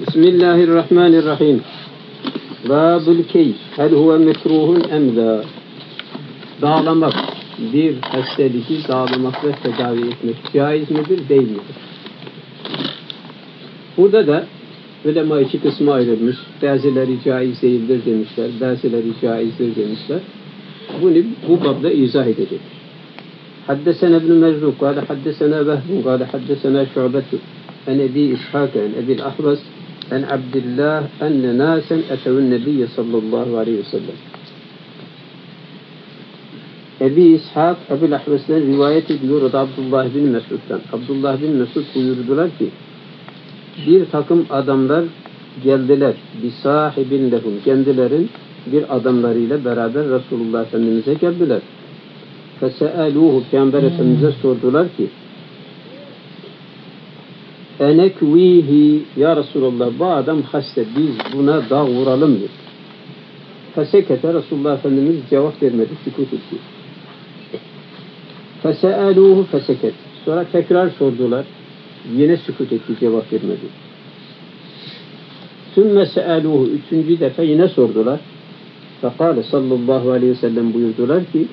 Bismillahirrahmanirrahim. Babul keyf. Hel huve mekruhun em la. Dağlamak. Bir hastalığı dağlamak ve tedavi etmek caiz midir, değil midir? Burada da ulema iki kısma ayrılmış. Bazıları caiz değildir demişler. Bazıları caizdir demişler. Bunu bu babda izah edecek. Haddesena ibn Merzuq kâle haddesena Vehbun kâle haddesena Şu'betu en Ebi İshak en Ebi'l Ahvas en Abdillah enne nâsen etevün Nebiyye sallallahu aleyhi ve sellem. Ebi İshak Ebi'l Ahvas'tan rivayet ediyor. O da Abdullah bin Mesud'dan. Abdullah bin Mesud buyurdular ki bir takım adamlar geldiler. Bisahibin lehum. Kendilerin bir adamlarıyla beraber Resulullah Efendimiz'e geldiler. Fese'eluhu. Peygamber Efendimiz'e sordular ki enekvihi ya Resulullah bu adam hasta. Biz buna dağ vuralım mı? Fesekete. Resulullah Efendimiz cevap vermedi. Sükut etti. Fese'eluhu feseket. Sonra tekrar sordular. Yine sükut etti. Cevap vermedi. Sümme se'eluhu. Üçüncü defa yine sordular. Fekale sallallahu aleyhi ve sellem buyurdular ki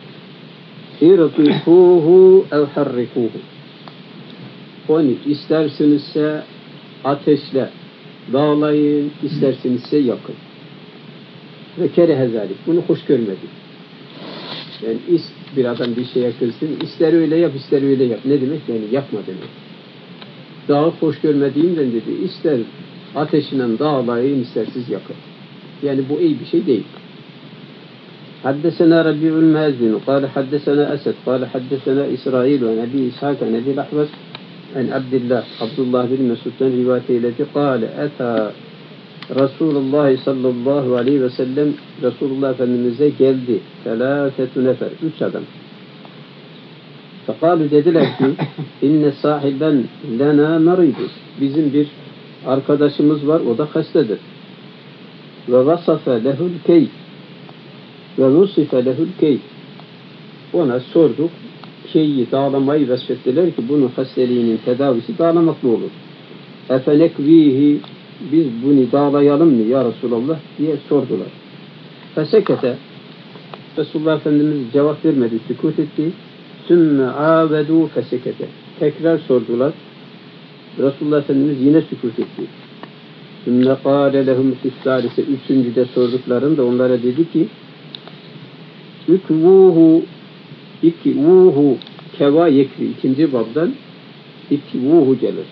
İrtikuhu ev harrikuhu. Onu istersinizse ateşle dağlayın, istersinizse yakın. Ve kerehe zalik. Bunu hoş görmedi. Yani bir adam bir şeye kızsın, ister öyle yap, ister öyle yap. Ne demek? Yani yapma demek. Dağı hoş görmediğimden dedi, ister ateşinden dağlayın, istersiz yakın. Yani bu iyi bir şey değil. Haddesena Rabi'ul Mezbin, kâle haddesena Esed, kâle haddesena İsrail ve Ebi İshak, Ebi'l Ahvas, en Abdillah, Abdullah bin Mesud'dan rivayet eyledi. Kâle eta Resulullah sallallahu aleyhi ve sellem Resulullah Efendimiz'e geldi. Felâfetü nefer, 3 adam. Fekâlu dediler ki inne sahiben lena maridu. Bizim bir arkadaşımız var, o da hastadır. Ve vasafe lehul keyf. Ve nusife lehul keyf. Ona sorduk. Şeyi dağlamayı vasfettiler ki bunun hastalığının tedavisi dağlamakla olur. Efenekvihi biz bunu dağlayalım mı ya Resulallah diye sordular. Fesekete Resulullah Efendimiz cevap vermedi. Sükut etti. Sümme avedu fesekete. Tekrar sordular. Resulullah Efendimiz yine sükut etti. Sümme kâle lehum fissalise. Üçüncüde sorduklarında onlara dedi ki ikvuhu ikvuhu keva yekvi. İkinci babdan ikvuhu gelir.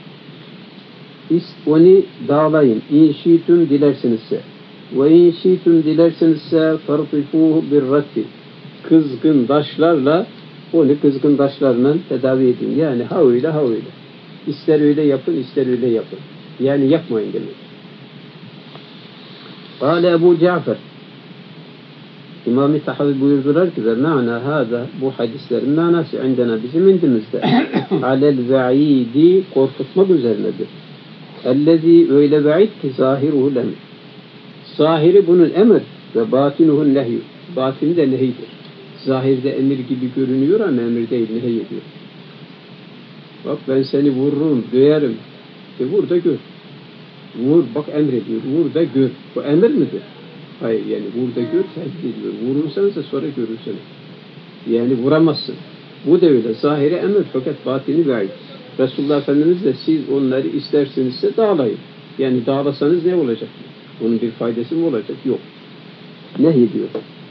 Onu dağlayın. İnşitun dilersinizse. Ve inşitun dilersinizse fartifuhu bir raddi. Kızgın taşlarla onu kızgın taşlarla tedavi edin. Yani ha öyle ha öyle. İster öyle yapın, ister öyle yapın. Yani yapmayın demek. Kâle Ebu Cafer İmam-ı Tahavi buyurdular ki ve ma'na hâzâ bu hadislerin manası indena bizim indimizde alel ve'idi korkutmak üzerinedir. Ellezî öyle ve'id ki zahiruhu emr. Zahiri bunun emir ve batinuhu nehy. Batini de nehydir. Zahirde emir gibi görünüyor ama emir değil, nehy ediyor. Bak ben seni vururum, döyerim. Vur da gör. Vur, bak emrediyor. Vur da gör. Bu emir midir? Hayır yani vur da gör, tehdit ediyor. Vurursansa sonra görürsen. Yani vuramazsın. Bu da öyle. Zahiri emir fakat batini ve'id. Resulullah Efendimiz de siz onları istersinizse dağlayın. Yani dağlasanız ne olacak? Bunun bir faydası mı olacak? Yok. Nehyediyor.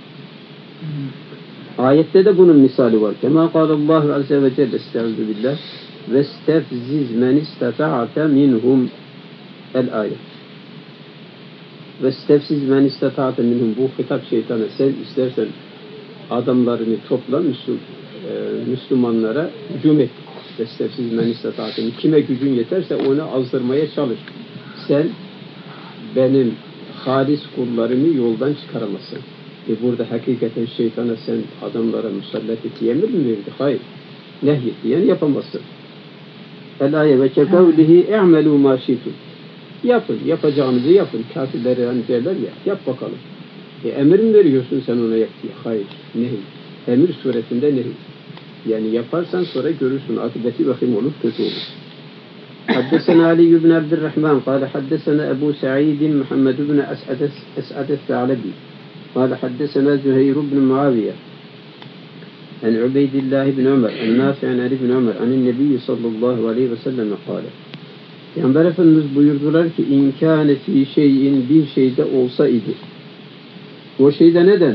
Ayette de bunun misali var. Kema kâlallahu azze ve celle estaizu billah vestefziz men istata'ate minhum el ayet. Vestefziz men istata'ate minhum bu hitap şeytana sen istersen adamlarını topla Müslümanlara hücum et. Vestefziz men istata'ate kime gücün yeterse onu azdırmaya çalış. Sen benim halis kullarımı yoldan çıkaramazsın. Burada hakikaten şeytana sen adamlara musallat et emir mi verdi? Hayır. Nehyetti. Yani yapamazsın. El-aye ve kekavlihi i'melû mâ şîtû. Yapın. Yapacağınızı yapın. Kafirlere hani derler ya. Yap bakalım. Emir mi veriyorsun sen ona yap diye? Hayır. Nehy. Emir suretinde nehy. Yani yaparsan sonra görürsün. Akıbeti vahim olur. Kötü olur. حدثنا علي بن عبد الرحمن قال حدثنا أبو سعيد محمد بن أسعد الثعلبي قال حدثنا زهير بن معاوية عن عبيد الله بن عمر عن نافع عن علي بن عمر عن النبي sallallahu aleyhi ve sellem قال Peygamber Efendimiz buyurdular ki inkâne fî şeyin bir şeyde olsa idi. O şeyde neden?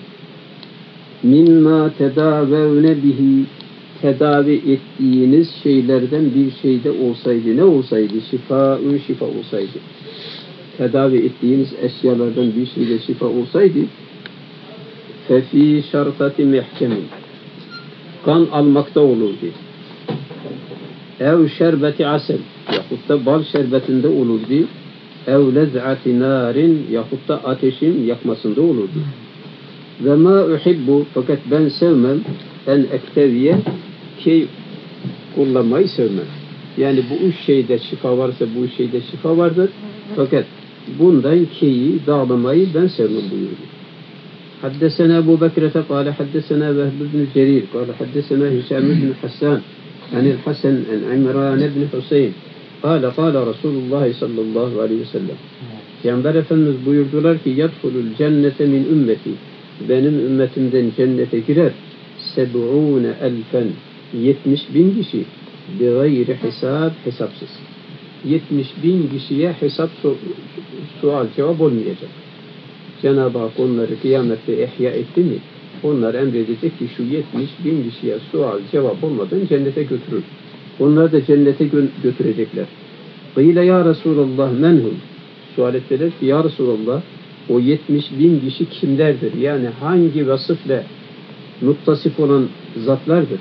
Mimma tedâvevne bihi tedavi ettiğiniz şeylerden bir şeyde olsaydı. Ne olsaydı? Şifaun şifa olsaydı. Tedavi ettiğiniz eşyalardan bir şeyde şifa olsaydı fefî şartati mehkemin kan almakta olurdu. Ev şerbeti asel yahut da bal şerbetinde olurdu. Ev lez'ati narin yahut da ateşin yakmasında olurdu. Ve ma uhibbu fakat ben sevmem en ekteviye ki kullanmayı sevmem. Yani bu üç şeyde şifa varsa bu üç şeyde şifa vardır. Fakat bundan keyi dağlamayı ben sevmem buyurdu. حدثنا أبو بكرة قال حدثنا وهب بن جرير قال حدثنا هشام بن حسان عن الحسن عن عمران بن حسين قال قال رسول الله صلى الله عليه وسلم Peygamber Efendimiz buyurdular ki yadhulul cennete min ümmeti benim ümmetimden cennete girer 70.000 70.000 kişi bi gayri hesapsız 70.000 kişiye hesap sual cevap olmayacak. Cenab-ı Hak onları kıyamette ihya etti mi? Onlar emredecek ki şu 70.000 kişiye sual cevap olmadan cennete götürür. Onlar da cennete götürecekler. Gıyle ya Resulallah menhum? Sual ettiler ki ya Resulallah o 70.000 kişi kimlerdir? Yani hangi vasıfla muttasif olan zatlardır?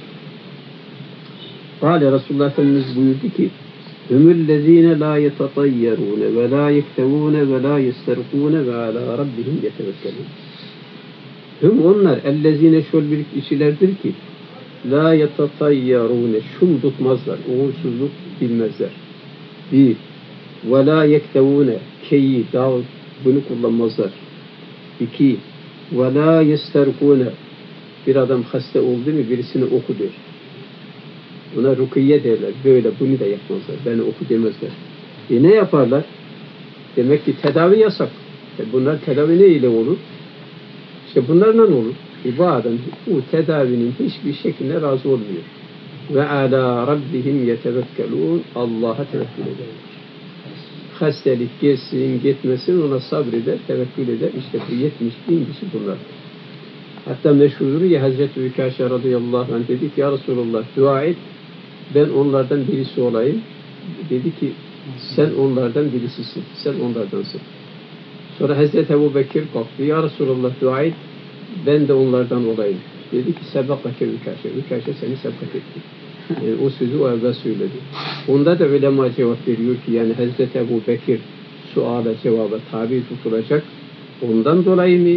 Kale Resulullah Efendimiz buyurdu ki hümüllezine la yetatayyarune ve la yektevune ve la yesterkune ve ala rabbihim yetevekkelun. Hüm onlar ellezine şöyle bir kişilerdir ki la yetatayyarune şum tutmazlar, uğursuzluk bilmezler. Bir, ve la yektevune keyi, dağ bunu kullanmazlar. İki, ve la yesterkune bir adam hasta oldu mu birisini oku der. Buna rukiye derler. Böyle bunu da yapmazlar. Beni oku demezler. Ne yaparlar? Demek ki tedavi yasak. Bunlar tedavi ne ile olur? İşte bunlarla olur. Bu adam bu tedavinin hiçbir şekilde razı olmuyor. Ve ala rabbihim yetevekkelun. Allah'a tevekkül ederler. Hastalık gelsin, gitmesin ona sabreder, tevekkül eder. İşte bu 70.000 kişi bunlar. Hatta meşhurdur ya Hazreti Ükâşe radıyallahu anh dedi ki ya Resulallah dua et ben onlardan birisi olayım. Dedi ki sen onlardan birisisin. Sen onlardansın. Sonra Hazreti Ebu Bekir kalktı. Ya Resulallah dua et ben de onlardan olayım. Dedi ki sebekake Ükâşe. Ükâşe seni sebek etti. Yani o sözü o evvel söyledi. Onda da ulema cevap veriyor ki yani Hazreti Ebu Bekir suala cevaba tabi tutulacak. Ondan dolayı mı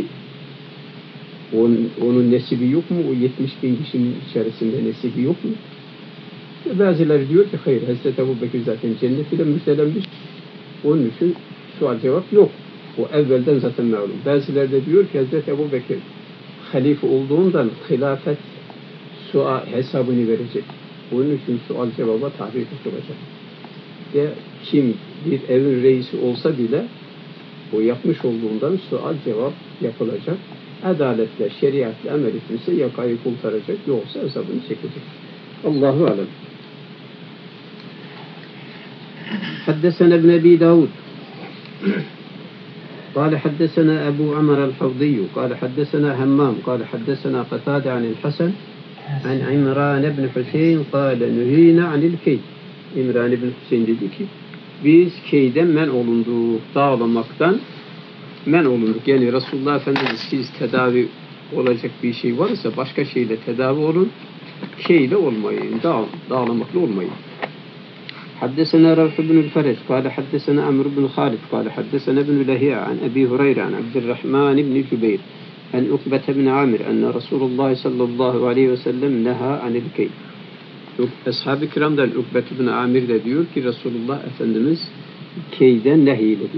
onun nesibi yok mu? O 70.000 kişinin içerisinde nesibi yok mu? Bazıları diyor ki hayır Hazreti Ebu Bekir zaten cennet ile müjdelenmiş. Onun için sual cevap yok. O evvelden zaten malum. Bazıları da diyor ki Hazreti Ebu Bekir halife olduğundan hilafet sual hesabını verecek. Onun için sual cevaba tabi tutulacak. Ya kim bir evin reisi olsa bile o yapmış olduğundan sual cevap yapılacak. Adaletle, şeriatla amel etmişse yakayı kurtaracak. Yoksa hesabını çekecek. Allahu alem. حدثنا ابن أبي داود قال حدثنا أبو عمر الحوضي قال حدثنا همام قال حدثنا قتادة عن الحسن عن عمران بن حسين قال نهينا عن الكي İmran ibn Hüseyin dedi ki biz keyden men olunduk, dağlamaktan men olunduk. Yani Resulullah Efendimiz siz tedavi olacak bir şey varsa başka şeyle tedavi olun, keyle olmayın, dağlamakla olmayın. حدثنا روح بن الفرج قال حدثنا عمرو بن خالد قال حدثنا ابن لهيعة عن أبي هريرة عن عبد الرحمن بن جبير عن عقبة بن عامر أن رسول الله صلى الله عليه وسلم نهى عن الكي. Ashab-ı kiramdan Ukbet ibn Amir de diyor ki Resulullah Efendimiz keyden nehyiledi.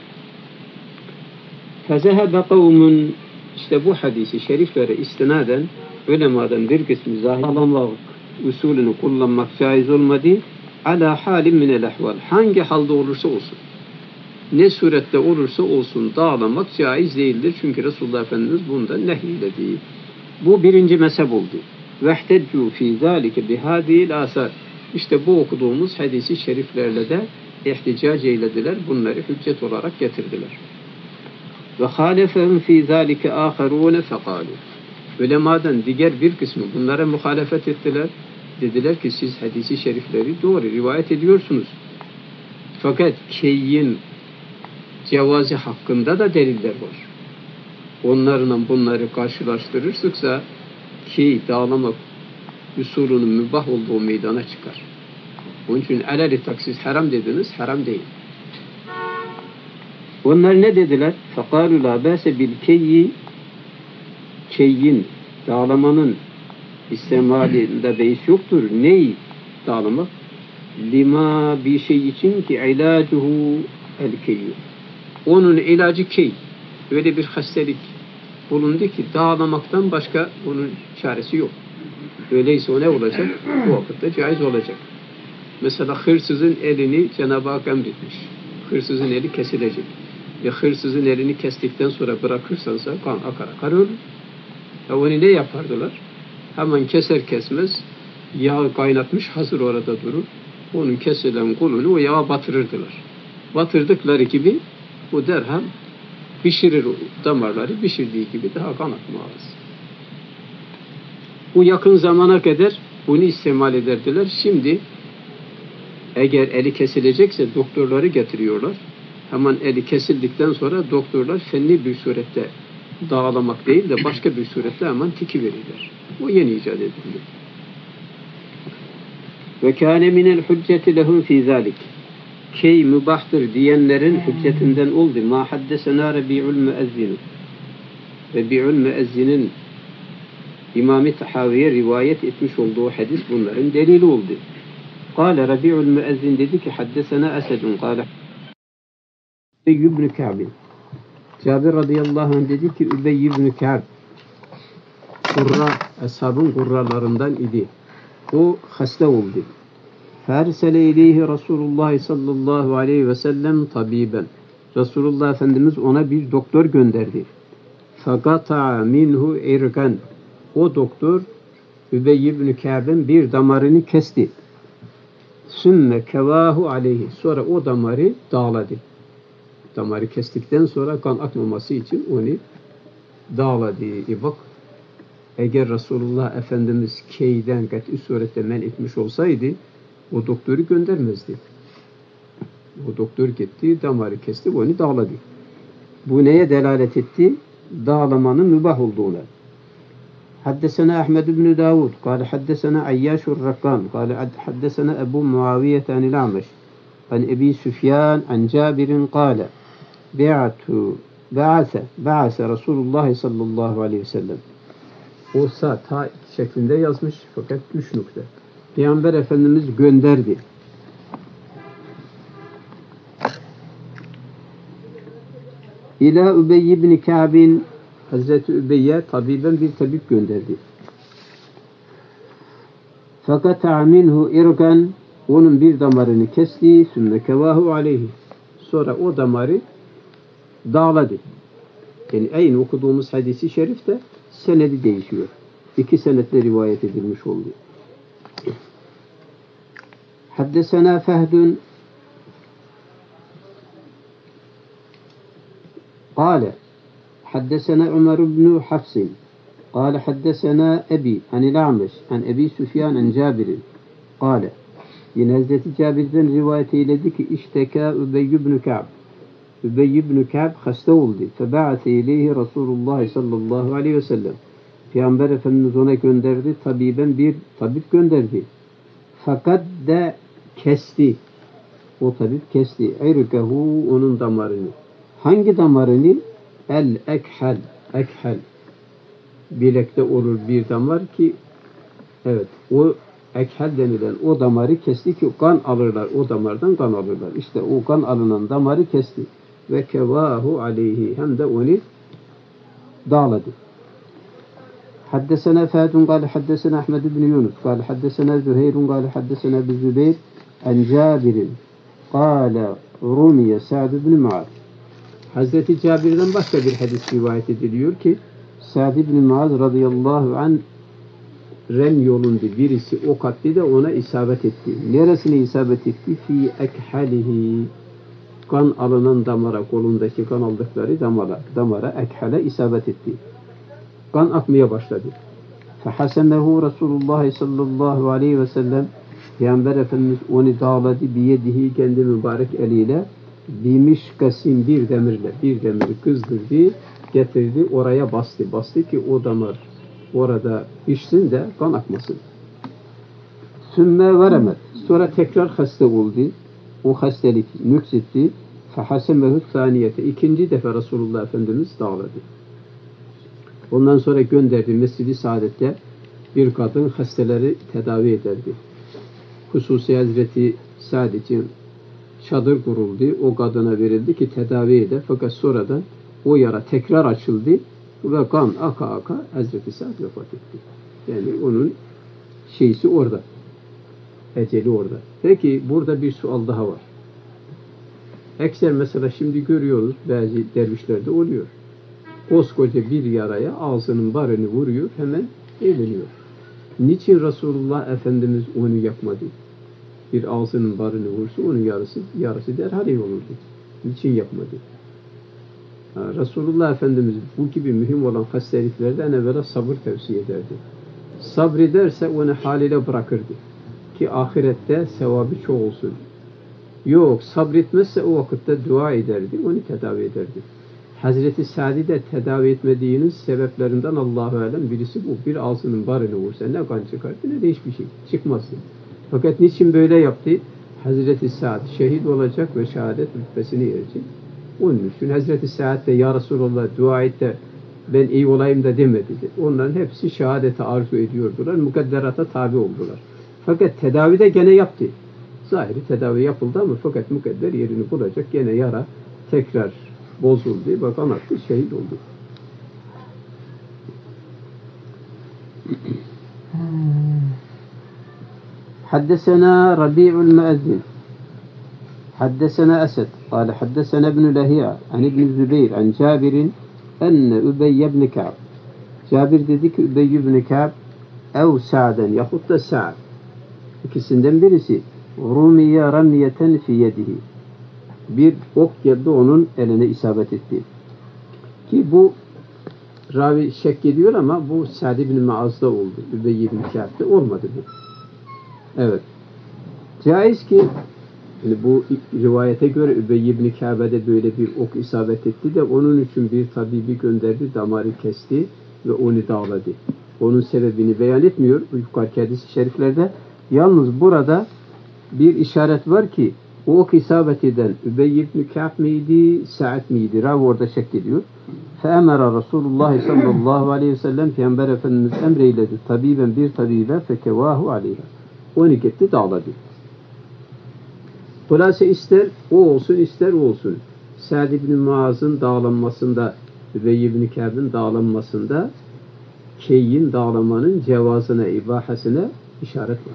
فَذَهَبَ قَوْمٌ işte bu hadisi şeriflere istinaden ulemadan bir kısmı zahir alamak usulünü kullanmak caiz olmadı. ala halim minel ehval. Hangi halde olursa olsun, ne surette olursa olsun dağlamak caiz değildir. Çünkü Resulullah Efendimiz bundan nehyiledi. Bu birinci mezhep oldu. Vehteccu fî zâlike bihâdîl âsâr. İşte bu okuduğumuz hadisi şeriflerle de ihticac eylediler. Bunları hüccet olarak getirdiler. Ve hâlefehum fî zâlike âkharûne fekâlû. Ulemadan diğer bir kısmı bunlara muhalefet ettiler. Dediler ki siz hadisi şerifleri doğru rivayet ediyorsunuz. Fakat keyyin cevazi hakkında da deliller var. Onlarla bunları karşılaştırırsak key dağlamak usulünün mübah olduğu meydana çıkar. Onun için el-eli taksis haram dediniz, haram değil. Onlar ne dediler? فَقَالُوا لَا بَاسَ بِالْكَيِّ Keyyin, dağlamanın istemalinde beis yoktur. Neyi dağlamak? Lima bir şey için ki ilacuhu el-keyy. Onun ilacı key. Öyle bir hastalık bulundu ki dağlamaktan başka bunun çaresi yok. Öyleyse o ne olacak? Bu vakitte caiz olacak. Mesela hırsızın elini Cenab-ı Hak emretmiş. Hırsızın eli kesilecek. Ve hırsızın elini kestikten sonra bırakırsansa kan akar akar ölür. Onu ne yapardılar? Hemen keser kesmez yağ kaynatmış hazır orada durur. Onun kesilen kolunu o yağa batırırdılar. Batırdıkları gibi o derhal pişirir damarları. Pişirdiği gibi daha kan akmaz. Bu yakın zamana kadar bunu istemal ederdiler. Şimdi eğer eli kesilecekse doktorları getiriyorlar. Hemen eli kesildikten sonra doktorlar fenli bir surette dağlamak değil de başka bir surette hemen tiki verirler. O yeni icat edildi. Ve kâne minel hücceti lehum fî zâlik. Key mübahtır diyenlerin hüccetinden oldu. Ma haddesena Rebi'ül müezzinu. Rebi'ül müezzinin İmam-ı Tahaviye rivayet etmiş olduğu hadis bunların delili oldu. Kâle Rebi'ül müezzin dedi ki haddesena Esedun. Kâle Übey ibn Ka'b. Cabir radıyallahu anh dedi ki Übey ibn Ka'b kurra, ashabın kurralarından idi. O hasta oldu. Fersele ileyhi Resulullah sallallahu aleyhi ve sellem tabiben. Resulullah Efendimiz ona bir doktor gönderdi. Fagata'a minhu irgan. O doktor Übey ibn Ka'b'in bir damarını kesti. Sümme kevahu aleyhi. Sonra o damarı dağladı. Damarı kestikten sonra kan akmaması için onu dağladı. Bak, eğer Resulullah Efendimiz keyden kat'i surette men etmiş olsaydı o doktoru göndermezdi. O doktor gitti, damarı kesti, onu dağladı. Bu neye delalet etti? Dağlamanın mübah olduğuna. Haddesena Ahmed ibn Davud, kâle haddesena Ayyaşur Rakkan, kâle haddesena Ebu Muaviye anil A'meş, an Ebi Süfyan, an Cabir'in kâle, ba'ase Resulullah sallallahu aleyhi ve sellem. O ta şeklinde yazmış fakat 3 nokta. Peygamber Efendimiz gönderdi. İlâ Übey ibn Ka'b'in Hazreti Übey'e tabiben bir tabip gönderdi. Fakat minhu irgan, onun bir damarını kesti, sümme kevahu aleyhi. Sonra o damarı dağladı. Yani aynı okuduğumuz hadisi şerifte senedi değişiyor. 2 senetle rivayet edilmiş oldu. Haddesena Fehdun قال حدثنا عمر بن حفص قال حدثنا أبي عن الأعمش عن أبي سفيان عن جابر قال yine Hazreti Cabir'den rivayet eyledi ki işteka Übey ibn Ka'b. Übey ibn Ka'b hasta oldu. Feba'ate ileyhi Resulullah sallallahu aleyhi ve sellem. Peygamber Efendimiz ona gönderdi. Tabiben bir tabip gönderdi. Fakat de kesti. O tabip kesti. Irkahu, onun damarını. Hangi damarını? El-ekhel. Ekhel. Bilekte olur bir damar ki evet o ekhel denilen o damarı kesti ki kan alırlar. O damardan kan alırlar. İşte o kan alınan damarı kesti. Ve kevahu aleyhi. Hem de onu dağladı. Haddesena Fadun قال حدثنا أحمد بن يونس قال حدثنا زهير قال حدثنا بالزبير an Cabir'in kâle rumiye Sa'd ibn Muaz. Hazreti Cabir'den başka bir hadis rivayet ediliyor ki Sa'd ibn Muaz radıyallahu anh rem yolundu. Birisi ok attı da ona isabet etti. Neresine isabet etti? Fi ekhalihi. Kan alınan damara, kolundaki kan aldıkları damara ekhale isabet etti. Kan akmaya başladı. Fehasemehu Resulullah sallallahu aleyhi ve sellem Peygamber Efendimiz onu dağladı biyedihi kendi mübarek eliyle bimişkasin bir demiri kızdırdı, getirdi, oraya bastı ki o damar orada pişsin de kan akmasın. Sümme veremet. Sonra tekrar hasta oldu. O hastalık nüksetti. Fehasemehu saniyete. İkinci defa Resulullah Efendimiz dağladı. Ondan sonra gönderdi Mescid-i Saadet'te bir kadın hastaları tedavi ederdi. Hususi Hazreti Sa'd için çadır kuruldu. O kadına verildi ki tedavi eder. Fakat sonradan o yara tekrar açıldı ve kan aka Hazreti Sa'd vefat etti. Yani onun şeysi orada. Eceli orada. Peki burada bir sual daha var. Ekser mesela şimdi görüyoruz bazı dervişlerde oluyor. Koskoca bir yaraya ağzının barını vuruyor, hemen eğleniyor. Niçin Resulullah Efendimiz onu yapmadı? Bir ağzının barını vursa onun yarısı derhal iyi olurdu. Niçin yapmadı? Resulullah Efendimiz bu gibi mühim olan hastalıklarda en evvela sabır tavsiye ederdi. Sabrederse onu haliyle bırakırdı. Ki ahirette sevabı çok olsun. Yok, sabretmezse o vakitte dua ederdi, onu tedavi ederdi. Hazreti Sa'd'i de tedavi etmediğiniz sebeplerinden Allahu alem birisi bu. Bir ağzının barını vursa ne kan çıkardı ne de hiçbir şey çıkmazdı. Fakat niçin böyle yaptı? Hazreti Sa'd şehit olacak ve şehadet rütbesini erecek. Onun için Hazreti Sa'd de ya Resulallah dua et de ben iyi olayım da demedi. Onların hepsi şehadete arzu ediyordular. Mukadderata tabi oldular. Fakat tedavi de gene yaptı. Zahiri tedavi yapıldı ama fakat mukadder yerini bulacak. Gene yara tekrar bozuldu. Bak anlattı, şehit oldu. حدثنا ربيع المؤذن حدثنا أسد قال حدثنا ابن لهيعة عن ابن الزبير عن جابر أن أبي بن كعب Cabir dedi ki Übey ibn Ka'b ev Sa'den yahut da Sa'd ikisinden birisi rumiye ramiyeten fi yedihi bir ok geldi onun eline isabet etti. Ki bu ravi şek ediyor ama bu Sa'd ibn Muaz'da oldu. Übey ibn Ka'b'de olmadı bu. Evet. Caiz ki yani bu rivayete göre Übey ibn Ka'b'de böyle bir ok isabet etti de onun için bir tabibi gönderdi, damarı kesti ve onu dağladı. Onun sebebini beyan etmiyor bu yukarıki hadis-i şeriflerde. Yalnız burada bir işaret var ki o ok isabet eden Übey ibn Ka'b miydi, Sa'd miydi? Ravi orada şek ediyor. Feemera Resulullah sallallahu aleyhi ve sellem Peygamber Efendimiz emreyledi. Tabiben bir tabibe fekevahu aleyha. Onu gitti dağladı. Hulasa ister o olsun ister o olsun. Sa'd ibn Muaz'ın dağlanmasında Übey ibn Ka'b'ın dağlanmasında şeyin dağlamanın cevazına, ibahasına işaret var.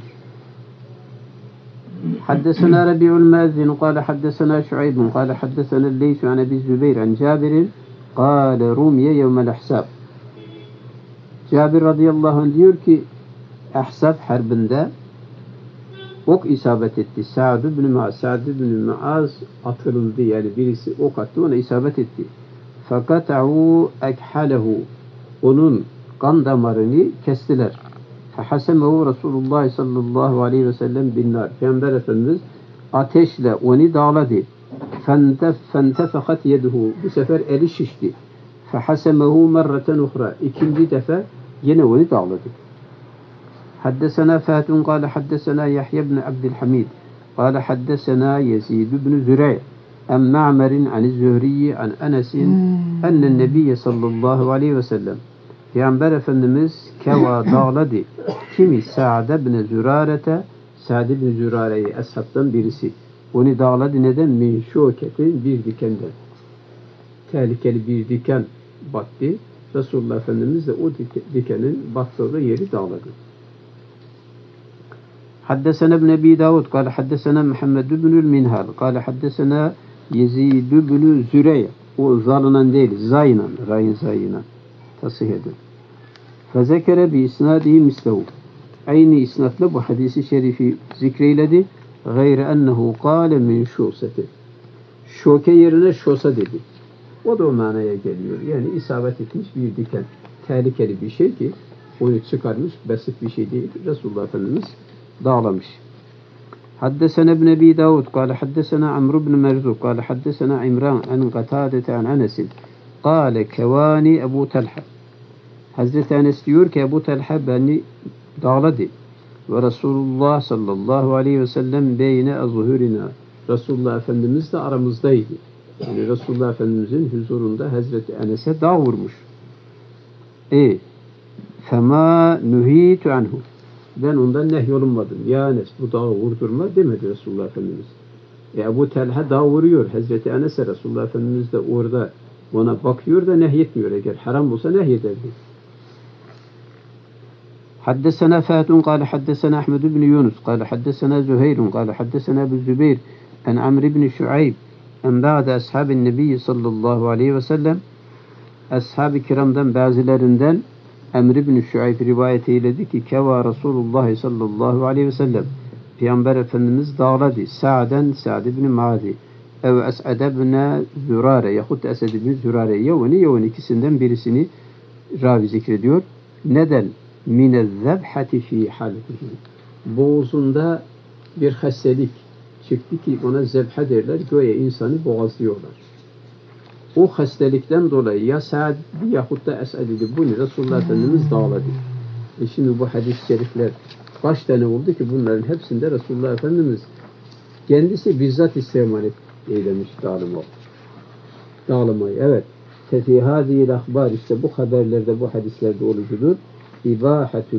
حدثنا ربيع المازن قال حدثنا شعيب قال حدثنا الليث عن أبي الزبير عن جابر قال رمي يوم الأحزاب. Cabir radıyallahu anh diyor ki Ahzab harbinde ok isabet etti. Sa'd ibn Muaz atıldı yani birisi ok attı ona isabet etti. Fakata'u ekhalehu onun kan damarını kestiler. Fehasemehu Resulullah sallallahu aleyhi ve sellem binnar. Peygamber Efendimiz ateşle onu dağladı. Fentefehat yeduhu. Bu sefer eli şişti. Fehasemehu merreten uhra. İkinci defa yine onu dağladı. Haddesena Fatun kâle haddesena Yahya ibn Abdülhamid kâle haddesena Yezid ibn Zürey en Ma'merin an Zühriyi an Enes'in ennen Nebiyye sallallahu aleyhi ve sellem Peygamber Efendimiz keva dağladı. Kimi Sa'd ibn Zürarete Sa'd ibn Zürare'yi eshabtan birisi. Onu dağladı neden? Min şoketin bir dikenden. Tehlikeli bir diken battı. Resulullah Efendimiz de o dikenin battığı yeri dağladı. حدثنا ابن أبي داود قال حدثنا محمد بن المنهال قال حدثنا يزيد بن زريع وظالنا değil zaynan rayın zaynan tasih edin. Fezekere bi isnadihi mislehu. Aynı isnatla bu hadisi şerifi zikreyledi. Gayre ennehu kâle min şuseti. Şoke yerine şosa dedi. O da o manaya geliyor. Yani isabet etmiş bir diken. Tehlikeli bir şey ki onu çıkarmış. Basit bir şey değil. Resulullah Efendimiz dağlamış. حدثنا ابن أبي داود قال حدثنا عمرو بن مرزوق قال حدثنا عمران عن قتادة عن أنس قال كواني أبو تلحة Hazreti Enes diyor ki Ebu Talha beni dağladı. Ve Resulullah sallallahu aleyhi ve sellem beyne azhurina. Resulullah Efendimiz de aramızdaydı. Yani Resulullah Efendimizin huzurunda Hazreti Enes'e dağ vurmuş. Fema nuhitu anhu. Ben ondan nehyolunmadım. Ya Enes bu dağı vurdurma demedi Resulullah Efendimiz. Ebu Talha dağ vuruyor. Hazreti Enes'e Resulullah Efendimiz de orada ona bakıyor da nehyetmiyor. Eğer haram olsa nehyederdi. حدثنا فهد قال حدثنا أحمد بن يونس قال حدثنا زهير قال حدثنا أبو الزبير عن عمرو بن شعيب أن بعد أصحاب النبي صلى الله عليه وسلم أصحاب kiramdan bazılarından Amr ibn Şuayb rivayet eyledi ki keva Resulullah sallallahu aleyhi ve sellem Peygamber Efendimiz dağladı Sa'd ibn Muadi ev Es'ad ibn Zürare yahut Es'ad ibn Zürare yevni ikisinden birisini ravi zikrediyor. Neden? Mine zebhati fi halqihi. Boğazında bir hastalık çıktı ki ona zebha derler. Göğe insanı boğazlıyorlar. O hastalıktan dolayı ya Sa'd yahut da Es'ad idi. Bunu Resulullah Efendimiz dağladı. Şimdi bu hadis-i şerifler kaç tane oldu ki bunların hepsinde Resulullah Efendimiz kendisi bizzat istemal eylemiş dağlamayı. Evet. Fefi hâzihil ahbar işte bu haberlerde bu hadislerde olucudur. İbahatül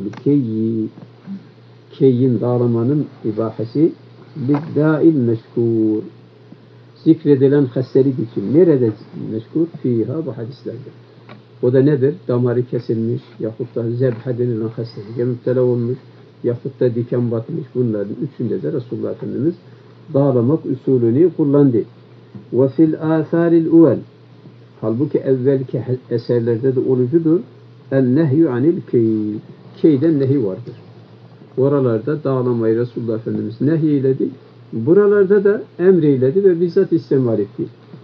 keyyin dağlamanın ibahesi biddâil meşkur zikredilen hastalık için nerede meşkur? Fiha bu hadislerde. O da nedir? Damarı kesilmiş yahut da zebha denilen hastalığa müptela olmuş yahut da diken batmış. Bunların üçünde de Resulullah Efendimiz dağlamak usulünü kullandı. Ve fil âthâril uvel halbuki evvelki eserlerde de olucudur. El-nehyü anil keyden nehi vardır. Oralarda dağlamayı Resulullah Efendimiz nehiyledi. Buralarda da emreyledi ve bizzat istemal etti.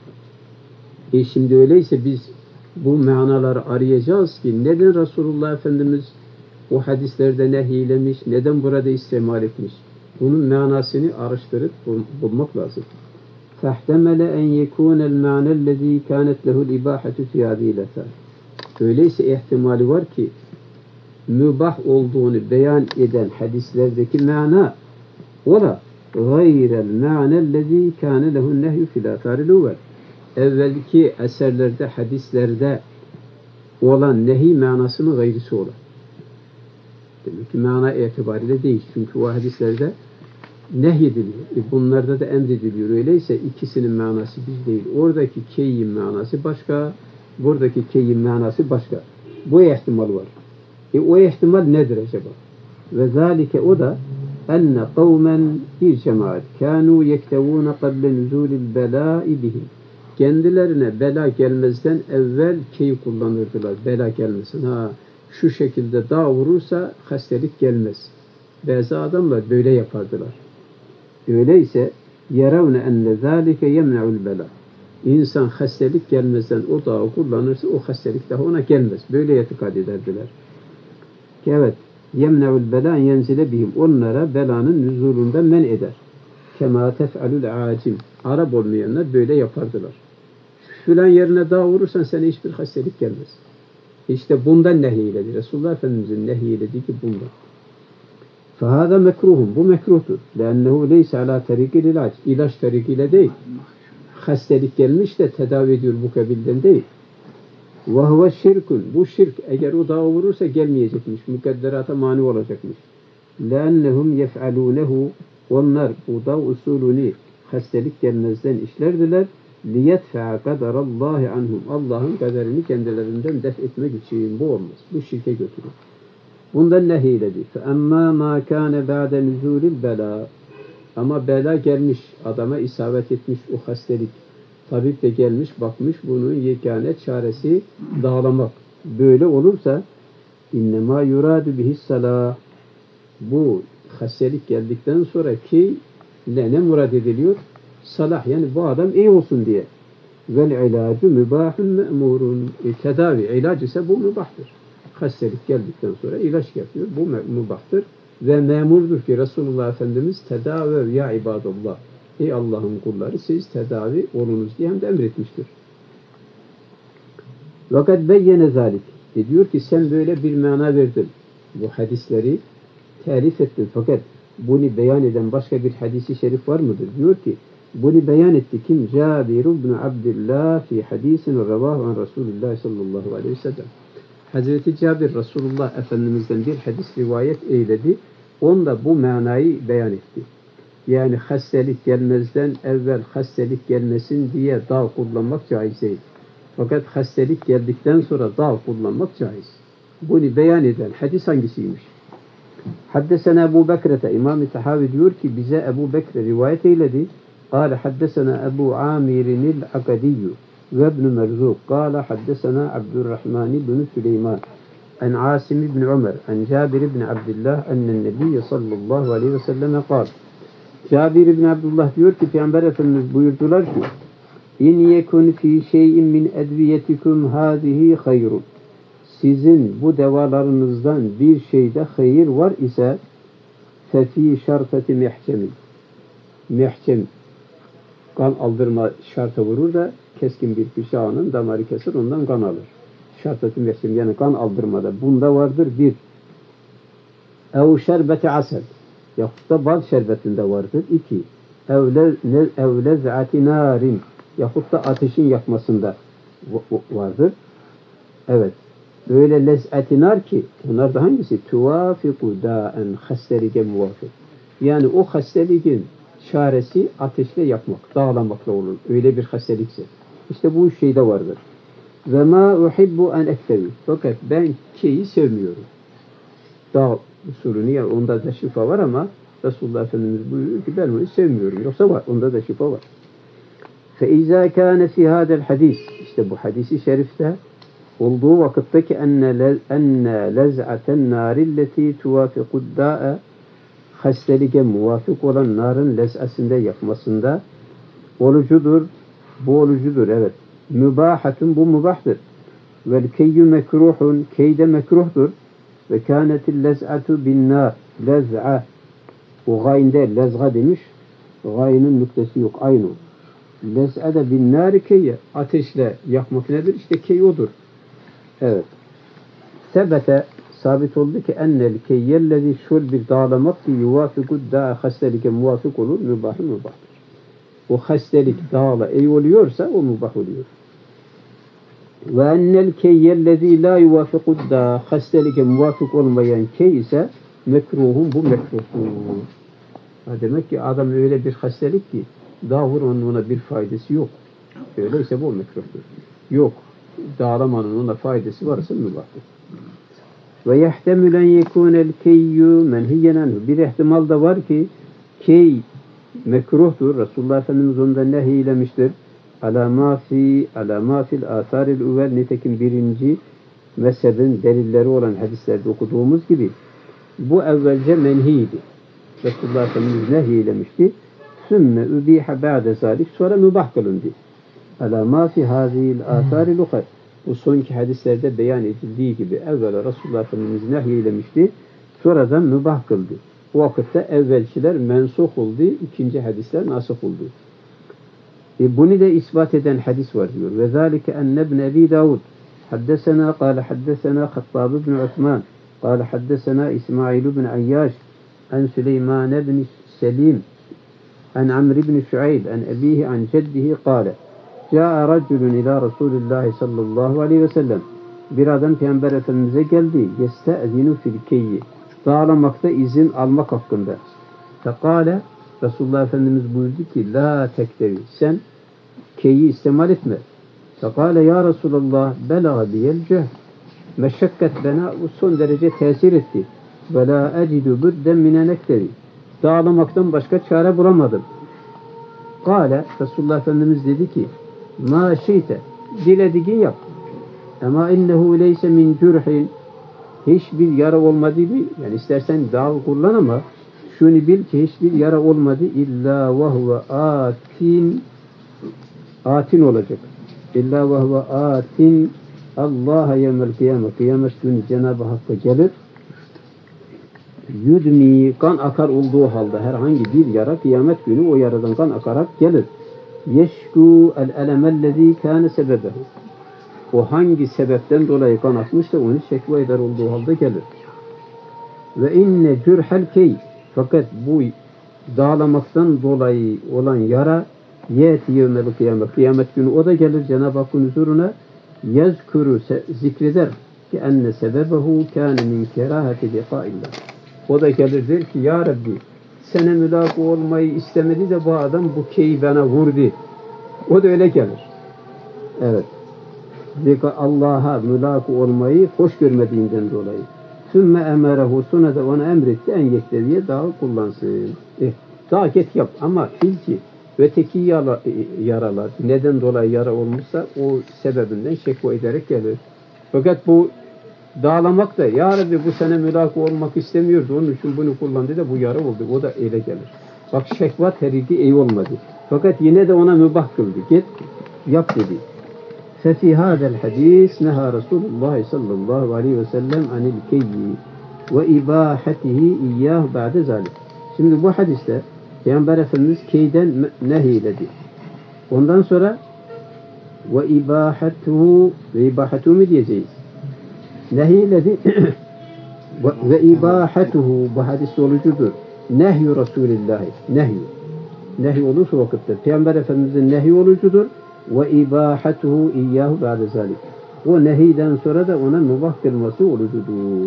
Şimdi öyleyse biz bu manaları arayacağız ki neden Resulullah Efendimiz o hadislerde nehiylemiş, neden burada istemal etmiş? Bunun manasını araştırıp bulmak lazım. فَاحْتَمَلَ اَنْ يَكُونَ الْمَعْنَ الَّذ۪ي كَانَتْ لَهُ الْاِبَاحَةُ فِي هَذ۪ي لَفَى Öyleyse ihtimali var ki mübah olduğunu beyan eden hadislerdeki mana ola gayrel ma'nellezî kâne lehun nehyü filâfâril evvel. Evvelki eserlerde, hadislerde olan nehi manasının gayrisi ola. Demek ki mana itibariyle değil. Çünkü o hadislerde nehyediliyor. Bunlarda da emrediliyor. Öyleyse ikisinin manası bir değil. Oradaki keyyin manası başka, buradaki keyyin manası başka. Bu ihtimal var. O ihtimal nedir acaba? Ve zâlike o da enne kavmen bir cemaat kânû yektevûne qable nuzûlil belâi bihim. Kendilerine bela gelmezden evvel key kullanırdılar. Bela gelmesin. Şu şekilde dağ vurursa hastalık gelmez. Bazı adamlar böyle yapardılar. Öyleyse yeravne enne zâlike yemne'ul bela. İnsan hastalık gelmezden o dağı kullanırsa o hastalık daha ona gelmez. Böyle itikad ederdiler. Evet. Yemne'ul bela yenzile bihim. Onlara belanın nüzulundan men eder. Kema tef'alul acim. Arap olmayanlar böyle yapardılar. Filan yerine dağ vurursan sana hiçbir hastalık gelmez. İşte bundan nehiyledi. Resulullah Efendimiz'in nehiylediği ki bundan. Fahada mekruhun. Bu mekruhtur. Lennehu leyse ala terikil ilaç. İlaç terikiyle değil. Hastalık gelmiş de tedavi ediyor bu kabilden değil. Ve huve şirkun. Bu şirk. Eğer o dağa vurursa gelmeyecekmiş. Mukadderata mani olacakmış. Lennehum yef'alûnehu. Onlar bu dağ usulünü hastalık gelmezden işlerdiler. لِيَدْفَعَ قَدَرَ اللّٰهِ عَنْهُمْ Allah'ın kaderini kendilerinden def etmek için bu olmaz. Bu şirke götürür. Bundan nehyiledi. فَاَمَّا مَا كَانَ بَعْدَ نُزُولِ الْبَلَى Ama bela gelmiş, adama isabet etmiş o hastalık. Tabip de gelmiş, bakmış, bunun yegane çaresi dağlamak. Böyle olursa اِنَّمَا يُرَادُ بِهِ السَّلَاهِ Bu hastalık geldikten sonra ki ne murad ediliyor? Salah, yani bu adam iyi olsun diye. Vel ilacı mübahun me'murun. Tedavi, ilaç ise bu mübahtır. Hastalık geldikten sonra ilaç yapıyor. Bu mübahtır. Ve memurdur ki Resulullah Efendimiz tedavi ya ibadallah. Ey Allah'ın kulları siz tedavi olunuz diye hem de emretmiştir. Fakat beyyene zalik. Diyor ki sen böyle bir mana verdin. Bu hadisleri tarif ettin. Fakat bunu beyan eden başka bir hadisi şerif var mıdır? Diyor ki bunu beyan etti kim? Cabir ibn Abdullah fi hadisin revahu an Resulullah sallallahu aleyhi ve sellem. Hazreti Cabir Resulullah Efendimiz'den bir hadis rivayet eyledi. Onda bu manayı beyan etti. Yani hastalık gelmezden evvel hastalık gelmesin diye dağ kullanmak caiz değil. Fakat hastalık geldikten sonra dağ kullanmak caiz. Bunu beyan eden hadis hangisiymiş? Haddesena Ebu Bekre'te İmam-ı Tahavi diyor ki bize Ebu Bekre rivayet eyledi. قال حدثنا أبو عامر العقدي وابن مرزوق قال حدثنا عبد الرحمن بن سليمان عن عاصم بن عمر عن جابر بن عبد الله أن النبي صلى الله عليه وسلم قال Cabir ibn Abdullah diyor ki Peygamber Efendimiz buyurdular ki İn yekun fi şeyin min edviyetikum hâzihi hayrun Sizin bu devalarınızdan bir şeyde hayır var ise fefi şarfeti mihcem kan aldırma şarta vurur da keskin bir bıçağının damarı keser ondan kan alır. Şarfeti mihcem yani kan aldırmada bunda vardır bir. Ev şerbeti asel yahut da bal şerbetinde vardır. 2. Ev lez'ati narin yahut da ateşin yakmasında vardır. Evet. Böyle lez'ati nar ki bunlar da hangisi? Tuvafiku da'en hastalige muvafik. Yani o hastalığın çaresi ateşle yakmak, dağlamakla olur. Öyle bir hastalıksa. İşte bu şeyde vardır. Ve ma uhibbu en ektevi. Fakat ben keyi sevmiyorum. Dağ usulünü ya onda da şifa var ama Resulullah Efendimiz buyuruyor ki ben onu sevmiyorum. Yoksa var. Onda da şifa var. فَاِذَا كَانَ فِي هَذَا الْحَدِيثِ İşte bu hadisi şerifte olduğu vakitteki enne lez'aten narilleti tuvafiqudda'a hastalige muvafık olan narın lez'asında yakmasında olucudur. Bu olucudur. Evet. Mübahatun bu mübahtır. Vel keyyü mekruhun keyde mekruhtur. Ve kânetil lez'atu bin nar lez'a o gayinde lez'a demiş. Gayının nüktesi yok. Aynı. Lez'a da bin nari keyye ateşle yakmak nedir? İşte key odur. Evet. Sebete sabit oldu ki ennel keyyellezi şul bir dağlamak ki yuvafikud da'a hastelike muvafık olur. Mübahı mübahtır. O hastelik dağla ey oluyorsa o mübah oluyor. Ve ennel keyyellezi la yuvafikud da'a hastelike muvafık olmayan key ise mekruhun bu mekruhun. Demek ki adam öyle bir hastalık ki dağ vurmanın ona bir faydası yok. Öyleyse bu mekruhtur. Yok. Dağlamanın ona faydası varsa mübahtır. Ve yehtemülen yekûnel keyyü menhiyyen anhu. Bir ihtimal da var ki key mekruhtur. Resulullah Efendimiz ondan nehyeylemiştir. Alâ mâ fil âthâril üvel nitekim birinci mezhebin delilleri olan hadislerde okuduğumuz gibi bu evvelce menhiydi. Resulullah Efendimiz nehyeylemişti. Sümme übiha ba'de zalik sonra mübah kılındı. Alâ mâ fi hâzihil âthâril ukhar. Bu sonki hadislerde beyan edildiği gibi evvela Resulullah Efendimiz nehyeylemişti. Sonradan mübah kıldı. O vakitte evvelkiler mensuh oldu. İkinci hadisler nasih oldu. Bunu da ispat eden hadis var diyor. Ve zâlike enne ibn Ebi Davud haddesena kâle haddesena Hattab ibn Osman kâle haddesena İsmail ibn Ayyaş an Süleyman ibn Selim an Amr ibn Şuayb an ebihi an ceddihi kâle Câ'a racülün ila Resulillahi sallallahu aleyhi ve sellem. Bir adam Peygamber Efendimiz'e geldi. Yeste'zinu fil keyyi. Dağlamakta izin almak hakkında. Fekâle Resulullah Efendimiz buyurdu ki la tektevi. Sen keyi istemal etme. Fekâle ya Resulallah belağa biyel ceh. meşakkat bana bu son derece tesir etti. Ve la ecidu budden minen ekteri. Dağlamaktan başka çare bulamadım. Kale, Resulullah Efendimiz dedi ki, ma şi'te, dilediğin yap. Ama innehu leyse min cürhin, hiçbir yara olmadı bir, yani istersen dağ kullan ama şunu bil ki hiçbir yara olmadı illa ve huve atin olacak. İlla ve huve atin Allah'a yevmel kıyamet. Kıyamet günü Cenab-ı Hakk'a gelir. Yudmi, kan akar olduğu halde herhangi bir yara kıyamet günü o yaradan kan akarak gelir. Yeşku el-elemellezî kâne sebebehu. O hangi sebepten dolayı kan akmışsa onu şekva eder olduğu halde gelir. Ve inne cürhel key. Fakat bu dağlamaktan dolayı olan yara yeti yevmel kıyamet. Kıyamet günü o da gelir Cenab-ı Hakk'ın huzuruna yazkuru zikreder ki enne sebebehu kâne min kerâheti liqâillah. O da gelir der ki ya Rabbi sana mülâk olmayı istemedi de bu adam bu keyi bana vurdu. O da öyle gelir. Evet. Allah'a mülâk olmayı hoş görmediğinden dolayı. Sümme emerehu, sonra da ona emretti en yekteviye dağı kullansın. Dağ git yap ama bil ki öteki yaralar neden dolayı yara olmuşsa o sebebinden şekva ederek gelir. Fakat bu dağlamak da ya Rabbi bu sene mülâk olmak istemiyordu onun için bunu kullandı da bu yara oldu. O da öyle gelir. Bak şekva teridi iyi olmadı. Fakat yine de ona mübah kıldı. Git yap dedi. ففي هذا الحديث نهى رسول الله صلى الله عليه وسلم عن الكي وإباحته إياه بعد ذلك. Şimdi bu hadiste Peygamber Efendimiz keyden nehyiledi. Ondan sonra ve ibahatuhu mu diyeceğiz? Nehyiledi ve ibahatuhu bu hadis olucudur. Nehyü Resulillahi. Nehy olursa vakitte Peygamber Efendimiz'in nehy olucudur. Ve ibahatuhu iyyahu ba'de zalik. O nehiden sonra da ona mübah kılması olucudur.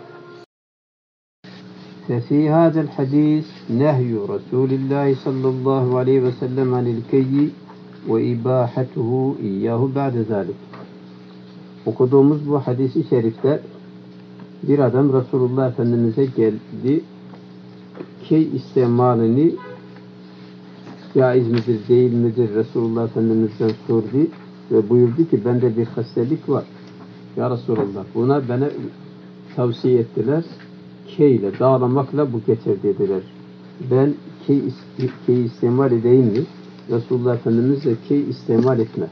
Fi hadal hadis nehyu Resulillah sallallahu aleyhi ve sellem anil keyyi ve ibahatuhu iyyahu ba'de zalik. Okuduğumuz bu hadisi şerifte bir adam Resulullah Efendimiz'e geldi. Key istemalini caiz midir, değil midir? Resulullah Efendimiz'den sordu ve buyurdu ki bende bir hastalık var. Ya Resulullah buna bana tavsiye ettiler. Keyle, dağlamakla bu geçer dediler. Ben key istemal edeyim mi? Resulullah Efendimiz de key istemal etme.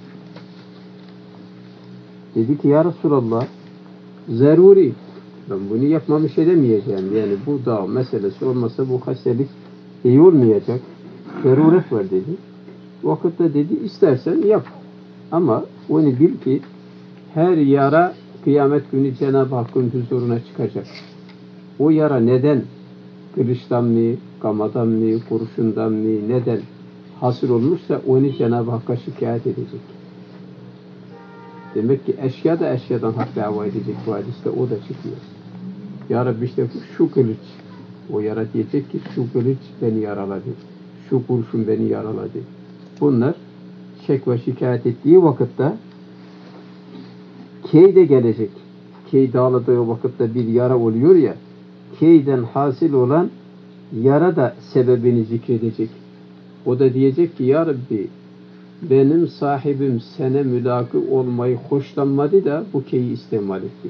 Dedi ki ya Resulullah zaruri. Ben bunu yapmamış edemeyeceğim. Yani bu dağ meselesi olmasa bu hastalık iyi olmayacak. Zaruret var dedi. Vakitte dedi istersen yap. Ama onu bil ki her yara kıyamet günü Cenab-ı Hakk'ın huzuruna çıkacak. O yara neden? Kılıçtan mı, kamadan mı, kurşundan mı, neden hasıl olmuşsa onu Cenab-ı Hakk'a şikayet edecek. Demek ki eşya da eşyadan hak dava edecek bu hadiste. O da çıkıyor. Ya Rabbi işte şu kılıç. O yara diyecek ki şu kılıç beni yaraladı. Şu kurşun beni yaraladı. Bunlar şekva şikayet ettiği vakitte key de gelecek. Key dağladığı vakitte bir yara oluyor ya, keyden hasıl olan yara da sebebini zikredecek. O da diyecek ki ya Rabbi benim sahibim sana mülakı olmayı hoşlanmadı da bu keyi istemal etti.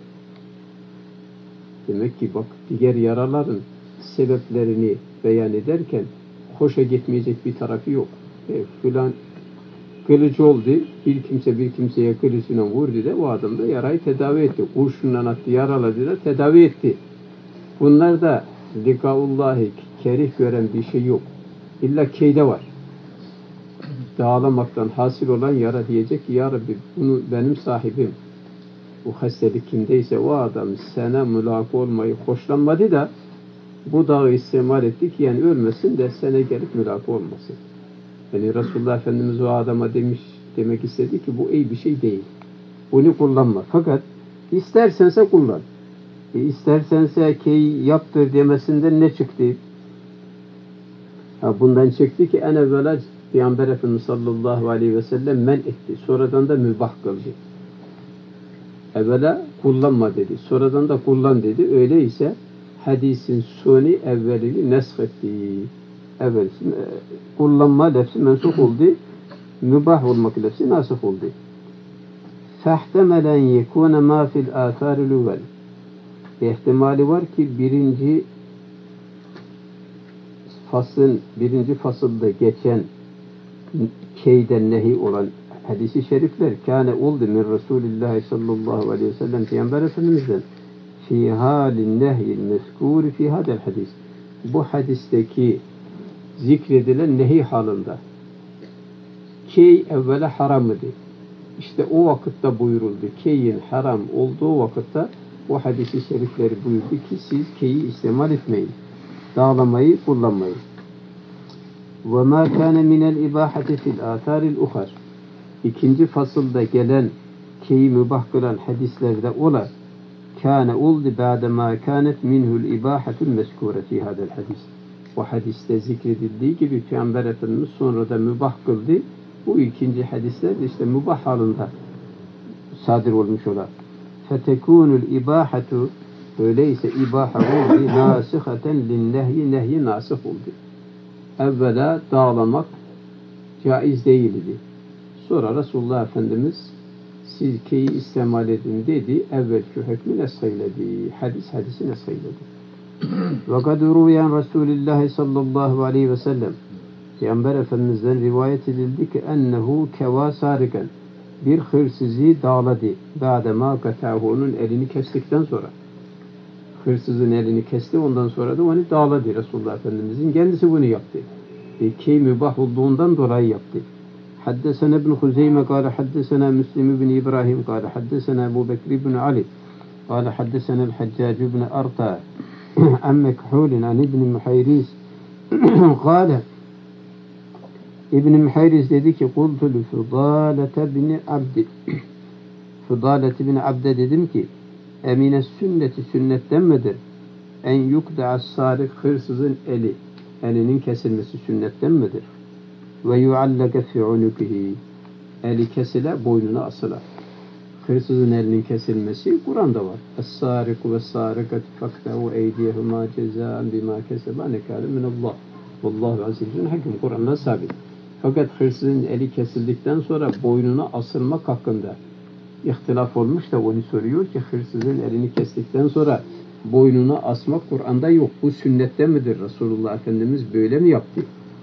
Demek ki bak diğer yaraların sebeplerini beyan ederken hoşa gitmeyecek bir tarafı yok. Filan kılıcı oldu, bir kimseye kılıcına vurdu da o adam da yarayı tedavi etti. Kurşundan attı, yaraladı da tedavi etti. Bunlar da likaullahi kerih gören bir şey yok. İlla keyde var. Dağlamaktan hasıl olan yara diyecek ki ya Rabbi bunu benim sahibim. Bu hastalık kimdeyse o adam sana mülak olmayı hoşlanmadı da bu dağı istemal etti ki yani ölmesin de sana gelip mülak olmasın. Yani Resulullah Efendimiz o adama demek istedi ki bu iyi bir şey değil. Bunu kullanma. Fakat istersense kullan. İstersense key yaptır demesinden ne çıktı? Bundan çıktı ki en evvela Peygamber Efendimiz sallallahu aleyhi ve sellem men etti. Sonradan da mübah kıldı. Evvela kullanma dedi. Sonradan da kullan dedi. Öyleyse hadisin sonu evvelini nesk etti. Evvel kullanma lefzi mensuh oldu. Mübah olmak lefzi nasih oldu. فَاحْتَمَلَنْ يَكُونَ مَا فِي الْآثَارِ الْاُوَّلِ İhtimali var ki birinci fasılda geçen keyden nehi olan hadisi şerifler kâne oldu min Resulillah sallallahu aleyhi ve sellem Peygamber Efendimiz'den fi halin nehyil mezkûri fi hadel hadis. Bu hadisteki zikredilen nehi halında key evvela haram idi. İşte o vakitte buyuruldu. Keyin haram olduğu vakitte o hadisi şerifleri buyurdu ki siz keyi istemal etmeyin. Dağlamayı kullanmayın. وَمَا كَانَ مِنَ الْاِبَاحَةِ فِي الْآثَارِ الْاُخَرِ İkinci fasılda gelen keyi mübah kılan hadislerde ola kâne oldu ba'demâ kânet minhul ibâhatul meskûre fî hadel hadis. O hadiste zikredildiği gibi Peygamber Efendimiz sonra da mübah kıldı. Bu ikinci hadisler de işte mübah halinde sadir olmuş olar. فَتَكُونُ الْاِبَاحَةُ öyleyse ibaha oldu nâsihaten linnehyi nehyi nasih oldu. Evvela dağlamak caiz değildi. Sonra Resulullah Efendimiz siz keyi istemal edin dedi. Evvelki hükmü nesheyledi. Hadisi nesheyledi. Ve kad ruyan Resulullah sallallahu aleyhi ve sellem Peygamber Efendimiz'den rivayet edildi ki ennehu keva sariken bir hırsızı dağladı. Ba'dema kata'hu onun elini kestikten sonra. Hırsızın elini kesti ondan sonra da onu dağladı Resulullah Efendimiz'in. Kendisi bunu yaptı. Key mübah olduğundan dolayı yaptı. حدثنا ابن خزيمة قال حدثنا مسلم بن إبراهيم قال حدثنا أبو بكر بن علي قال حدثنا الحجاج بن أرطى عن مكحول عن ابن محيريز قال ابن محيريز dedi ki قلت لفضالة بن عبد Fıdalet bin Abde dedim ki emine sünneti sünnetten midir? En yukda'a sarik hırsızın elinin kesilmesi sünnetten midir? Ve yuallaka fi unukihi eli kesile boynuna asıla. Hırsızın elinin kesilmesi Kur'an'da var. Es-sariku ve-sarikatu faktahu eydiyehuma cezâen bimâ keseba nekâlen minallah. Vallahu azizun hakim. Kur'an'da sabit. Fakat hırsızın eli kesildikten sonra boynuna asılmak hakkında ihtilaf olmuş da onu soruyor ki hırsızın elini kestikten sonra boynuna asmak Kur'an'da yok. Bu sünnetten midir? Resulullah Efendimiz böyle mi yaptı?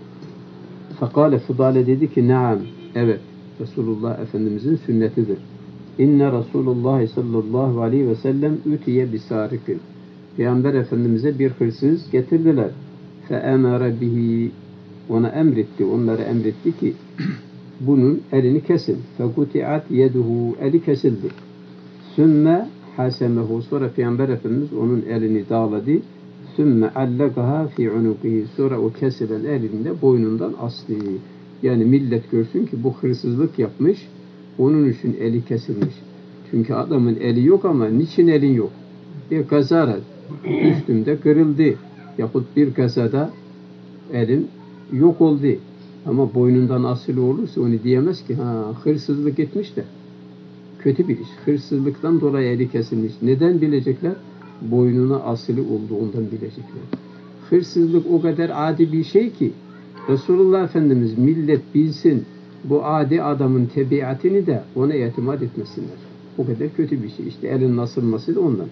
Fekale Fudale dedi ki naam. Evet. Resulullah Efendimizin sünnetidir. İnne Resulullah sallallahu aleyhi ve sellem ütiye bisarikin. Peygamber Efendimiz'e bir hırsız getirdiler. Fe emere bihi ona emretti. Onlara emretti ki bunun elini kesin. Fekuti'at yeduhu eli kesildi. Sümme hasemehu sonra Peygamber Efendimiz onun elini dağladı. Sümme allakaha fi unukihi sonra o kesilen elinde boynundan aslı. Yani millet görsün ki bu hırsızlık yapmış. Onun için eli kesilmiş. Çünkü adamın eli yok ama niçin elin yok? Bir kazara üstümde kırıldı. Yahut bir kazada elim yok oldu. Ama boynundan asılı olursa onu diyemez ki hırsızlık etmiş de kötü bir iş. Hırsızlıktan dolayı eli kesilmiş. Neden bilecekler? Boynuna asılı olduğundan bilecekler. Hırsızlık o kadar adi bir şey ki Resulullah Efendimiz millet bilsin bu adi adamın tebiatini de ona itimat etmesinler. O kadar kötü bir şey. İşte elin asılması da ondan.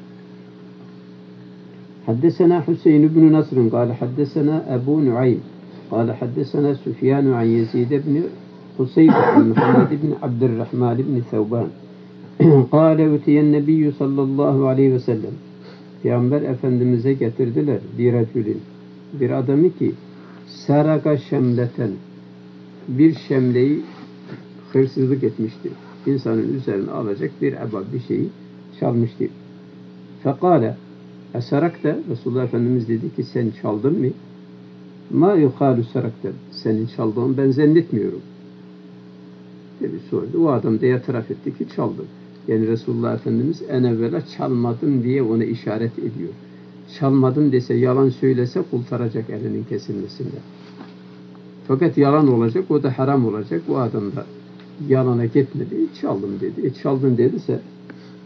Haddesena Hüseyin ibn Nasr'ın قال haddesena Ebu Nuaym قال حدثنا سفيان عن يزيد بن قصيب عن محمد بن عبد الرحمن بن ثوبان قال أتي النبي صلى الله عليه وسلم Peygamber Efendimiz'e getirdiler bir adamı ki saraka şemleten bir şemleyi hırsızlık etmişti. İnsanın üzerine alacak bir şeyi çalmıştı. Fekale esarakta Resulullah Efendimiz dedi ki sen çaldın mı? Ma yukalu sarakta senin çaldığını ben zannetmiyorum. Dedi sordu. O adam da itiraf etti ki çaldım. Yani Resulullah Efendimiz en evvela çalmadım diye ona işaret ediyor. Çalmadım dese, yalan söylese kurtaracak elinin kesilmesinde. Fakat yalan olacak, o da haram olacak. O adam da yalana gitmedi, çaldım dedi. Çaldın dediyse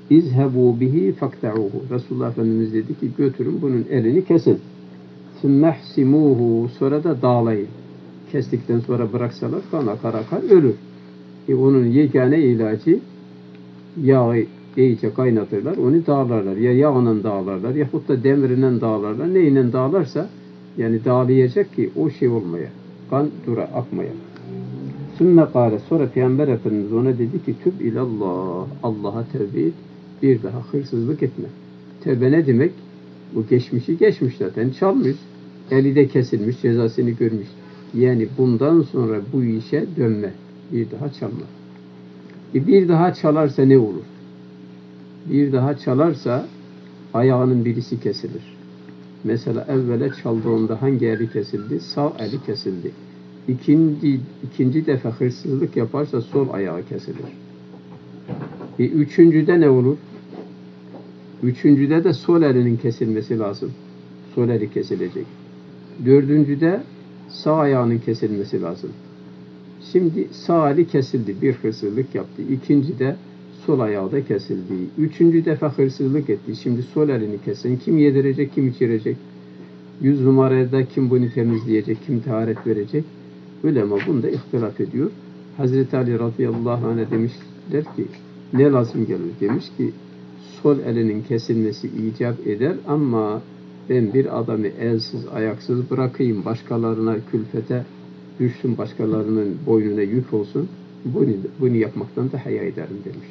İzhebu bihi fakta'uhu. Resulullah Efendimiz dedi ki götürün bunun elini kesin. Sümmehsimuhu. Sonra da dağlayın. Kestikten sonra bıraksalar kan akar ölür. Onun yegane ilacı yağı iyice kaynatırlar. Onu dağlarlar. Ya yağla dağlarlar yahut da demirinden dağlarlar. Neyle dağlarsa yani dağlayacak ki o şey olmaya. Kan akmaya. Sümme kâle. Sonra Peygamber Efendimiz ona dedi ki tüb ilallah. Allah'a tevbe et. Bir daha hırsızlık etme. Tevbe ne demek? Bu geçmişi geçmiş zaten. Çalmış. Eli de kesilmiş. Cezasını görmüş. Yani bundan sonra bu işe dönme. Bir daha çalma. Bir daha çalarsa ne olur? Bir daha çalarsa ayağının birisi kesilir. Mesela evvela çaldığında hangi eli kesildi? Sağ eli kesildi. İkinci defa hırsızlık yaparsa sol ayağı kesilir. Üçüncüde ne olur? Üçüncüde de sol elinin kesilmesi lazım. Sol eli kesilecek. Dördüncüde sağ ayağının kesilmesi lazım. Şimdi sağ eli kesildi. Bir hırsızlık yaptı. İkincide sol ayağı da kesildi. Üçüncü defa hırsızlık etti. Şimdi sol elini kesin. Kim yedirecek, kim içirecek? 100 numarada kim bunu temizleyecek, kim taharet verecek? Ulema bunda ihtilaf ediyor. Hazreti Ali radıyallahu anh'a demişler ki ne lazım gelir? Demiş ki sol elinin kesilmesi icap eder ama ben bir adamı elsiz, ayaksız bırakayım, başkalarına külfete düşsün, başkalarının boynuna yük olsun, bunu yapmaktan da haya ederim demiş.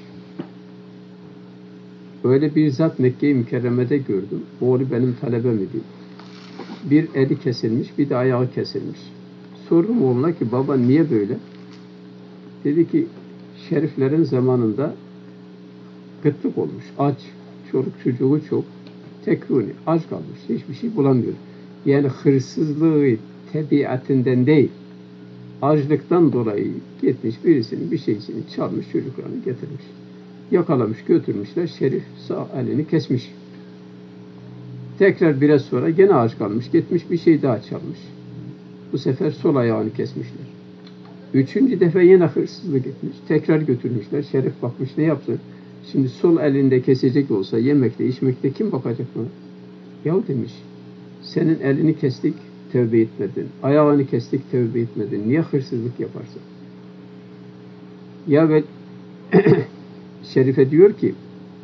Böyle bir zat Mekke-i Mükerreme'de gördüm. Oğlu benim talebem idi. Bir eli kesilmiş, bir de ayağı kesilmiş. Sordum oğluna ki baba niye böyle? Dedi ki şeriflerin zamanında kıtlık olmuş, aç, çoluk çocuğu çok, tekruni, aç kalmış, hiçbir şey bulamıyor. Yani hırsızlığı tabiatinden değil, açlıktan dolayı gitmiş birisinin bir şeysini çalmış, çocuklarını getirmiş. Yakalamış, götürmüşler, şerif sağ elini kesmiş. Tekrar biraz sonra gene aç kalmış, gitmiş bir şey daha çalmış. Bu sefer sol ayağını kesmişler. Üçüncü defa yine hırsızlık etmiş. Tekrar götürmüşler. Şerif bakmış ne yapsın? Şimdi sol elinde kesecek olsa yemekte, içmekte kim bakacak buna? Yahu demiş, senin elini kestik, tövbe etmedin. Ayağını kestik, tövbe etmedin. Niye hırsızlık yaparsın? Ya ve Şerife diyor ki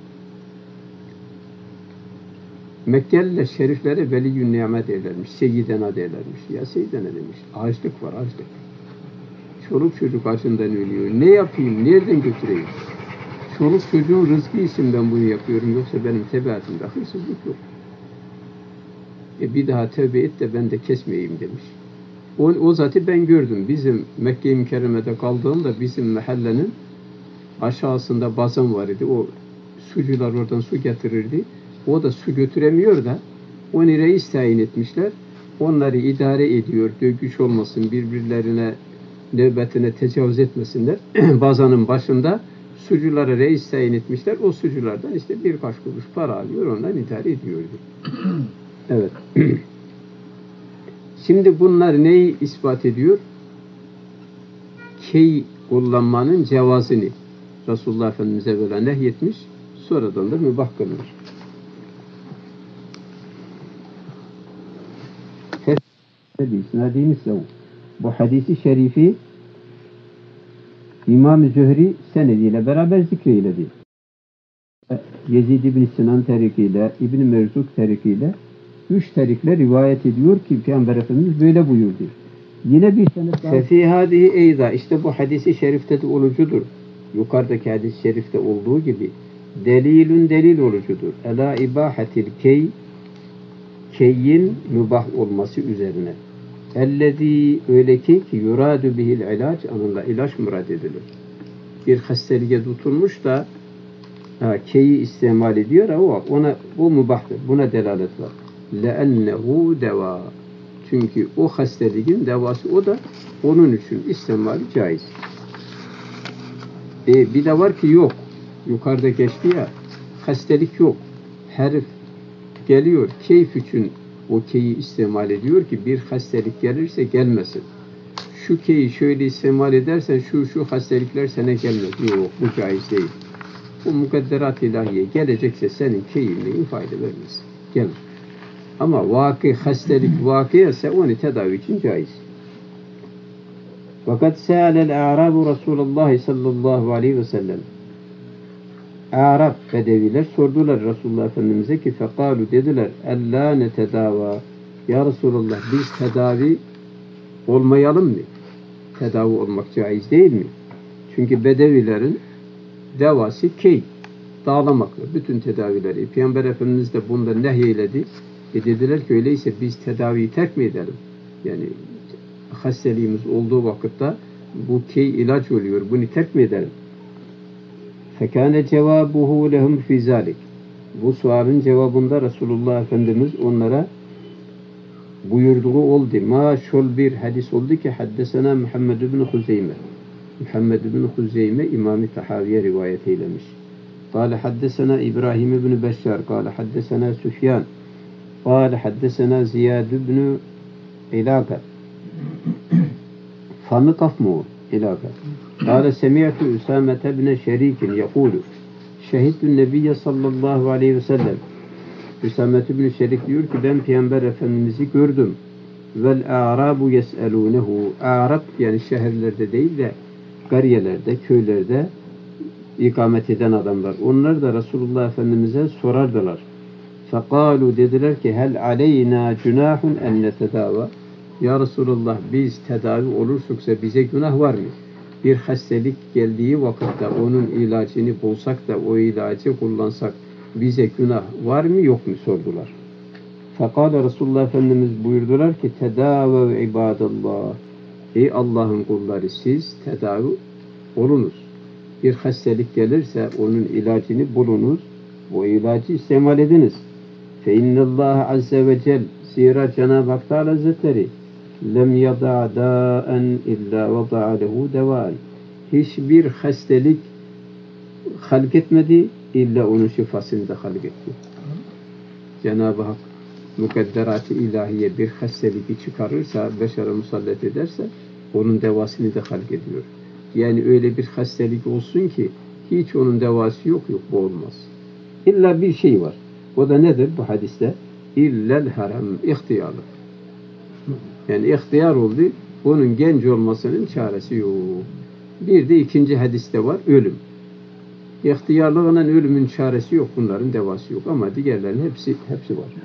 Mekkeliler şeriflere veli-i nimet derlermiş, seyyidena derlermiş. Ya seyyidena demiş, açlık var, açlık. Çoluk çocuk açından ölüyor. Ne yapayım, nereden götüreyim? Çoluk çocuğun rızkı için ben bunu yapıyorum, yoksa benim tebiatımda hırsızlık yok. Bir daha tövbe et de ben de kesmeyeyim demiş. O zatı ben gördüm. Bizim Mekke-i Mükerreme'de kaldığımda bizim mahallenin aşağısında bazan var idi. O sucular oradan su getirirdi. O da su götüremiyor da onu reis tayin etmişler. Onları idare ediyor. Dövüş olmasın, birbirlerine nöbetine tecavüz etmesinler. Bazanın başında suculara reis tayin etmişler. O suculardan işte birkaç kuruş para alıyor. Ondan idare ediyordu. Evet. Şimdi bunlar neyi ispat ediyor? Key kullanmanın cevazını Resulullah Efendimiz'e böyle nehyetmiş. Sonradan da mübah kılmış. Bu hadisi şerifi İmam-ı Zühri senediyle beraber zikreyledi. Yezid ibn Sinan terikiyle, İbn Merzuk terikiyle 3 terikle rivayet ediyor ki Peygamber Efendimiz böyle buyurdu. Yine bir senet daha. Fefi hadihi eyda. İşte bu hadisi şerifte de olucudur. Yukarıdaki hadis-i şerifte olduğu gibi delilün delil olucudur. Ela ibahatil key, keyin mübah olması üzerine. Ellezî öyle ki yuradu bihil ilaç, onunla ilaç murad edilir. Bir hastalığa tutulmuş da keyi istemal ediyor ona bu mübahtır. Buna delalet var. لَأَنَّهُ deva. Çünkü o hastalığın devası o da onun için istemali caiz. Bir de var ki yok. Yukarıda geçti ya hastalık yok. Herif geliyor keyif için o keyi istemal ediyor ki bir hastalık gelirse gelmesin. Şu keyi şöyle istemal edersen şu hastalıklar sana gelmez. Yok bu caiz değil. bu mukadderat ilahiye gelecekse senin keyifliğin fayda vermez. Gelir. Ama vakı, hastalık vakı ise onu tedavi için caiz. Fakat se'alel a'rabu Resulullah sallallahu aleyhi ve sellem. Arap bedeviler sordular Resulullah Efendimiz'e ki fekalu dediler ellâ netedâvâ ya Resulullah biz tedavi olmayalım mı? Tedavi olmak caiz değil mi? Çünkü bedevilerin devası key, dağlamakla. Bütün tedavileri. Peygamber Efendimiz de bunda nehyeledi. Dediler ki öyleyse biz tedaviyi terk mi edelim? Yani hastalığımız olduğu vakitte bu key ilaç oluyor. Bunu terk mi edelim? Fekâne cevabuhu lehum fî zâlik. Bu sualin cevabında Resulullah Efendimiz onlara buyurduğu oldu. Ma şol bir hadis oldu ki haddesena Muhammed ibn Huzeyme. Muhammed ibn Huzeyme İmam-ı Tahaviye rivayet eylemiş. Kâle haddesena İbrahim ibn Beşşar. Kâle haddesena Süfyan. Kâle haddesena Ziyad ibn İlâkat. Famı kaf mı o? İlâkat. Kâle semi'tu Üsâmete ibn Şerîkin yekûlu. Şehidun Nebiyye sallallahu aleyhi ve sellem. Üsamet ibn Şerik diyor ki ben Peygamber Efendimiz'i gördüm. Vel a'rabu yes'elunehu. Arap yani şehirlerde değil de kariyelerde, köylerde ikamet eden adamlar. Onlar da Resulullah Efendimiz'e sorardılar. Fekalu dediler ki hel aleyna cunahun en netedava. Ya Resulullah biz tedavi olursak bize günah var mı? Bir hastalık geldiği vakitte onun ilacını bulsak da o ilacı kullansak bize günah var mı yok mu sordular. Fekale Resulullah Efendimiz buyurdular ki tedâve ibadallah. Ey Allah'ın kulları siz tedavi olunuz. Bir hastalık gelirse onun ilacını bulunuz. O ilacı istemal ediniz. Fe innallâhe azze ve cel zira Cenab-ı Hak Teala Hazretleri lem yada'a dâen illa vada'a lehu devâen. Hiçbir hastalık halk etmedi illa onun şifasını da halk etti. Cenab-ı Hak mukadderat-ı ilahiye bir hastalığı çıkarırsa, beşere musallat ederse onun devasını da halk ediyor. Yani öyle bir hastalık olsun ki hiç onun devası yok bu olmaz. İlla bir şey var. O da nedir bu hadiste? İllel haram, ihtiyarlı. Yani ihtiyar oldu, onun genç olmasının çaresi yok. Bir de ikinci hadiste var, ölüm. İhtiyarlığının ölümün çaresi yok, bunların devası yok ama diğerlerinin hepsi var.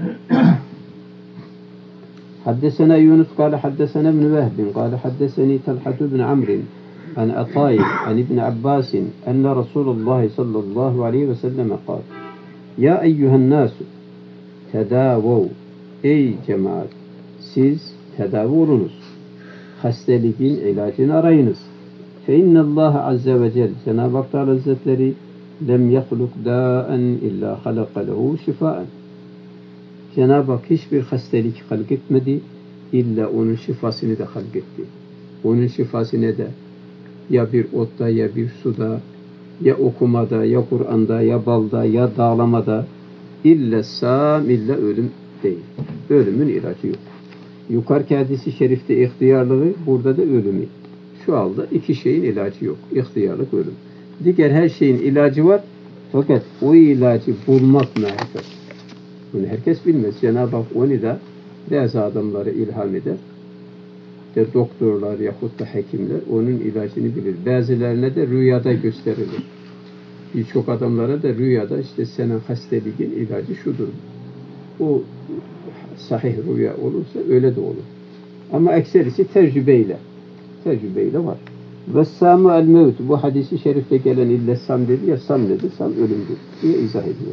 Haddesena Yunus kâle haddesena ibn Vehbin kâle haddeseni Talhat ibn Amrin an Atay an ibn Abbasin enne Resulullah sallallahu aleyhi ve sellem kâle ya eyyühen nâsu tedâvav ey cemaat siz tedavi olunuz. Hastalığın ilacını arayınız. Fe innallâhe azze ve celle Cenab-ı Hak Teala Hazretleri lem yahluk dâen illa halaka lehu şifaen. Cenab-ı Hak hiçbir hastalık halk etmedi illa onun şifasını da halk etti. Onun şifası ne de? Ya bir otta, ya bir suda, ya okumada, ya Kur'an'da, ya balda, ya dağlamada illa sam, illa ölüm değil. Ölümün ilacı yok. Yukarıki hadisi şerifte ihtiyarlığı, burada da ölümü. Şu anda iki şeyin ilacı yok. İhtiyarlık, ölüm. Diğer her şeyin ilacı var. Fakat o ilacı bulmak marifet. Bunu herkes bilmez. Cenab-ı Hak onu da bazı adamları ilham eder. İşte doktorlar yahut da hekimler onun ilacını bilir. Bazılarına da rüyada gösterilir. Birçok adamlara da rüyada işte senin hastalığın ilacı şudur. O sahih rüya olursa öyle de olur. Ama ekserisi tecrübeyle var. Vessâmü el-mevt. Bu hadisi şerifte gelen ille sam dedi ya, sam dedi, sam ölümdür diye izah ediyor.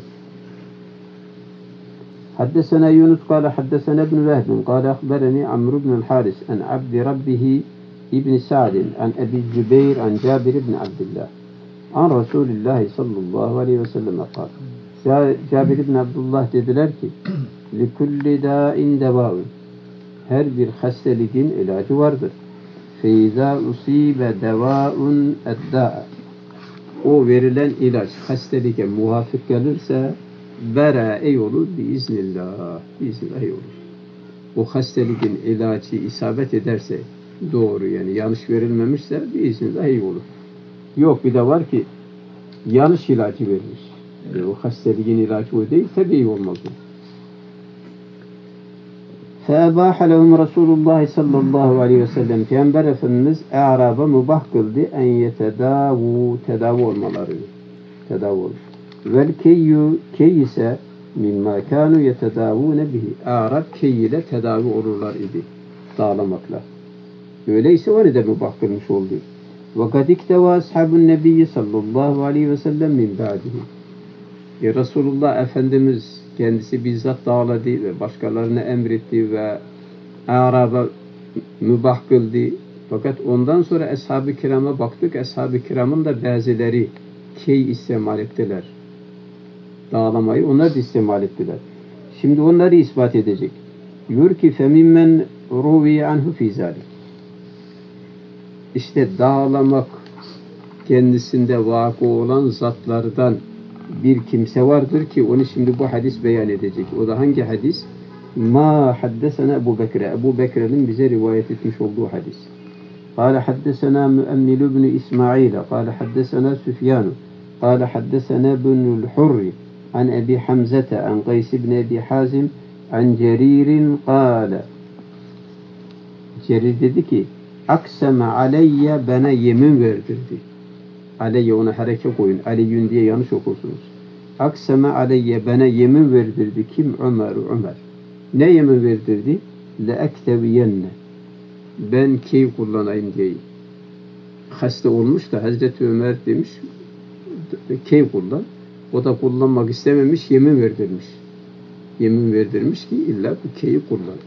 Haddesena Yunus kâle haddesena ibn Vehbin kâle akbereni Amr ibn el-Haris en abdi rabbihi ibn Sa'din en Ebi Zübeyir en Cabir ibn Abdillah an Resulullah sallallahu aleyhi ve sellem kâle. Cabir ibn Abdullah dediler ki likulli dâin devâun. Her bir hastalığın ilacı vardır. Feyza usibe devaun edda'a. O verilen ilaç hastalığa muvafık gelirse bera olur biiznillah. Biiznillah olur. O hastalığın ilacı isabet ederse doğru yani yanlış verilmemişse biiznillah olur. Yok bir de var ki yanlış ilacı vermiş. O hasteliğin ilacı o değil, tabii olmaz o. فَاَبَاحَ لَهُمْ رَسُولُ اللّٰهِ sallallahu aleyhi ve sellem Peygamber Efendimiz Arap'a mübah kıldı en yetedavu tedavi olmalarını. Tedavi olur. Vel key ise mimma kanu yetedavune bihi. Arap key ile tedavi olurlar idi. Dağlamakla. Öyleyse onu da mübah kılmış oldu. Ve kad ikteva ashabun nebiyyi sallallahu aleyhi ve sellem min ba'dihi. Resulullah Efendimiz kendisi bizzat dağladı ve başkalarına emretti ve Arap'a mübah kıldı. Fakat ondan sonra ashab-ı kirama baktık. Ashab-ı kiramın da bazıları key istemal ettiler. Dağlamayı onlar da istemal ettiler. Şimdi onları ispat edecek. Diyor ki فَمِمَّنْ رُوِيَ عَنْهُ فِي ذَلِكِ. İşte dağlamak kendisinde vakı olan zatlardan bir kimse vardır ki onu şimdi bu hadis beyan edecek. O da hangi hadis? Ma haddesena Ebu Bekre. Ebu Bekre'nin bize rivayet etmiş olduğu hadis. قال حدثنا مؤمل بن إسماعيل قال حدثنا سفيان قال حدثنا بن الحر عن أبي حمزة عن قيس بن أبي حازم عن جرير قال Cerir dedi ki akseme aleyye bana yemin verdirdi. Aleyye ona hareke koyun. Aleyyün diye yanlış okursunuz. Akseme aleyye bana yemin verdirdi. Kim? Ömer. Ne yemin verdirdi? Leekteviyenne. Ben key kullanayım diye. Hasta olmuş da Hazreti Ömer demiş key kullan. O da kullanmak istememiş, yemin verdirmiş. Yemin verdirmiş ki illa bu keyi kullan.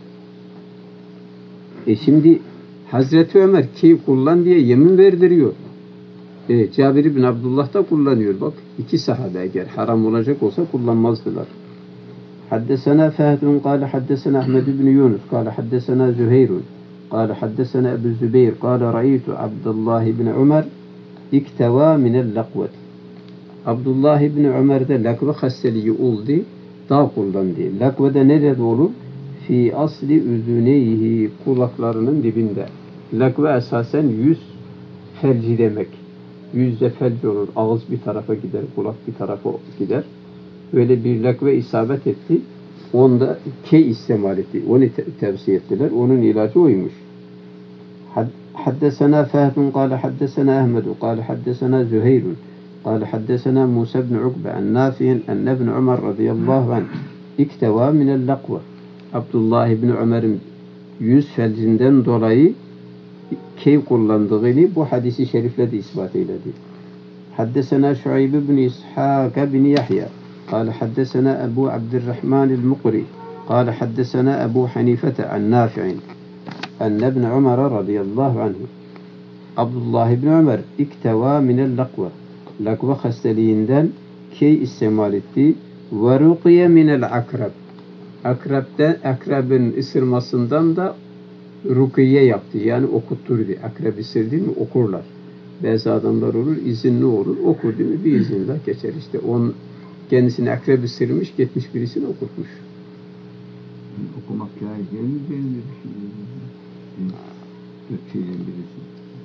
Şimdi Hazreti Ömer key kullan diye yemin verdiriyor. Cabir bin Abdullah da kullanıyor. Bak iki sahabe eğer haram olacak olsa kullanmazdılar. Haddesena Fehdun kâle haddesena Ahmed bin Yunus kâle haddesena Züheyrun kâle haddesena Ebu Zübeyir kâle ra'aytu Abdullah bin Ömer ikteva minel lakvet. Abdullah bin Ömer'de lakve hasteliği oldu. Dağ kullandı. Lakvede nerede olur? Fi asli üzüneyhi kulaklarının dibinde. Lakve esasen yüz felci demek. Yüzde felci olur. Ağız bir tarafa gider, kulak bir tarafa gider. Böyle bir lakve isabet etti. Onda key istemal etti. Onu tavsiye ettiler. Onun ilacı oymuş. Haddesena Fehdun kâle haddesena Ahmedu kâle haddesena Züheyrun kâle haddesena Musa bin Ukbe en Nafi'in enne ibn Ömer radıyallahu anh ikteva minel lakve. Abdullah ibn Ömer'in yüz felcinden dolayı key kullandığını bu hadisi şerifle de ispat eyledi. Haddesena Şuayb bin İshak bin Yahya قال حدثنا أبو عبد الرحمن المقري قال حدثنا أبو حنيفة عن نافع أن ابن عمر رضي الله عنه Abdullah ibn Ömer ikteva minel lakve. Lakve hasteliğinden key istemal etti. Ve rukiye minel akrab. Akrabın ısırmasından da rukiye yaptı. Yani okutturdu. Akrab ısırdı mı okurlar. Bazı adamlar olur, izinli olur. Okur değil mi? Bir izinle geçer işte. Kendisini akrab ısırmış, gitmiş birisini okutmuş. Okumak caiz değil mi? Benim de bir şey. Dört şeyden birisi.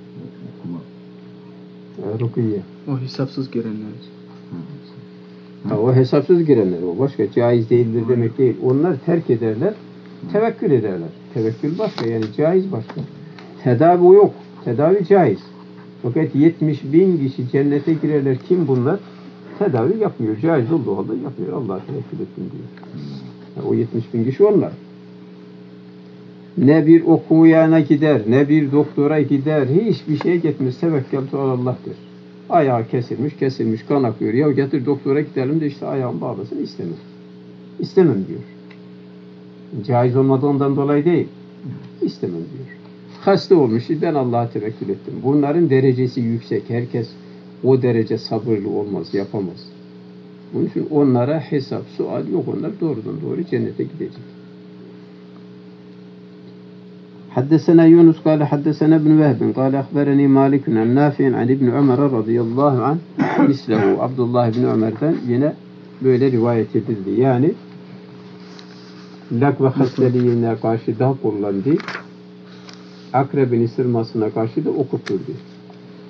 Okumak. Rukiye. O hesapsız girenler. O hesapsız girenler. O başka. Caiz değildir demek değil. Onlar terk ederler. Tevekkül ederler. Tevekkül başka. Yani caiz başka. Tedavi yok. Tedavi caiz. Fakat 70.000 kişi cennete girerler. Kim bunlar? Tedavi yapmıyor. Caiz olduğu halde yapmıyor. Allah'a tevekkül ettim diyor. O 70.000 kişi onlar. Ne bir okuyana gider, ne bir doktora gider, hiçbir şeye gitmez. Tevekkeltu Allah'tır. Ayağı kesilmiş, kan akıyor. Ya getir doktora gidelim de işte ayağım bağlasın. İstemem. İstemem diyor. Caiz olmadığından dolayı değil. İstemem diyor. Hasta olmuş, ben Allah'a tevekkül ettim. Bunların derecesi yüksek. Herkes o derece sabırlı olmaz, yapamaz. Onun için onlara hesap, sual yok. Onlar doğrudan doğru cennete gidecek. حدثنا يونس قال حدثنا ابن وهب قال أخبرني مالك عن نافع عن ابن عمر رضي الله عنه mislehu. Abdullah ibn Ömer'den yine böyle rivayet edildi. Yani lakve hasteliğine karşı da kullandı. Akrebin ısırmasına karşı da okutturdu.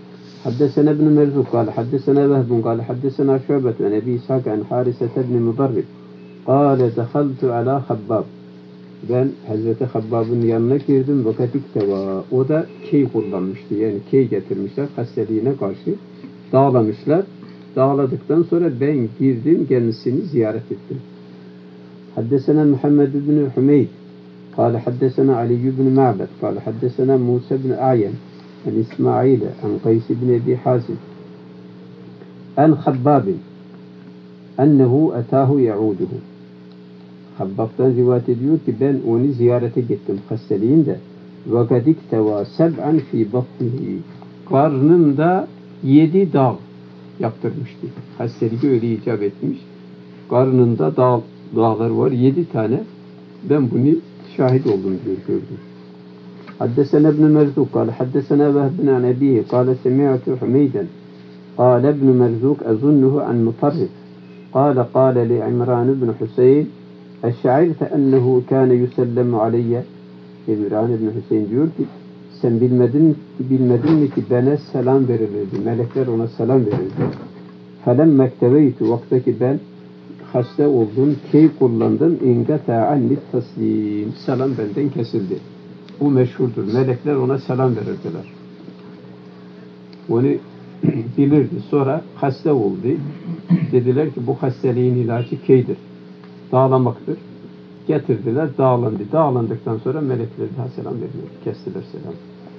حدثنا ابن مرزوق قال حدثنا وهب قال حدثنا شعبة عن أبي إسحاق عن حارثة بن مضرب قال دخلت على خباب. Ben Hazreti Habbab'ın yanına girdim. Vakat ikteva. O da key kullanmıştı. Yani key getirmişler. Hasteliğine karşı dağlamışlar. Dağladıktan sonra ben girdim. Kendisini ziyaret ettim. Haddesena Muhammed bin Hümeyd. قال حدثنا علي بن معبد قال حدثنا موسى بن أعين عن إسماعيل عن قيس بن أبي حازم عن خباب أنه أتاه يعوده. Habbab'dan rivayet ediyor ki ben onu ziyarete gittim hastaliğinde. وَقَدْ اِكْتَوَى سَبْعًا فِي بَطْنِهِ. Karnında 7 dağ yaptırmıştı. Hastalığı öyle icap etmiş. Karnında dağlar var 7 tane. Ben bunu şahit oldum diyor, gördüm. حدثنا ابن مرزوق قال حدثنا وهب عن أبيه قال سمعت حميدا قال ابن مرزوق أظنه عن مطرف قال لعمران بن حسين أشعرت أنه كان يسلم علي. İmran ibn Hüseyin diyor ki sen bilmedin mi ki bana selam verilirdi. Melekler ona selam verirdi. فَلَمَّ اَكْتَوَيْتُ Vaktaki ben hasta oldum, key kullandım. اِنْقَتَعَ عَنِّ التَّسْلِيمِ Selam benden kesildi. Bu meşhurdur. Melekler ona selam verirdiler. Onu bilirdi. Sonra hasta oldu. Dediler ki bu hastalığın ilacı keydir. Dağlamaktır. Getirdiler, dağlandı. Dağlandıktan sonra melekler daha selam vermiyor. Kestiler selam.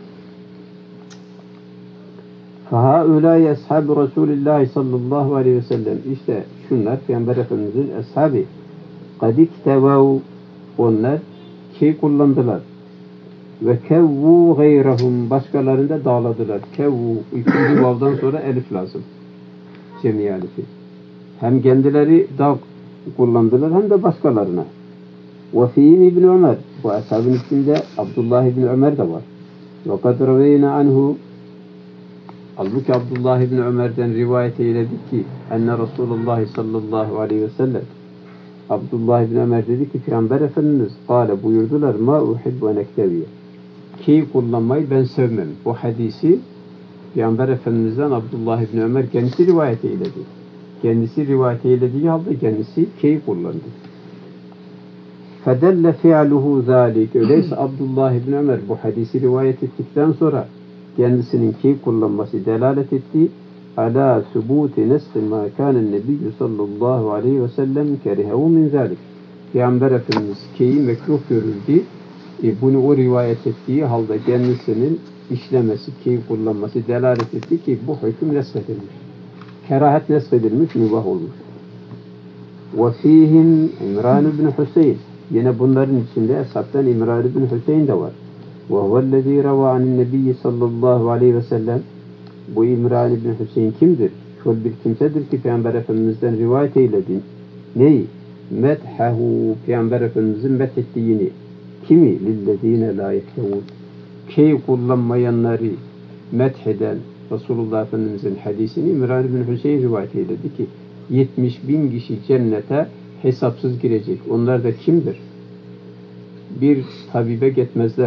فَهَاُولَٰي أَصْحَابُ رَسُولِ اللّٰهِ sallallahu aleyhi ve sellem. İşte şunlar Peygamber Efendimiz'in ashabı. قَدْ اِكْتَوَوْا Onlar key kullandılar. Ve kevvu gayrahum başkalarında dağladılar. Kevvu ikinci vavdan sonra elif lazım. Cemi alifi. Hem kendileri dağ kullandılar hem de başkalarına. Ve fîhim İbn Ömer. Bu ashabın içinde Abdullah İbn Ömer de var. Ve kad raveyna anhu. Halbuki Abdullah İbn Ömer'den rivayet eyledik ki enne Resulullah sallallahu aleyhi ve sellem Abdullah İbn Ömer dedi ki Peygamber Efendimiz kâle buyurdular ma uhibbu en ekteviye. Key kullanmayı ben sevmem. Bu hadisi Peygamber Efendimiz'den Abdullah İbn Ömer kendisi rivayet eyledi. Kendisi rivayet eylediği halde kendisi key kullandı. فَدَلَّ فِعْلُهُ ذَٰلِكَ Öyleyse Abdullah İbn Ömer bu hadisi rivayet ettikten sonra kendisinin key kullanması delalet etti. عَلَى ثُبُوتِ نَسْخِ مَا كَانَ النَّبِيُّ sallallahu aleyhi ve sellem كَرِهَهُ مِنْ ذَٰلِكَ Peygamber Efendimiz keyi mekruh görüldü. Bunu o rivayet ettiği halde kendisinin işlemesi, key kullanması delalet etti ki bu hüküm neshedilmiş. Kerahat neshedilmiş, mübah olmuş. وَفِيهِمْ İmran ibn Hüseyin Yine bunların içinde ashabtan İmran ibn Hüseyin de var. وَهُوَ الَّذ۪ي رَوَى عَنِ النَّبِيِّ sallallahu aleyhi ve sellem Bu İmran ibn Hüseyin kimdir? Şöyle bir kimsedir ki Peygamber Efendimiz'den rivayet eyledi. Neyi? Medhahu Peygamber Efendimiz'in methettiğini. Kimi? لِلَّذ۪ينَ لَا يَكْتَوُونَ Key kullanmayanları metheden Resulullah Efendimiz'in hadisini İmran ibn Hüseyin rivayet eyledi ki 70.000 kişi cennete hesapsız girecek. Onlar da kimdir? Bir tabibe gitmezler.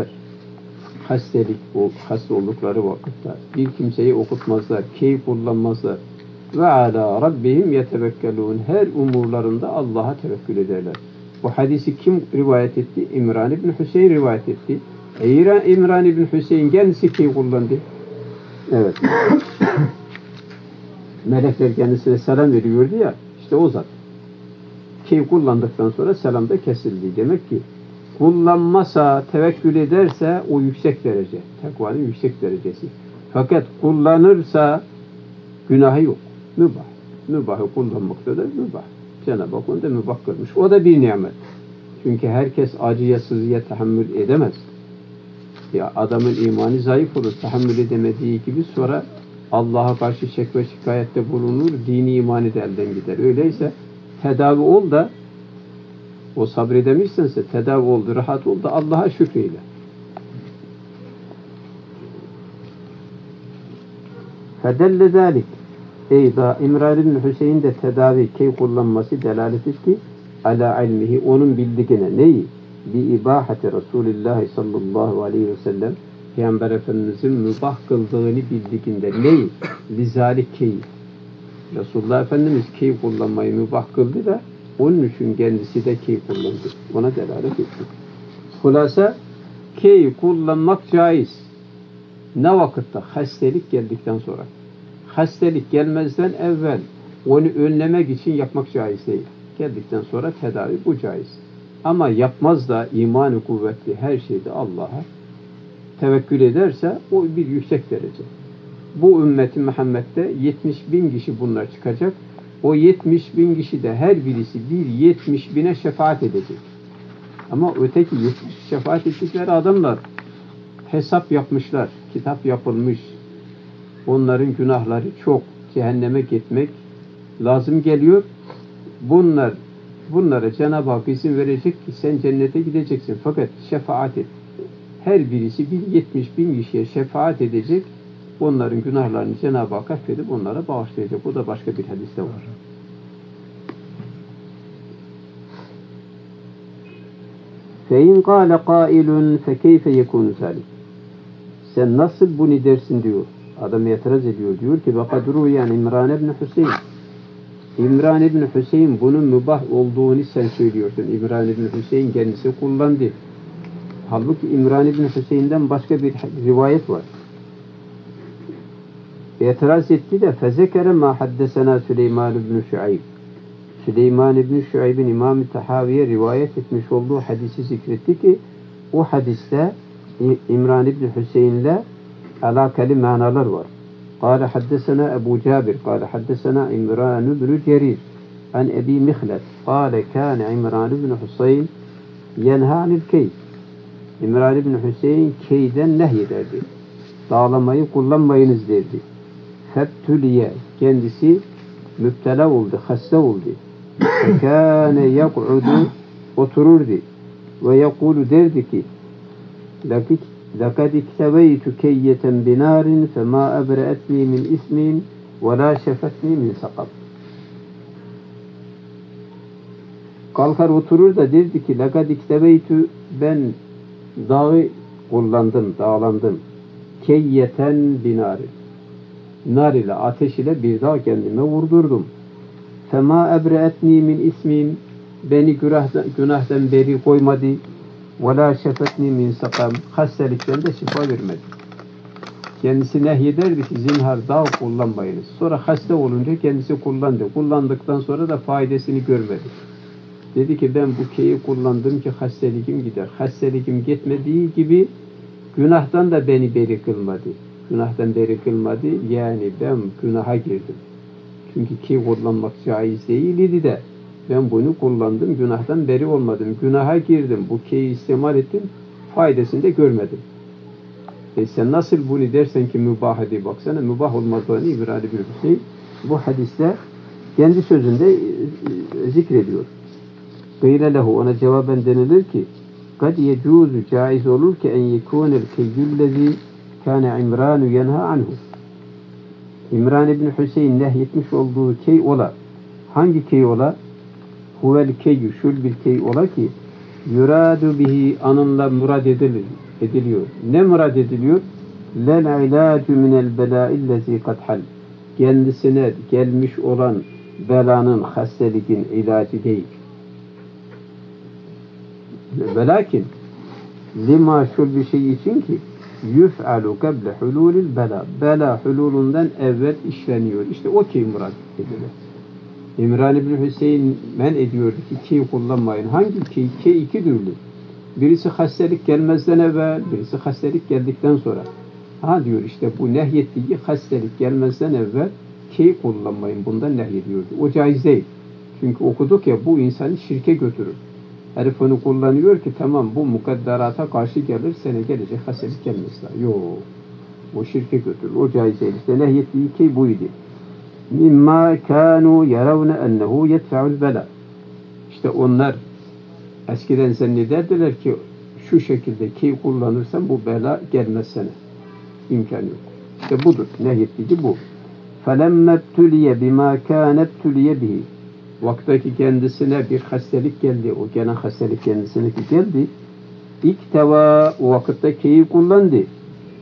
Hasta oldukları vakitte. Bir kimseyi okutmazlar. Key kullanmazlar. Ve ala rabbihim yetevekkelun. Her umurlarında Allah'a tevekkül ederler. Bu hadisi kim rivayet etti? İmran ibn Hüseyin rivayet etti. İmran ibn Hüseyin kendisi key kullandı. Evet. Melekler kendisine selam veriyordu ya. İşte o zat. Key kullandıktan sonra selam da kesildi. Demek ki kullanmasa, tevekkül ederse o yüksek derece. Takvanın yüksek derecesi. Fakat kullanırsa günahı yok. Mübah. Mübahı kullanmakta da mübah. Cenab-ı Hak onu da mübah görmüş. O da bir nimet. Çünkü herkes acıya, sızıya tahammül edemez. Ya adamın imanı zayıf olur. Tahammül edemediği gibi sonra Allah'a karşı şek ve şikayette bulunur. Dini imanı da elden gider. Öyleyse tedavi ol da o sabredemişsense tedavi oldu, rahat ol da Allah'a şükreyle. Fedelle zâlik. Eyda İmran ibn Hüseyin de tedavi, key kullanması delalet etti. Ala ilmihi, onun bildiğine. Neyi? Bi ibahati Resulullah sallallahu aleyhi ve sellem Peygamber Efendimiz'in mübah kıldığını bildiğinde neyi? Lizalik keyif. Resulullah Efendimiz keyif kullanmayı mübah kıldı da onun için kendisi de keyif kullandı. Ona delalet etti. Hulasa keyif kullanmak caiz. Ne vakitte? Hastalık geldikten sonra. Hastalık gelmezden evvel onu önlemek için yapmak caiz değil. Geldikten sonra tedavi bu caiz. Ama yapmaz da imanı kuvvetli her şeyde Allah'a tevekkül ederse o bir yüksek derece. Bu ümmeti Muhammed'de 70.000 kişi bunlar çıkacak. O 70.000 kişi de her birisi bir 70.000'e şefaat edecek. Ama öteki 70 şefaat ettikleri adamlar hesap yapmışlar, kitap yapılmış. Onların günahları çok. Cehenneme gitmek lazım geliyor. Bunlara Cenab-ı Hak izin verecek ki sen cennete gideceksin. Fakat şefaat et. Her birisi bir 70.000 kişiye şefaat edecek. Onların günahlarını Cenab-ı Hak affedip onlara bağışlayacak. Bu da başka bir hadiste var. فَاِنْ قَالَ قَائِلٌ فَكَيْفَ يَكُونُ ذَلِكَ Sen nasıl bunu dersin diyor. Adam itiraz ediyor. Diyor ki وَقَدْ رُوِيَنْ İmran ibn Hüseyin İmran ibn Hüseyin bunun mübah olduğunu sen söylüyorsun. İmran ibn Hüseyin kendisi kullandı. Halbuki İmran ibn Hüseyin'den başka bir rivayet var. İtiraz etti de فَذَكَرَ مَا حَدَّسَنَا Süleyman ibn Şuayb Süleyman ibn Şuayb'in İmam-ı Tahavi'ye rivayet etmiş olduğu hadisi zikretti ki o hadiste İmran ibn Hüseyin'le alakalı manalar var. قال حدثنا أبو جابر قال حدثنا عمران بن جرير عن أبي مخلد قال كان عمران بن حسين ينهى عن الكي İmran ibn Hüseyin keyden nehyederdi. Dağlamayı kullanmayınız derdi. Febtüliye kendisi müptela oldu, hasta oldu. Fekâne yak'udu otururdu. Ve yekulu derdi ki لَقَدْ اِكْتَبَيْتُ كَيَّةً بِنَارٍ فَمَا أَبْرَأَتْنِي مِنْ إِثْمٍ وَلَا شَفَتْنِي مِنْ سَقَبٍ Kalkar oturur da derdi ki لَقَدْ اِكْتَبَيْتُ ben dağı kullandım, dağlandım. Keyyeten binari. Nar ile, ateş ile bir dağ kendime vurdurdum. Fema ebre'etni min ismim. Beni günahdan beri koymadı. Ve la şefetni min sakam. Hastalıktan da şifa vermedi. Kendisi nehyederdi ki zinhar dağ kullanmayınız. Sonra hasta olunca kendisi kullandı. Kullandıktan sonra da faydasını görmedi. Dedi ki ben bu keyi kullandım ki hastalığım gider. Hastalığım gitmediği gibi günahtan da beni beri kılmadı. Günahtan beri kılmadı. Yani ben günaha girdim. Çünkü key kullanmak caiz değildi de ben bunu kullandım. Günahtan beri olmadım. Günaha girdim. Bu keyi istimal ettim. Faydasını da görmedim. Sen nasıl bunu dersen ki mübah hadi baksana. Mübah olmadığını İbrahim bin Hüseyin bu hadiste kendi sözünde zikrediyor. Gıyre lehu ona cevaben denilir ki kad yecuzu caiz olur ki en yekunel keyyüllezi kâne İmranu yenha anhu. İmran ibn Hüseyin nehyetmiş olduğu key ola. Hangi key ola? Huvel keyyü şul bir key ola ki yuradu bihi anınla murad ediliyor. Ne murad ediliyor? Lel ilâcu minel belâillezî kad hal. Kendisine gelmiş olan belanın, hastalığın ilacı değil. Velakin lima şul bir şey için ki yuf'alu kable hululil bela. Bela hululundan evvel işleniyor. İşte o key murad edilir. İmran ibn Hüseyin men ediyordu ki key kullanmayın. Hangi key? Key iki türlü. Birisi hastalık gelmezden evvel, birisi hastalık geldikten sonra. Ha diyor işte bu nehyettiği hastalık gelmezden evvel key kullanmayın. Bundan nehyediyordu. O caiz değil. Çünkü okuduk ya bu insanı şirke götürür. Herif onu kullanıyor ki tamam bu mukadderata karşı gelir, sene gelecek hastalık gelmez daha. Yok. O şirke götürür. O caiz değil. İşte nehyettiği key buydu. Mimma kanu yaravne ennehu yedfa'ul bela. İşte onlar eskiden zannederdiler ki şu şekilde key kullanırsan bu bela gelmez sana. İmkan yok. İşte budur. Nehyettiği bu. فَلَمَّ ابْتُلِيَ بِمَا كَانَ ابْتُلِيَ بِهِ Vaktaki kendisine bir hastalık geldi. O gelen hastalık kendisine geldi. İkteva o vakitte keyi kullandı.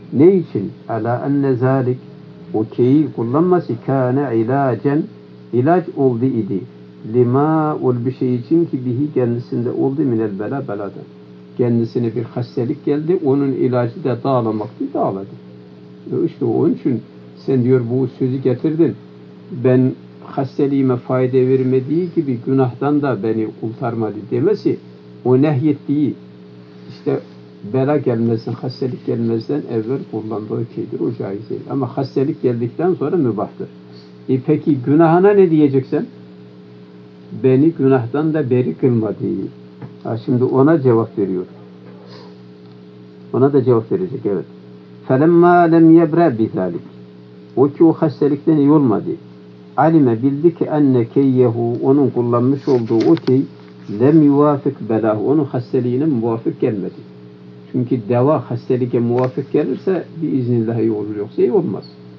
Ne için? Ala enne zalik, o keyi kullanması kâne ilacen, ilaç oldu idi. Lima ol bir şey için ki bihi kendisinde oldu minel bela beladan. Kendisine bir hastalık geldi, onun ilacı da dağlamaktı, dağladı. İşte onun için sen diyor bu sözü getirdin. Ben hastalığıma fayda vermediği gibi günahtan da beni kurtarmadı demesi, o nehyettiği işte bela gelmezden, hastalık gelmezden evvel kullandığı şeydir, o caiz değil. Ama hastalık geldikten sonra mübahtır. Peki günahına ne diyeceksin? Beni günahtan da beri kılmadı. Şimdi ona cevap veriyor. Ona da cevap verecek, evet. فَلَمَّا لَمْ يَبْرَ بِذَٰلِكِ O ki o hastalıktan iyi olmadı. Alime bildi ki enne keyyehu, onun kullanmış olduğu o key lem yuvafık belahu, onun hastalığına muvafık gelmedi. Çünkü deva hastalığa muvafık gelirse biiznillah iyi olur, yoksa iyi olmaz.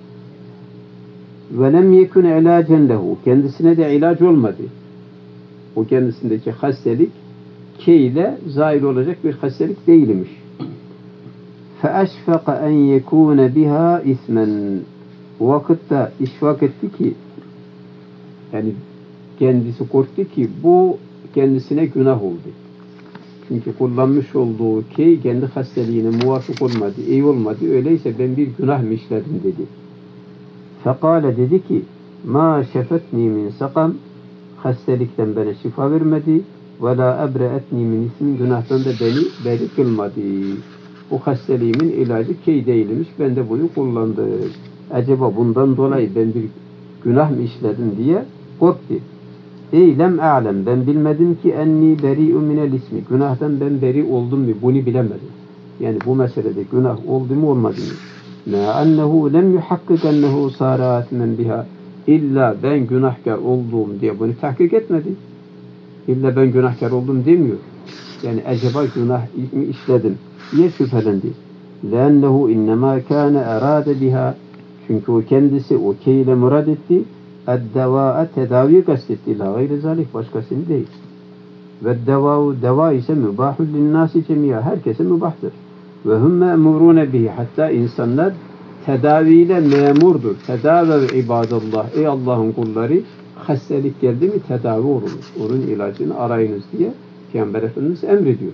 Ve lem yekun ilacen lehu, kendisine de ilaç olmadı. O kendisindeki hastalık key ile zahir olacak bir hastalık değilmiş. فَأَشْفَقَ اَنْ يَكُونَ بِهَا اِثْمًا O vakitte işfak etti ki, yani kendisi korktu ki bu kendisine günah oldu. Çünkü kullanmış olduğu key kendi hastalığına muvafık olmadı, iyi olmadı. Öyleyse ben bir günah mı işledim dedi. Fekale dedi ki, ma şefetni min sakam, hastalıktan bana şifa vermedi. Ve la ebre'etni min ismin, günahtan da beni kılmadı. Bu hastalığımın ilacı key değilmiş, ben de bunu kullandım. Acaba bundan dolayı ben bir günah mı işledim diye korktu. Ey lem a'lem, ben bilmedim ki enni beri'u minel ismi, günahdan ben beri oldum mu, bunu bilemedim. Yani bu meselede günah oldu mu olmadı mı? Ma ennehu lem yuhakkik ennehu sâra âtimen biha, illa ben günahkar olduğum diye bunu tahkik etmedi. İlla ben günahkar oldum demiyor. Yani acaba günah mı işledim diye şüphelendi. لَاَنَّهُ اِنَّمَا كَانَ اَرَادَ بِهَا Çünkü o kendisi o keyle murad etti. اَدَّوَاءَ tedaviyi kastetti. La gayri zalik, başkasını değil. Ve deva ise mübahun linnâsi cemiyâ. Herkese mübahtır. Ve hum me'murûne bihi. Hatta insanlar tedaviyle memurdur. Tedavi ibadallah. Ey Allah'ın kulları, hastalık geldi mi tedavi olunuz. Onun ilacını arayınız diye Peygamber Efendimiz emrediyor.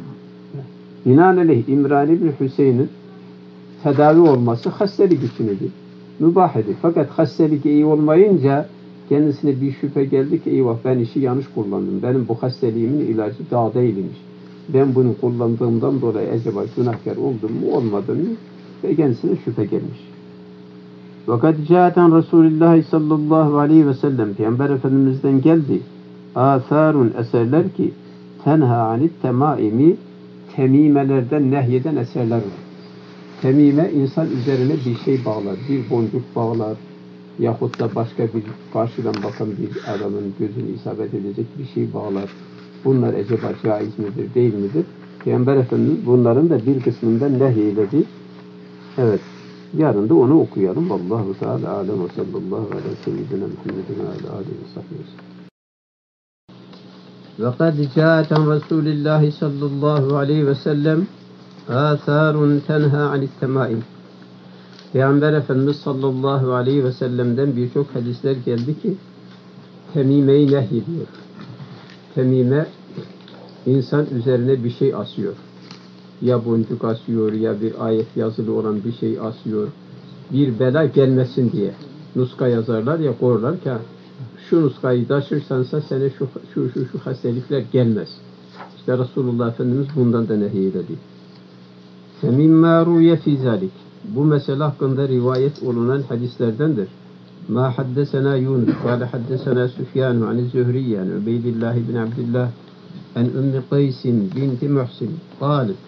Binaenaleyh İmran İbni Hüseyin'in tedavi olması hastalık için idi. Mübah idi. Fakat hastalık iyi olmayınca kendisine bir şüphe geldi ki eyvah ben işi yanlış kullandım. Benim bu hastalığımın ilacı daha değilmiş. Ben bunu kullandığımdan dolayı acaba günahkar oldum mu olmadım mı? Ve kendisine şüphe gelmiş. Fakat câten Resulullah sallallahu aleyhi ve sellem Peygamber Efendimiz'den geldi. Âthârun eserler ki tenha anit temâimi temimelerden nehyeden eserler var. Temime insan üzerine bir şey bağlar, bir boncuk bağlar yahut da başka bir karşıdan bakan bir adamın gözünü isabet edecek bir şey bağlar. Bunlar acaba caiz midir, değil midir? Peygamber Efendimiz bunların da bir kısmından nehyeledi. Evet. Yarın da onu okuyalım. Allahu Teala alem ve sallallahu aleyhi ve seyyidina Muhammedin ve aleyhi ve sahbihi. وقد جاءت عن رسول الله صلى الله عليه وسلم آثار تنهى عن التمائم. Peygamber Efendimiz sallallahu aleyhi ve sellem'den birçok hadisler geldi ki temimeyi nehyediyor. Temime insan üzerine bir şey asıyor. Ya boncuk asıyor ya bir ayet yazılı olan bir şey asıyor. Bir bela gelmesin diye. Nuska yazarlar ya, korlar ki şu nuskayı taşırsansa sana şu hastalıklar gelmez. İşte Resulullah Efendimiz bundan da nehyeledi. فَمِمَّا رُوْيَ فِي ذَلِكِ Bu mesele hakkında rivayet olunan hadislerdendir. مَا حَدَّسَنَا يُونُسُ قَالَ حَدَّسَنَا سُفْيَانُ عَنِ الزُّهْرِيِّ عَنْ عُبَيْدِ اللّٰهِ بْنِ عَبْدِ اللّٰهِ عَنْ أُمِّ قَيْسٍ بِنْتِ مُحْسِنٍ قَالَتْ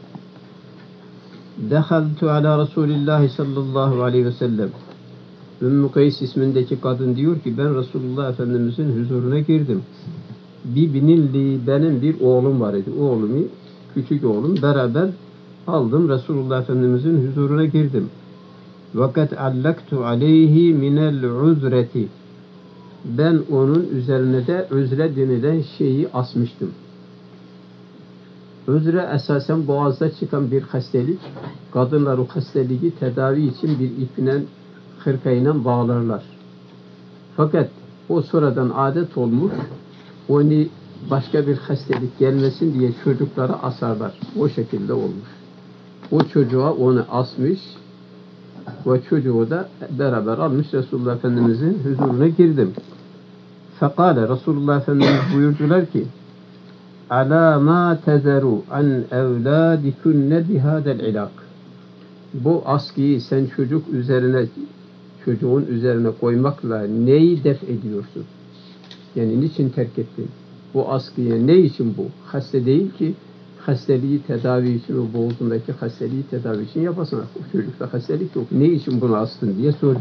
دَخَلْتُ عَلَى رَسُولِ اللّٰهِ صَلَّى اللّٰهُ عَلَيْهِ وَسَلَّمْ Ümmü Kays ismindeki kadın diyor ki ben Resulullah Efendimizin huzuruna girdim. Benim bir oğlum var idi. Oğlumu, küçük oğlum beraber aldım. Resulullah Efendimizin huzuruna girdim. Vakat allaktu aleyhi minel uzreti. Ben onun üzerine de üzre denilen şeyi asmıştım. Üzre esasen boğazda çıkan bir hastalık. Kadınlar o hastalığı tedavi için bir iple, hırkayla bağlarlar. Fakat o sonradan adet olmuş, onu başka bir hastalık gelmesin diye çocuklara asarlar. O şekilde olmuş. O çocuğa onu asmış ve çocuğu da beraber almış Resulullah Efendimizin huzuruna girdim. Fekale Resulullah Efendimiz buyurdular ki alâ mâ tezeru an evlâdikunne bihâdel ilâk. Bu askıyı sen çocuğun üzerine koymakla neyi def ediyorsun? Yani niçin terk ettin? Bu askıya ne için bu? Hasta değil ki hastalığı tedavi için, o boğazındaki hastalığı tedavi için yapasın. O çocukta hastalık yok. Ne için bunu astın diye sordu.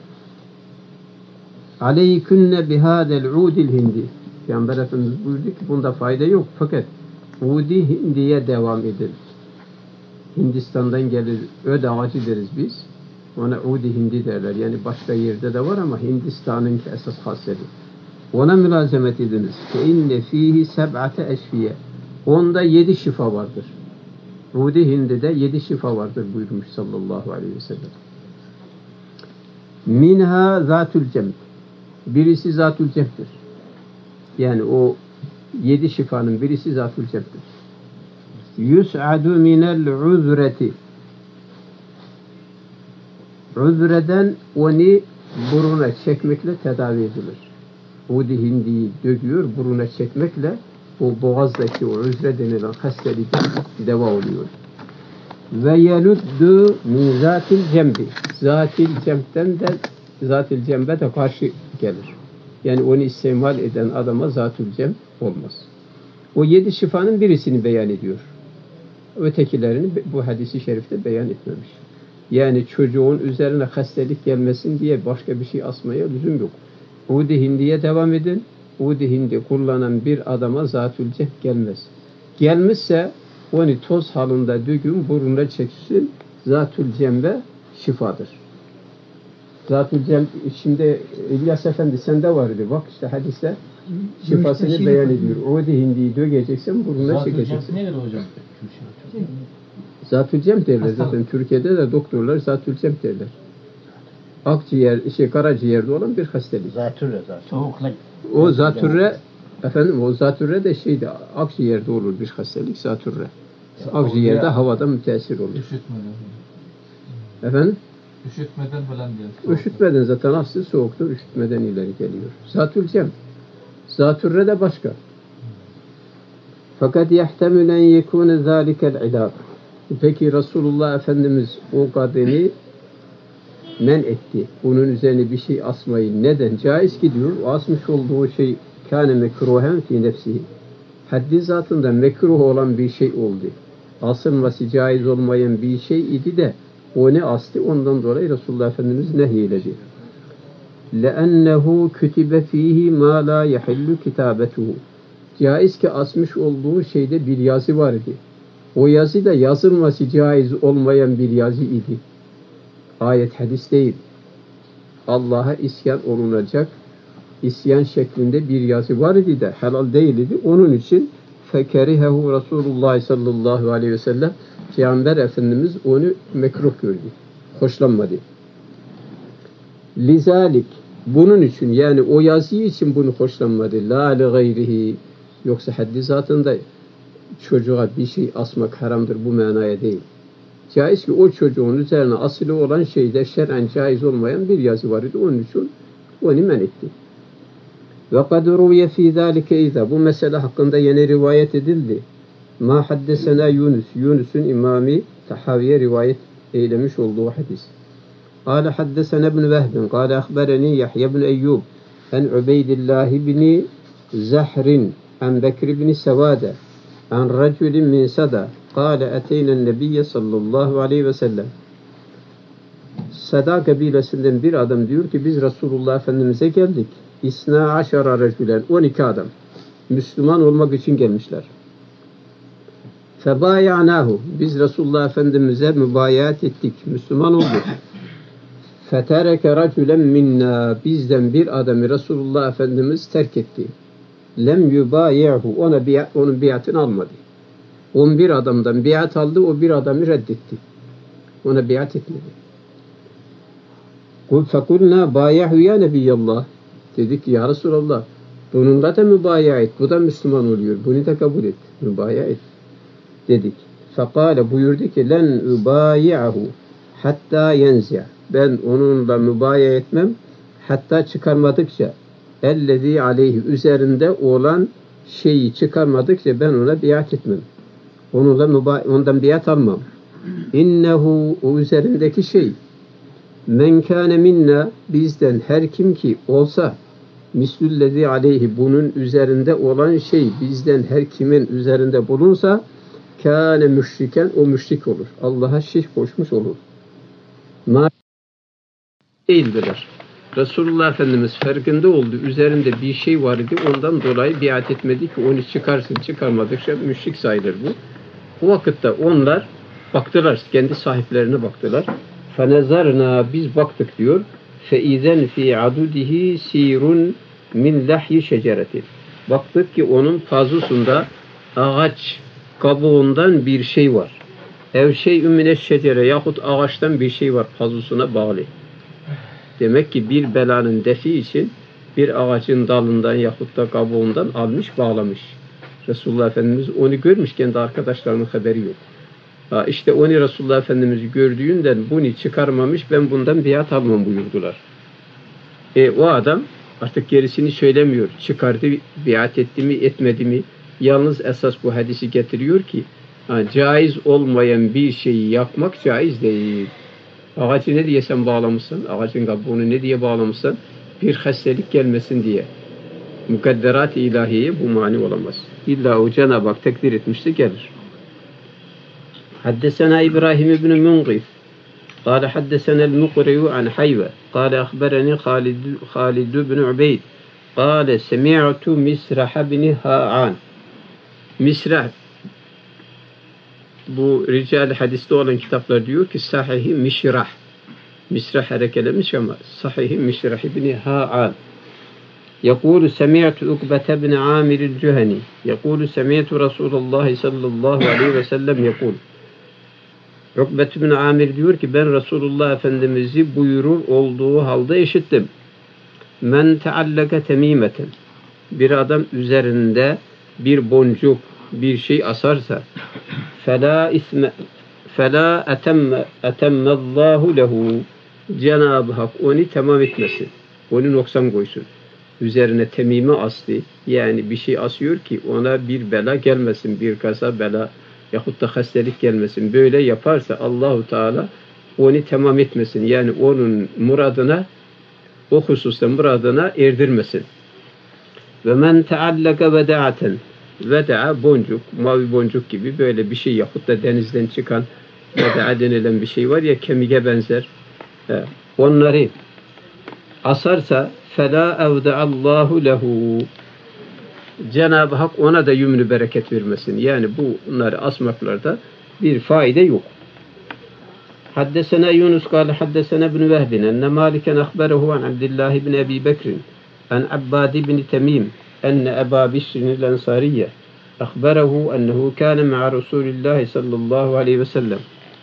Aleykünne bihâdel udil hindi. Peygamber Efendimiz buyurdu ki bunda fayda yok. Fakat udi hindiye devam edin. Hindistan'dan gelir, öd ağacı deriz biz. Ona udi hindi derler. Yani başka yerde de var ama Hindistan'ın esas hastalığı. Ona mülazemet ediniz. فَاِنَّ ف۪يهِ سَبْعَةَ اَشْفِيَ. Onda 7 şifa vardır. Udi Hindi'de 7 şifa vardır buyurmuş sallallahu aleyhi ve sellem. Minha zatül cemd. Birisi zatül cemd'dir. Yani o 7 şifanın birisi zatül cemd'dir. Yus'adu minel uzreti. Uzreden onu buruna çekmekle tedavi edilir. Udi hindiyi döküyor, buruna çekmekle o boğazdaki o üzre denilen hastalık deva oluyor. Ve yeluddu min zatil cembi. Zatil cemden de zatil cembe de karşı gelir. Yani onu istimal eden adama zatül cem olmaz. O 7 şifanın birisini beyan ediyor. Ötekilerini bu hadisi şerifte beyan etmemiş. Yani çocuğun üzerine hastalık gelmesin diye başka bir şey asmaya lüzum yok. Udi hindiye devam edin. Udi hindi kullanan bir adama zatül cem gelmez. Gelmişse onu toz halinde dökün, burnuna çeksin. Zatül cembe şifadır. Zatül cem, şimdi İlyas Efendi sende vardı. Bak işte hadiste şifasını beyan ediyor. Udi hindiyi dökeceksin, burnuna çekeceksin. Zatül cem nedir hocam? Zatül cem derler zaten. Türkiye'de de doktorlar zatül cem derler. Akciğer, karaciğerde olan bir hastalık. Zatürre zaten. Soğukla. O zatürre, efendim o zatürre de akciğerde olur bir hastalık, zatürre. Akciğerde havada müteessir olur. Üşütmeden. Efendim? Üşütmeden falan diyor. Üşütmeden zaten aslı soğuktur, üşütmeden ileri geliyor. Zatül cem. Zatürre de başka. Fakat yahtemülen yekûne zâlikel ilâk. Peki Resulullah Efendimiz o kadını men etti. Bunun üzerine bir şey asmayı neden caiz ki diyor. O asmış olduğu şey kâne mekruhen fî nefsihi. Haddi zatında mekruh olan bir şey oldu. Asılması caiz olmayan bir şey idi de o ne astı? Ondan dolayı Resulullah Efendimiz nehyeledi. لَأَنَّهُ كُتِبَ ف۪يهِ مَا لَا يَحِلُّ كِتَابَتُهُ. Caiz ki asmış olduğu şeyde bir yazı var idi. O yazı da yazılması caiz olmayan bir yazı idi. Ayet hadis değil. Allah'a isyan olunacak isyan şeklinde bir yazı var idi de helal değil idi. Onun için fekerihehu Resulullah sallallahu aleyhi ve sellem Peygamber Efendimiz onu mekruh gördü. Hoşlanmadı. Lizalik bunun için yani o yazı için bunu hoşlanmadı. La li gayrihi yoksa haddi zatında çocuğa bir şey asmak haramdır bu manaya değil. Caiz ki o çocuğun üzerine asılı olan şeyde şer'en caiz olmayan bir yazı var idi. Onun için onu men etti. Ve kad ruviye fî zâlike izâ. Bu mesele hakkında yine rivayet edildi. Ma haddesena Yunus. Yunus'un imamı Tahaviye rivayet eylemiş olduğu hadis. Kâle haddesena ibn Vehbin. Kâle ahbereni Yahya ibn Eyyub. En Ubeydillah ibn Zahrin. En Bekir ibn Sevâde. En racülin min Sada. Kâle eteynen nebiyye sallallahu aleyhi ve sellem. Sada kabilesinden bir adam diyor ki biz Resulullah Efendimiz'e geldik. İsna aşara racülen 12 adam. Müslüman olmak için gelmişler. Febayanahu. Biz Resulullah Efendimiz'e mübayat ettik. Müslüman olduk. Fetereke racülen minna. Bizden bir adamı Resulullah Efendimiz terk etti. Lem yubayi'hu. Onun biatını almadı. 11 adamdan biat aldı, o bir adamı reddetti. Ona biat etmedi. فَقُلْنَا بَايَعْهُ يَا نَبِيَّ اللّٰهِ Dedik ki ya Resulallah, bununla da mübaya et, bu da Müslüman oluyor, bunu da kabul et, mübaya et dedik. فَقَالَ buyurdu ki لَنْ اُبَايِعَهُ hatta يَنْزِعَ Ben onunla mübaya etmem, hatta çıkarmadıkça اَلَّذ۪ي aleyhi üzerinde olan şeyi çıkarmadıkça ben ona biat etmem. Ondan biat almam. İnnehu o üzerindeki şey men kâne minna bizden her kim ki olsa mislüllezî aleyhi bunun üzerinde olan şey bizden her kimin üzerinde bulunsa kâne müşriken o müşrik olur. Allah'a şirk koşmuş olur. Değildiler. Resulullah Efendimiz farkında oldu. Üzerinde bir şey var idi. Ondan dolayı biat etmedi ki onu çıkarsın. Çıkarmadıkça müşrik sayılır bu. Bu vakitte onlar baktılar. Kendi sahiplerine baktılar. فَنَزَرْنَا Biz baktık diyor. فَاِذَنْ فِي عَدُدِهِ سِيرٌ min lahyi şecereti. Baktık ki onun pazusunda ağaç kabuğundan bir şey var. Ev şey'ün mine şecere yahut ağaçtan bir şey var pazusuna bağlı. Demek ki bir belanın defi için bir ağacın dalından yahut da kabuğundan almış bağlamış. Resulullah Efendimiz onu görmüş, kendi arkadaşlarının haberi yok. İşte onu Resulullah Efendimiz gördüğünden bunu çıkarmamış, ben bundan biat almam buyurdular. O adam artık gerisini söylemiyor. Çıkardı, biat etti mi, etmedi mi? Yalnız esas bu hadisi getiriyor ki caiz olmayan bir şeyi yapmak caiz değil. Ağacı ne diye sen bağlamışsın? Ağacın kabuğunu ne diye bağlamışsın? Bir hastalık gelmesin diye. Mukadderat-ı ilahiye bu mani olamaz. İlla o Cenab-ı Hak tekdir etmişse gelir. Haddesena İbrahim ibn Mungif قال حدثنا المقري عن حيوة قال أخبرني خالد بن عبيد قال سمعت مسرح بن هاعان Misrah bu rical hadiste olan kitaplar diyor ki sahihi Mişrah. Misrah harekelemiş ama sahihi Mişrah ibn Ha'an. يقول سمعت عقبة بن عامر الجهني يقول سمعت رسول الله صلى الله عليه وسلم يقول Ukbe bin Amir diyor ki ben Resulullah Efendimiz'i buyurur olduğu halde işittim. Men teallaka temimeten bir adam üzerinde bir boncuk bir şey asarsa fela etemmallahu lehu Cenab-ı Hak onu tamam etmesin. Onu noksan koysun. Üzerine temime aslı yani bir şey asıyor ki ona bir bela gelmesin, bir kaza bela yahut da hastalık gelmesin. Böyle yaparsa Allahu Teala onu tamam etmesin. Yani onun muradına o hususta muradına erdirmesin. Ve men teallaka veda'aten veda'a boncuk, mavi boncuk gibi böyle bir şey yahut da denizden çıkan veda'a denilen bir şey var ya kemiğe benzer. Onları asarsa fela evda'allahu lehu Cenab-ı Hak ona da yümrü bereket vermesin. Yani bunları asmaklarda bir faide yok. Haddesena Yunus kâle haddesena ibn Vehbin enne Maliken ahberehu an Abdullah ibn Ebi Bekrin an Abbad ibn Temim enne Eba Bişrin el-Ensariye ahberehu ennehu kâne ma'a Resulillahi sallallahu aleyhi ve sellem.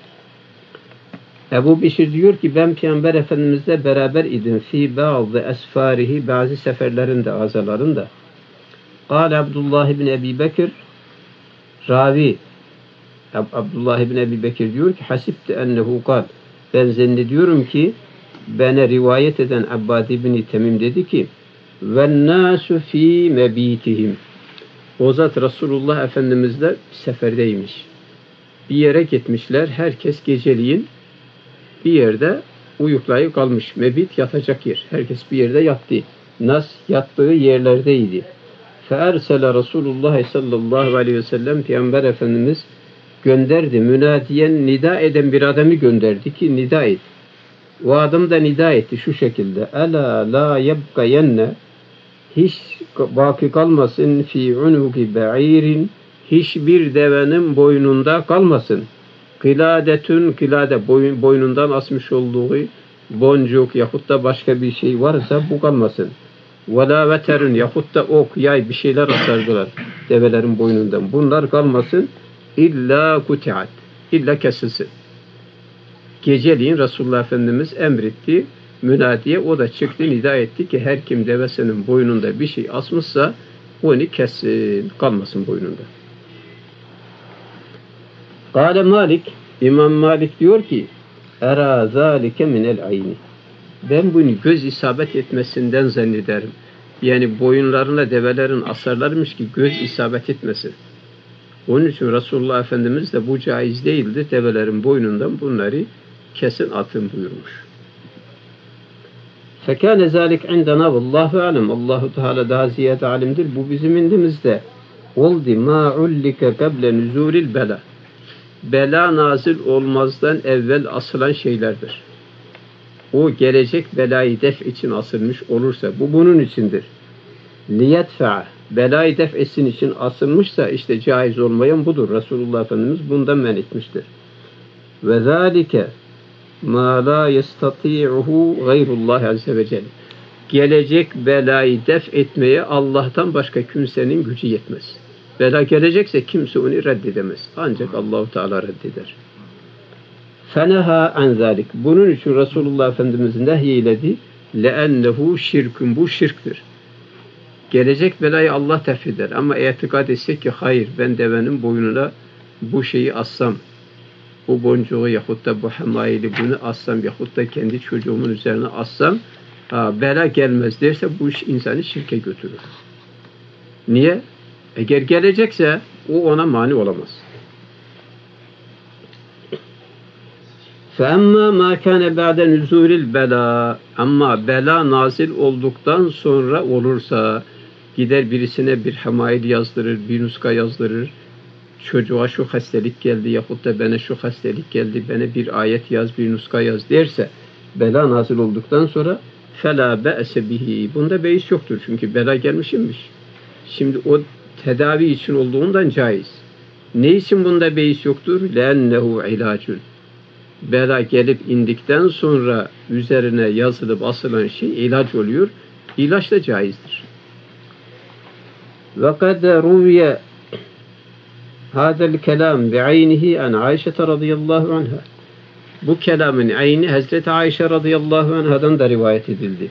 Ebu Bişir diyor ki ben Peygamber Efendimizle beraber idim fi bazı esfarihi bazı seferlerinde azalarında. Kâle Abdullah ibn Ebi Bekir ravi Abdullah ibn Ebi Bekir diyor ki hasibte ennehu kal ben zannediyorum ki bana rivayet eden Abbad ibn Temim dedi ki ve nasu fi mebitihim o zat Resulullah Efendimizle seferdeymiş. Bir yere gitmişler. Herkes geceliğin bir yerde uyuklayıp kalmış. Mebit yatacak yer. Herkes bir yerde yattı. Nas yattığı yerlerdeydi. Feersele Resulullah sallallahu aleyhi ve sellem Peygamber Efendimiz gönderdi. Münadiyen nida eden bir adamı gönderdi ki nida et. O adam da nida etti şu şekilde. Ela la yebkayenne hiç baki kalmasın fi unuki ba'irin hiçbir devenin boynunda kalmasın. Kıladetün kılade boynundan asmış olduğu boncuk yahut da başka bir şey varsa bu kalmasın. Vela veterün yahut da ok, yay bir şeyler asardılar develerin boynundan. Bunlar kalmasın. illa kutiat. İlla kesilsin. Geceliğin Resulullah Efendimiz emretti. Münadiye o da çıktı, nida etti ki her kim devesinin boynunda bir şey asmışsa onu kessin, kalmasın boynunda. Kâle Malik, İmam Malik diyor ki erâ zâlike minel ayni. Ben bunu göz isabet etmesinden zannederim. Yani boyunlarına develerin asarlarmış ki göz isabet etmesin. Onun için Resulullah Efendimiz de bu caiz değildir. Develerin boynundan bunları kesin atın buyurmuş. Fekâne zâlik indena vallâhu alem. Allah-u Teala daha ziyade alimdir. Bu bizim indimizde. Oldu mâ ullike kable nüzûlil bela. Bela nazil olmazdan evvel asılan şeylerdir. O gelecek belayı def için asılmış olursa bu bunun içindir. Liyetfe'a belayı def etsin için asılmışsa işte caiz olmayan budur. Resulullah Efendimiz bundan men etmiştir. Ve zâlike mâ lâ yestati'uhu gayrullah azze ve celle. Gelecek belayı def etmeye Allah'tan başka kimsenin gücü yetmez. Bela gelecekse kimse onu reddedemez. Ancak Allah-u Teala reddeder. Feneha an zalik. Bunun için Resulullah Efendimiz nehyeledi. Leennehu şirkün. Bu şirktir. Gelecek belayı Allah def eder. Ama itikad etsek ki hayır ben devenin boynuna bu şeyi assam, bu boncuğu yahut da bu hamayeli bunu assam yahut da kendi çocuğumun üzerine assam bela gelmez derse bu iş insanı şirke götürür. Niye? Eğer gelecekse o ona mani olamaz. فَاَمَّا مَا كَانَ بَعْدَ نُزُولِ الْبَلَا. Ama bela nazil olduktan sonra olursa gider birisine bir hamail yazdırır, bir nuska yazdırır. Çocuğa şu hastalık geldi yahut da bana şu hastalık geldi, bana bir ayet yaz, bir nuska yaz derse bela nazil olduktan sonra فَلَا بَأْسَ بِهِ. Bunda beis yoktur çünkü bela gelmişmiş. Şimdi o tedavi için olduğundan caiz. Ne için bunda beis yoktur? لَاَنَّهُ عِلَاجٌ. Bela gelip indikten sonra üzerine yazılıp asılan şey ilaç oluyor. İlaç da caizdir. وَقَدْ رُوِيَ هَذَا الْكَلَامِ بِعَيْنِهِ عَنْ عَيْشَةَ رَضِيَ اللّٰهُ عَنْهَا. Bu kelamın ayni Hazreti Ayşe radıyallahu anhadan da rivayet edildi.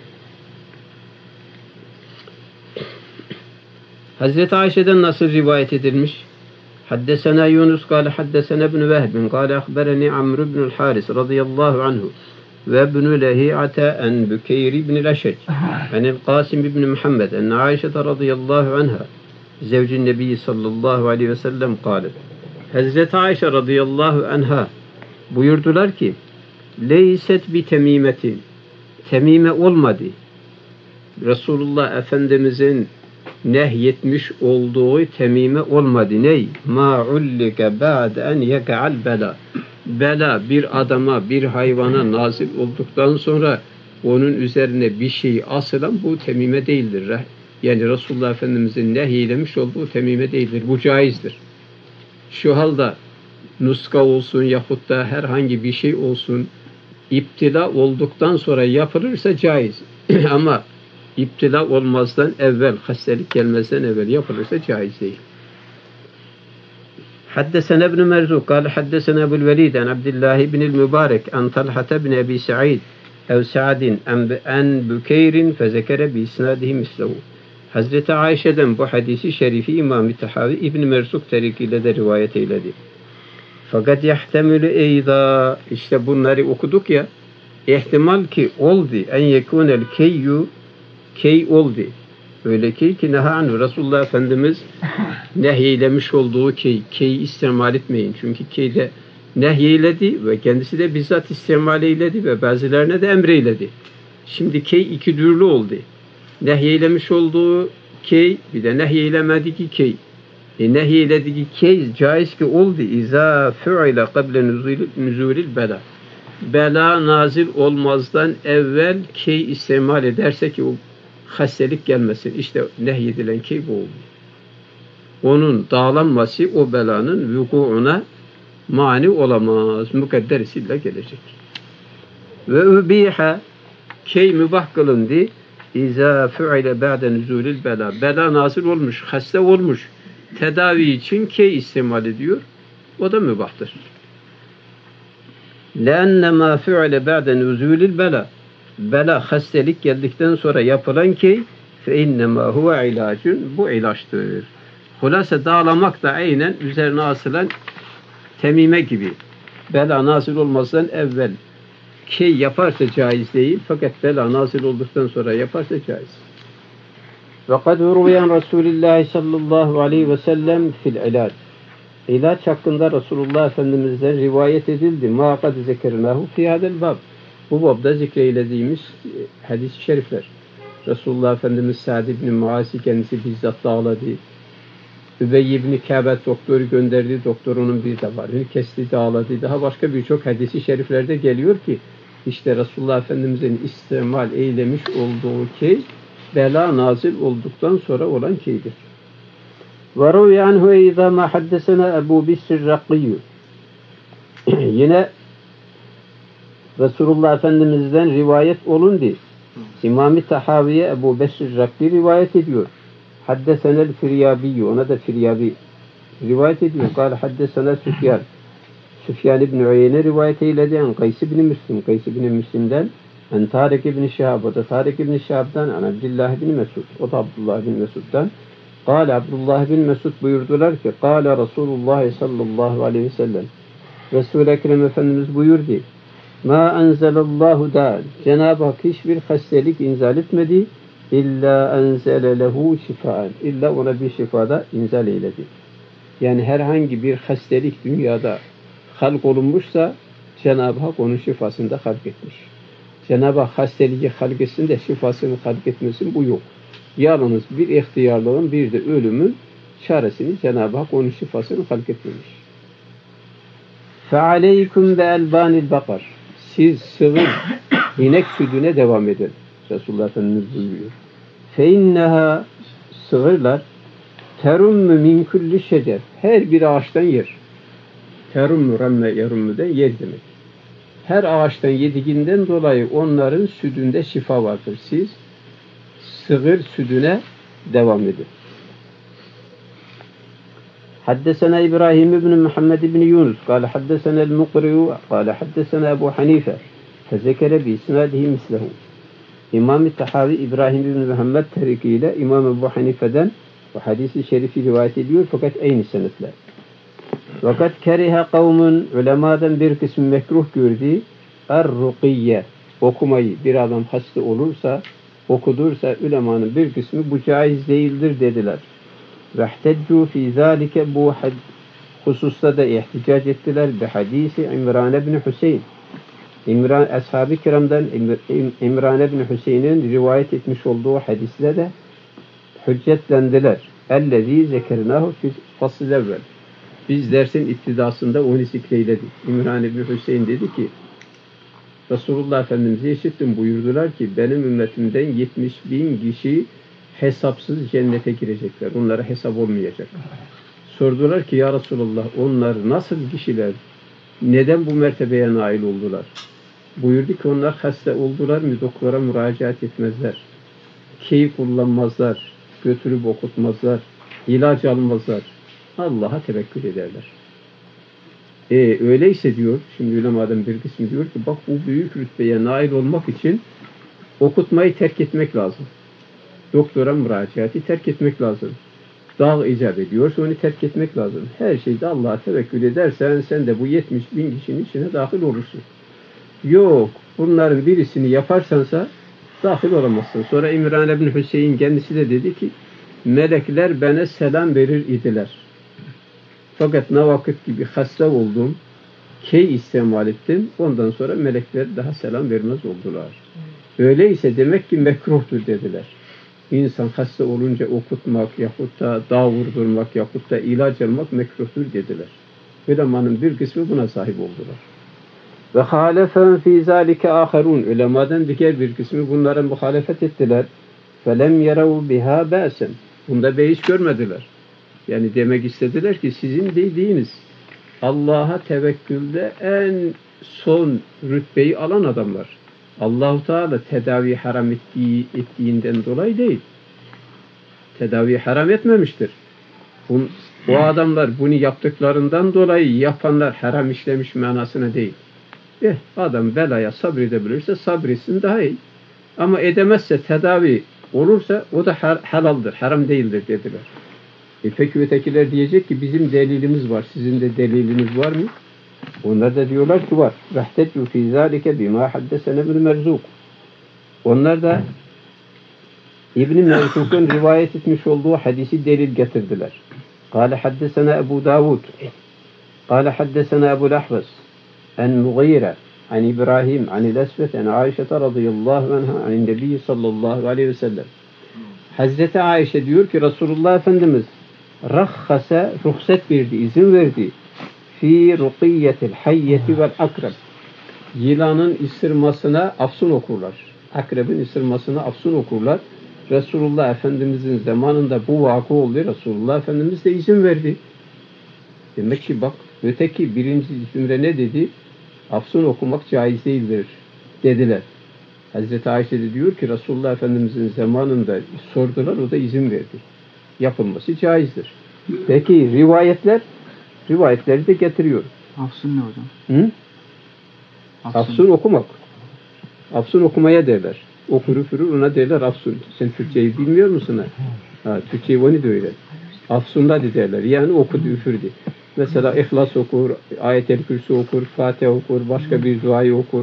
Hazreti Ayşe'den nasıl rivayet edilmiş? Haddesena Yunus kâle haddesena ibn Vehbin kâle ahbereni Amr ibn Haris radıyallahu anhu ve ibn Lehi'ate en Bükeyr ibn Leşec enel Qasim ibn Muhammed enne Ayşe radıyallahu anha zevcin Nebi sallallahu aleyhi ve sellem kâlet. Hazreti Ayşe radıyallahu anha buyurdular ki leyset bi temimetin, temime olmadı. Resulullah Efendimizin nehyetmiş olduğu temime olmadı. Ney? Ma ullike ba'de en yeka'al bela. Bela bir adama, bir hayvana nazil olduktan sonra onun üzerine bir şey asılan bu temime değildir. Yani Resulullah Efendimizin nehyeylemiş olduğu temime değildir. Bu caizdir. Şu halde nuska olsun yahut da herhangi bir şey olsun iptila olduktan sonra yapılırsa caiz. Ama iptila olmazdan evvel, hastalık gelmezden evvel yapılırsa caiz değil. Haddesena ibn Merzuk kâle haddesena Ebul Velid an Abdullah ibn el-Mübarek an Talha ibn Ebi Sa'id ev Sa'din en Bükeyrin fezekere bi isnadihi mislehu. Hazreti Ayşe'den bu hadisi şerifi İmam-ı Tahavi İbn Merzuk tarikiyle de rivayet eyledi. Fakat yahtemülü eyda, işte bunları okuduk ya, ihtimal ki oldu en yekunel keyyu, key oldu. Öyle ki nehan Resulullah Efendimiz nehyeylemiş olduğu key istemal etmeyin. Çünkü keyde nehyeyledi ve kendisi de bizzat istemal eyledi ve bazılarına da emreyledi. Şimdi key iki türlü oldu. Nehyeylemiş olduğu key, bir de nehyeylemediği key. Nehyeylediki key caiz ki oldu. İza fu'ile kable nüzulil bela. Bela nazil olmazdan evvel key istemal ederse ki o hastalık gelmesin. İşte nehyedilen key bu oldu. Onun dağlanması o belanın vukuuna mani olamaz. Mukadderisiyle gelecek. Ve übiha key mübah kılındı. İza fu'ile ba'de nüzulil bela. Bela nazil olmuş, hasta olmuş. Tedavi için key istemal ediyor. O da mübahtır. لَاَنَّ مَا فِعْلَ بَعْدَ نُزُولِ الْبَلَى Bela, hastalık geldikten sonra yapılan ki فَاِنَّمَا هُوَ ilacun Bu ilaçtır. Hulasa dağlamak da aynen üzerine asılan temime gibi. Bela nazil olmazdan evvel yaparsa caiz değil. Fakat bela nazil olduktan sonra yaparsa caiz. وَقَدْ رُوِيَنْ رَسُولِ اللّٰهِ sallallahu aleyhi ve sellem fil ilaç. İlaç hakkında Resulullah Efendimiz'den rivayet edildi. مَا قَدْ ذَكَرْنَاهُ فِي هَذَا الْبَابِ Bu babda zikreylediğimiz hadis-i şerifler. Resulullah Efendimiz Sa'd ibn Muaz'i kendisi bizzat dağladı. Übey ibn Kâbet doktoru gönderdi. Doktorunun bir damarını kesti, dağladı. Daha başka birçok hadis-i şeriflerde geliyor ki işte Resulullah Efendimiz'in istimal eylemiş olduğu şey bela nazil olduktan sonra olan şeydir. وَرَوْيَ عَنْهُ اِذَا مَا حَدَّسَنَا Ebu Bisr Rakkiyyü Yine Resulullah Efendimiz'den rivayet olundu. İmam-ı Tahaviye Ebu Besr Rakki rivayet ediyor. Haddesenel Firyabi, ona da Firyabi rivayet ediyor. Kâle haddesena Süfyan. Süfyan İbn Uyeyne rivayet eyledi. En Kays ibn Müslim. Kays ibn Müslim'den en Tarık ibn Şihab. O da Tarık ibn Şihab'dan en Abdullah ibn Mesud. O da Abdullah ibn Mesud'dan. Kâle Abdullah ibn Mesud buyurdular ki Kâle Resulullah sallallahu aleyhi ve sellem Resul-i Ekrem Efendimiz buyurdu. Ma enzelallahu dâl. Cenab-ı Hak hiçbir hastalık inzal etmedi. İlla enzele lehu şifaen. İlla ona bir şifada inzal eyledi. Yani herhangi bir hastalık dünyada halk olunmuşsa Cenab-ı Hak onun şifasını da halk etmiş. Cenab-ı Hak hastalığı halk etsin de şifasını halk etmesin bu yok. Yalnız bir ihtiyarlığın bir de ölümün çaresini Cenab-ı Hak onun şifasını halk etmemiş. فَعَلَيْكُمْ بَاَلْبَانِ الْبَقَرِ Siz sığır inek sütüne devam edin. Resulullah Efendimiz buyuruyor. فَاِنَّهَا Sığırlar terummu min kulli şecer her bir ağaçtan yer. Terummu ramme yarummu'da yer demek. Her ağaçtan yediğinden dolayı onların sütünde şifa vardır. Siz sığır sütüne devam edin. حدثنا إبراهيم بن محمد بن يونس قال حدثنا المقري قال حدثنا أبو حنيفة فذكر بإسناده مثله İmam-ı Tahavi İbrahim bin Muhammed tarikiyle İmam Ebu Hanife'den bu hadisi şerifi rivayet ediyor fakat aynı senetler. Fakat kerihe kavmun ulemadan bir kısmı mekruh gördü. Er-rukiyye okumayı bir adam hasta olursa okudursa ulemanın bir kısmı bu caiz değildir dediler. Vehteccu fi zalike bu hususta da ihticac ettiler bi hadisi İmran ibn Hüseyin. İmran ashab-ı kiramdan İmran ibn Hüseyin'in rivayet etmiş olduğu hadisle de hüccetlendiler. Ellezî zekernahu fi fasl evvel. Biz dersin iktidasında onu zikreyledik. İmran ibn Hüseyin dedi ki Resulullah Efendimiz'e işittim buyurdular ki benim ümmetimden 70.000 kişi hesapsız cennete girecekler. Onlara hesap olmayacak. Sordular ki ya Resulullah onlar nasıl kişiler? Neden bu mertebeye nail oldular? Buyurdu ki onlar hasta oldular mı doktora müracaat etmezler. Keyif kullanmazlar. Götürüp okutmazlar. İlaç almazlar. Allah'a tevekkül ederler. Öyleyse diyor, şimdi ulemadan bir kısmı diyor ki bak bu büyük rütbeye nail olmak için okutmayı terk etmek lazım. Doktora müracaatı terk etmek lazım. Dağ icap ediyorsa onu terk etmek lazım. Her şeyde Allah'a tevekkül edersen sen de bu 70.000 kişinin içine dahil olursun. Yok, bunların birisini yaparsansa dahil olamazsın. Sonra İmran ibn Hüseyin kendisi de dedi ki melekler bana selam verir idiler. Fakat ne vakit gibi hasta oldum, istimal ettim. Ondan sonra melekler daha selam vermez oldular. Öyleyse demek ki mekruhtur dediler. İnsan hasta olunca okutmak yahut da dağ vurdurmak yahut da ilaç almak mekruhtur dediler. Ulemanın bir kısmı buna sahip oldular. Ve halefen fî zâlike âherûn. Ulemadan diğer bir kısmı bunlara muhalefet ettiler. Felem yerav biha bâsen. Bunda beis görmediler. Yani demek istediler ki sizin dediğiniz Allah'a tevekkülde en son rütbeyi alan adamlar. Allah-u Teala tedavi haram ettiğinden dolayı değil. Tedavi haram etmemiştir. O adamlar bunu yaptıklarından dolayı yapanlar haram işlemiş manasına değil. Adam belaya sabredebilirse sabretsin daha iyi. Ama edemezse, tedavi olursa o da halaldir, haram değildir dediler. Peki ötekiler diyecek ki bizim delilimiz var, sizin de deliliniz var mı? Onlar da diyorlar ki var. Rahdetü fî zâlike bimâ haddesene ibn Merzûk. Onlar da İbn-i Merzûk'un rivayet etmiş olduğu hadisi delil getirdiler. Kâle haddesena Ebu Davud. Kâle haddesena Ebu Lahvas. En Mughîre. An İbrahim. Anil Esvet. En Aişe radıyallahu anha. Anin Nebi sallallahu aleyhi ve sellem. Hazreti Aişe diyor ki Resulullah Efendimiz rahhase ruhsat verdi, izin verdi. Fi rukiyetil hayyeti vel akrab. Yılanın ısırmasına afsun okurlar. Akrebin ısırmasına afsun okurlar. Resulullah Efendimizin zamanında bu vakı oldu. Resulullah Efendimiz de izin verdi. Demek ki bak öteki birinci zümre ne dedi? Afsun okumak caiz değildir dediler. Hazreti Ayşe de diyor ki Resulullah Efendimizin zamanında sordular, o da izin verdi. Yapılması caizdir. Peki rivayetleri de getiriyor. Afsun ne hocam? Hı? Afsun okumak. Afsun okumaya derler. Okur üfürür ona derler afsun. Sen Türkçeyi bilmiyor musun? Türkçeyi onu da öyle. Afsunla derler. Yani okudu üfürdü. Mesela İhlas okur, Ayet-el Kürsi okur, Fatiha okur, başka bir duayı okur.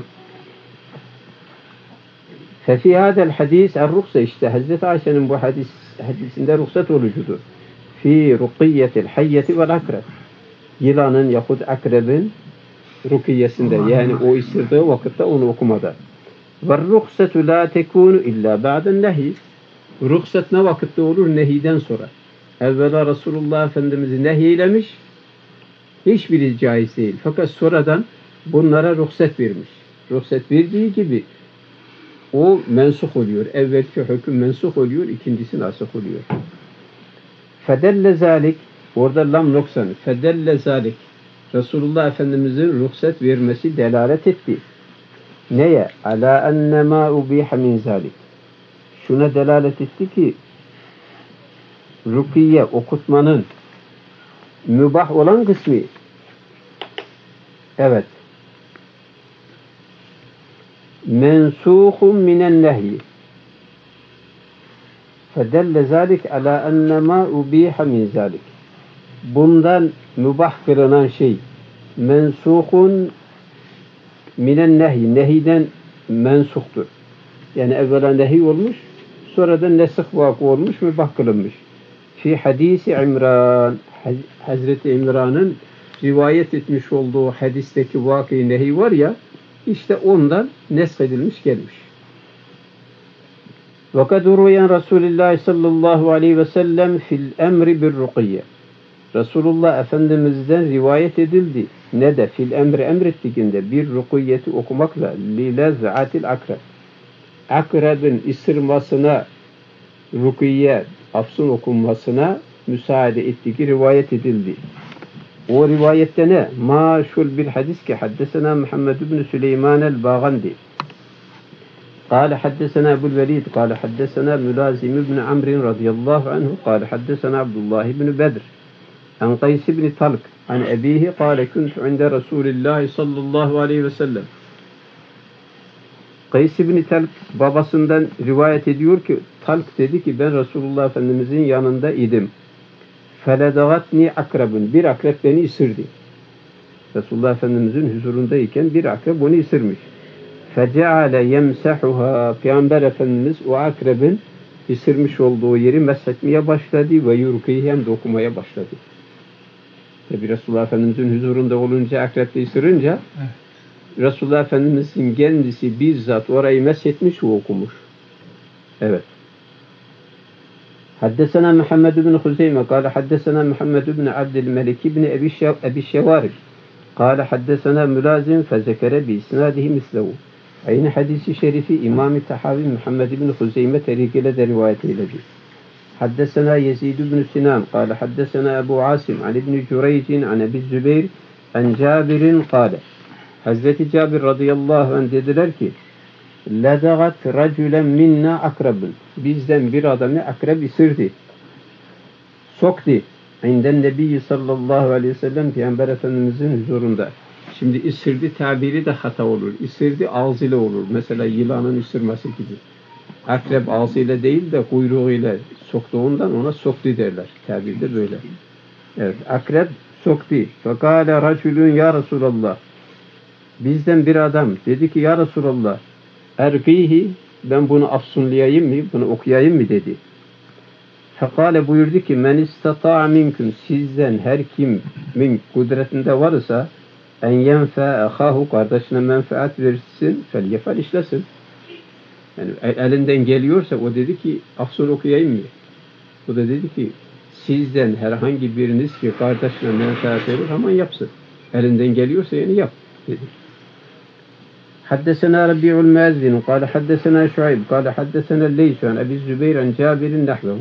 Fefi hadel hadis er-ruhsa işte Hazreti Ayşe'nin bu hadisinde ruhsat olucudur. Fi rukiyetil hayyeti vel akreb. Yılanın yahut akrebin rukiyesinde yani o ısırdığı vakitte onu okumada. Ve ruhsatu la tekunu illa ba'den nehi. Ruhsat ne vakitte olur? Nehiden sonra. Evvela Resulullah Efendimiz nehiylemiş. Hiçbiri caiz değil. Fakat sonradan bunlara ruhsat vermiş. Ruhsat verdiği gibi o mensuh oluyor. Evvelki hüküm mensuh oluyor. İkincisi nasih oluyor. Fedelle zalik orada lam noksan. Fedelle zalik Resulullah Efendimiz'in ruhsat vermesi delalet etti. Neye? Ala enne ma ubiha min zalik. Şuna delalet etti ki rukiye okutmanın mübah olan kısmı evet mensuhun minen nehyi fedelle zalik ala enne ma ubiha min zalik. Bundan mübah kılınan şey mensuhun minen nehi. Nehiden mensuhtur. Yani evvela nehi olmuş, sonradan nesih vakı olmuş, mübah kılınmış. Fi hadisi İmran. Hazreti İmran'ın rivayet etmiş olduğu hadisteki vakı nehi var ya, işte ondan neshedilmiş gelmiş. وَقَدْ رُوَيَنْ رَسُولِ اللّٰهِ sallallahu aleyhi ve sellem fil emri bir rukiye. Resulullah Efendimiz'den rivayet edildi. Ne de fil emri emrettiğinde bir rukiyeti okumakla lilez'atil akreb. Akrebin ısırmasına rukiye, afsun okunmasına müsaade ettiği rivayet edildi. O rivayette ne? Maşul bir hadis ki haddesena Muhammed ibn Süleyman el-Bağandi. قال حدثنا أبو الوليد قال حدثنا ملازم بن عمرو رضي الله عنه قال حدثنا عبد الله بن بدر عن قيس بن طلق عن أبيه قال كنت عند رسول الله صلى الله عليه وسلم. Kays ibn Talq babasından rivayet ediyor ki Talq dedi ki ben Resulullah Efendimizin yanında idim. Feledagatni akrabun. Bir akrep beni ısırdı. Resulullah Efendimizin huzurundayken bir akrep onu ısırmış. Feceale yemsahuha. Peygamber Efendimiz o akrebin ısırmış olduğu yeri meshetmeye başladı ve yurkihi hem de okumaya başladı. Tabi Resulullah Efendimizin huzurunda olunca akreple ısırınca Resulullah Efendimizin kendisi bizzat orayı meshetmiş ve okumuş. Evet. Haddesena Muhammed ibn Huzeyme kâle haddesena Muhammed ibn Abdülmelik ibn Ebi Şevarif kâle haddesena Mülazim fezekere bi isnadihi mislehu. Aynı hadisi şerifi İmam-ı Tahavi Muhammed ibn Huzeyme terikiyle de rivayet eyledi. Haddesena Yezid ibn Sinan kâle haddesena Ebu Asim an ibn Cüreycin an Ebi Zübeyr an Cabir'in kâle. Hazreti Cabir radıyallahu anh dediler ki ledagat racülen minna akrabun. Bizden bir adamı akrep ısırdı. Soktu. İnden Nebi sallallahu aleyhi ve sellem Peygamber Efendimizin huzurunda. Şimdi ısırdı tabiri de hata olur. Isırdı ağzıyla olur. Mesela yılanın ısırması gibi. Akrep ağzıyla değil de kuyruğuyla soktuğundan ona soktu derler. Tabirde böyle. Evet, akrep soktu. Fekale raculun ya Resulallah. Bizden bir adam dedi ki ya Resulallah ergihi, ben bunu afsunlayayım mı, bunu okuyayım mı dedi. Fekale buyurdu ki men istata'a minkum, sizden her kimin kudretinde varsa en yenfe ahahu, kardeşine menfaat versin, felyefel işlesin. Yani elinden geliyorsa, o dedi ki afsun okuyayım mı? O da dedi ki sizden herhangi biriniz ki kardeşine menfaat verir hemen yapsın. Elinden geliyorsa yani yap dedi. حدثنا ربيع المازن قال حدثنا شعيب قال حدثنا الليث عن أبي الزبير عن جابر نحوه.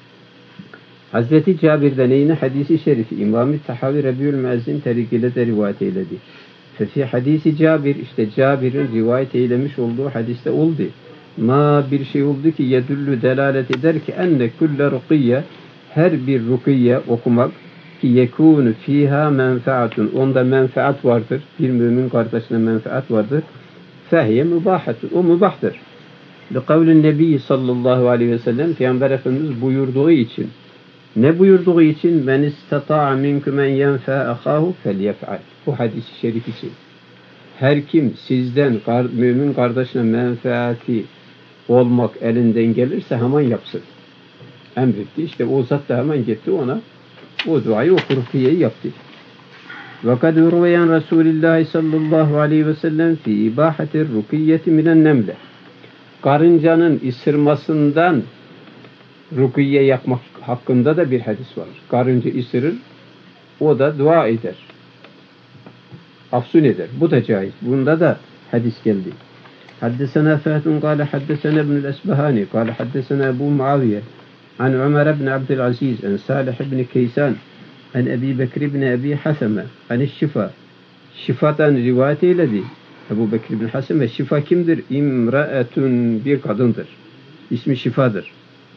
Hazreti Cabir'den yine hadisi şerifi İmam-ı Tahavi Rabi'ül Müezzin tarikiyle de rivayet eyledi. Fefi hadisi Cabir, işte Cabir'in rivayet eylemiş olduğu hadiste oldu. Ma bir şey oldu ki yedüllü delalet eder ki enne külle rukiyye, her bir rukiyye okumak ki yekûnü fiha menfaatun, onda menfaat vardır. Bir mümin kardeşine menfaat vardır. Fehiye mübahatun, o mübahtır. Bi kavlin Nebi sallallahu aleyhi ve sellem, Peygamber Efendimiz buyurduğu için. Ne buyurduğu için? Men istata'a minkum en yenfe ahahu felyef'al. Bu hadis-i şerif için. Her kim sizden mümin kardeşine menfaati olmak elinden gelirse hemen yapsın. Emretti. İşte o zat da hemen gitti ona o duayı, o rukiyeyi yaptı. وَقَدْ رُوَيَنْ رَسُولِ اللّٰهِ sallallahu aleyhi ve sellem fi ibâhati rukiyeti minen nemle. Karıncanın ısırmasından rukiye yapmak hakkında da bir hadis var. Karınca ısırır, o da dua eder. Afsun eder. Bu da caiz. Bunda da hadis geldi. Haddesena Fâhdun kâle haddesena ibnül Esbahani kâle haddesena Ebu Muaviye an Ömer ibn Abdülaziz an Salih ibn Keysan an Ebi Bekir ibn Ebi Haseme an Şifa. Şifa'dan rivayet eyledi. Ebu Bekir ibn Haseme. Şifa kimdir? İmraetun, bir kadındır. İsmi Şifa'dır.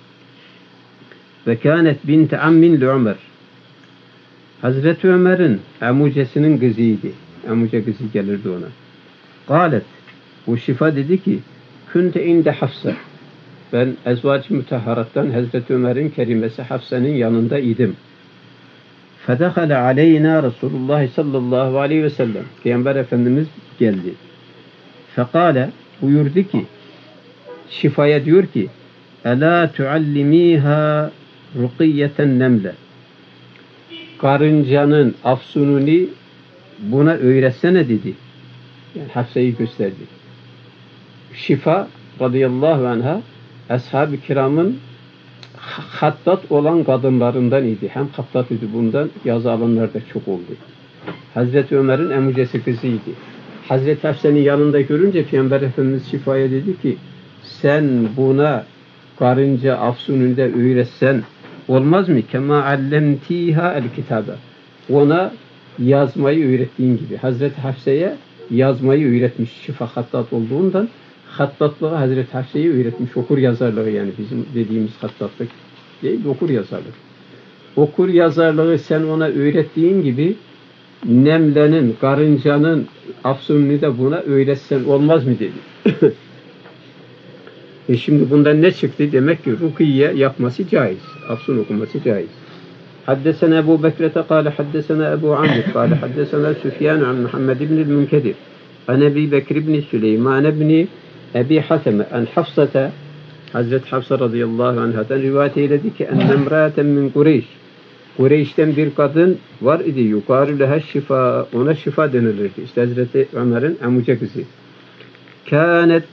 Ve kânet bint ammin li Ömer. Hazreti Ömer'in amucesinin kızıydı. Amuca kızı gelirdi ona. Kâlet, bu Şifa dedi ki kunte inde Hafsa. Ben ezvac-ı müteharattan Hazreti Ömer'in kerimesi Hafsa'nın yanında idim. Fedehale aleyna Resulullah sallallahu aleyhi ve sellem. Peygamber Efendimiz geldi. Fekale, buyurdu ki Şifa'ya diyor ki Ela tuallimiha rukiyeten nemle. Karıncanın afsununu buna öğretsene dedi. Yani Hafsa'yı gösterdi. Şifa radıyallahu anha ashab-ı kiramın hattat olan kadınlarından idi. Hem hattat idi, bundan yazı alanlar da çok oldu. Hazreti Ömer'in emucesi kızıydı. Hazreti Hafsa'nın yanında görünce Peygamber Efendimiz Şifa'ya dedi ki sen buna karınca afsununu da öğretsen olmaz mı? Kema allemtiha el kitabe. Ona yazmayı öğrettiğin gibi. Hazreti Hafsa'ya yazmayı öğretmiş. Şifa hattat olduğundan hattatlığı Hazreti Hafsa'yı öğretmiş. Okur yazarlığı, yani bizim dediğimiz hattatlık değil, okur yazarlık. Okur yazarlığı sen ona öğrettiğin gibi nemlenin, karıncanın afsununu da buna öğretsen olmaz mı dedi. Şimdi bundan ne çıktı? Demek ki rukiye yapması caiz. Afsun okuması caiz. Haddesena Ebu Bekrete kâle haddesena Ebu Amr kâle haddesena Süfyan an Muhammed ibn-i Münkedir an Ebi Bekir ibn-i Süleyman ibn-i Ebi Haseme an Hafsata, Hazreti Hafsa radıyallahu anhadan rivayet eyledi ki ennemrâten min Kureyş, Kureyş'ten bir kadın var idi. Yukarı leha şifa, ona şifa denilirdi. İşte Hazreti Ömer'in amuca kızı. Kânet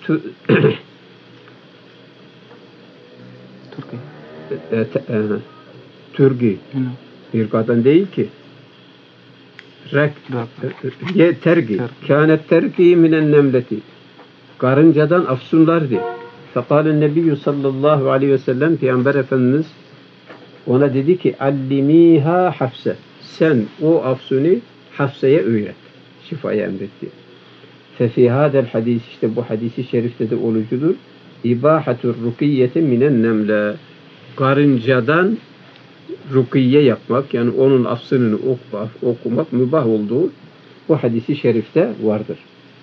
Türki. Bir kadın değil ki. Tergi. Kânet tergi minen nemleti. Karıncadan afsunlardı. Fekâlen Nebiyyü sallallahu aleyhi ve sellem, Peygamber Efendimiz ona dedi ki allimiha Hafsa. Sen o afsunu Hafsa'ya öğret. Şifaya emretti. Fefî hâdel hadis, işte bu hadisi şerifte de olucudur. İbâhatur rukiyeti minen nemle. Karıncadan rukiye yapmak, yani onun afsını okumak mübah olduğu bu hadisi şerifte vardır.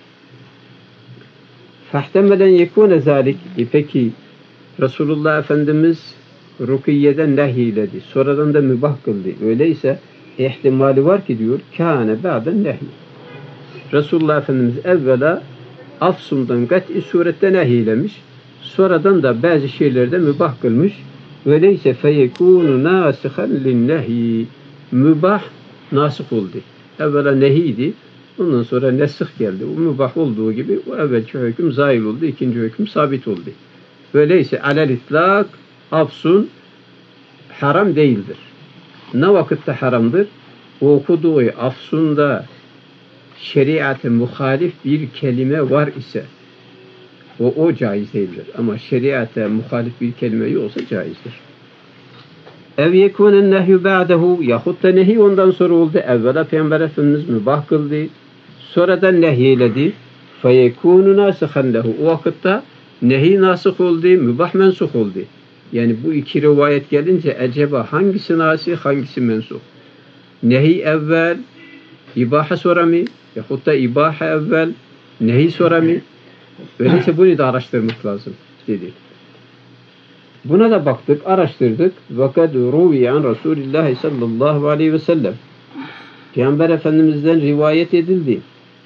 Fahtemelen yekûne zâlik. Peki Resulullah Efendimiz rukiyeden nehyiledi. Sonradan da mübah kıldı. Öyleyse ihtimali var ki diyor kâne ba'den nehy. Resulullah Efendimiz evvela afsundan kat'i surette nehiylemiş. Sonradan da bazı şeylerde mübah kılmış. Öyleyse feyekûnu nâsihan linnehî. Mübah nasih oldu. Evvela nehiydi. Ondan sonra nesih geldi. O mübah olduğu gibi o evvelki hüküm zail oldu. İkinci hüküm sabit oldu. Öyleyse alel itlak afsun haram değildir. Ne vakitte haramdır? O okuduğu afsunda şeriate muhalif bir kelime var ise o caiz değildir. Ama şeriate muhalif bir kelime yoksa caizdir. Ev yekûnen nehyü ba'dehu yahut da nehi ondan sonra oldu. Evvela Peygamber Efendimiz mübah kıldı. Sonradan nehyeledi. Feyekûnu nâsihan lehu. O vakitte nehi nasih oldu, mübah mensuh oldu. Yani bu iki rivayet gelince acaba hangisi nasih, hangisi mensuh? Nehi evvel, ibaha sonra mı? Yahut da ibaha evvel, nehi sonra mı? Öyleyse bunu da araştırmak lazım dedi. Buna da baktık, araştırdık. Vakad ruviyan Resulullah sallallahu aleyhi ve sellem. Peygamber Efendimiz'den rivayet edildi.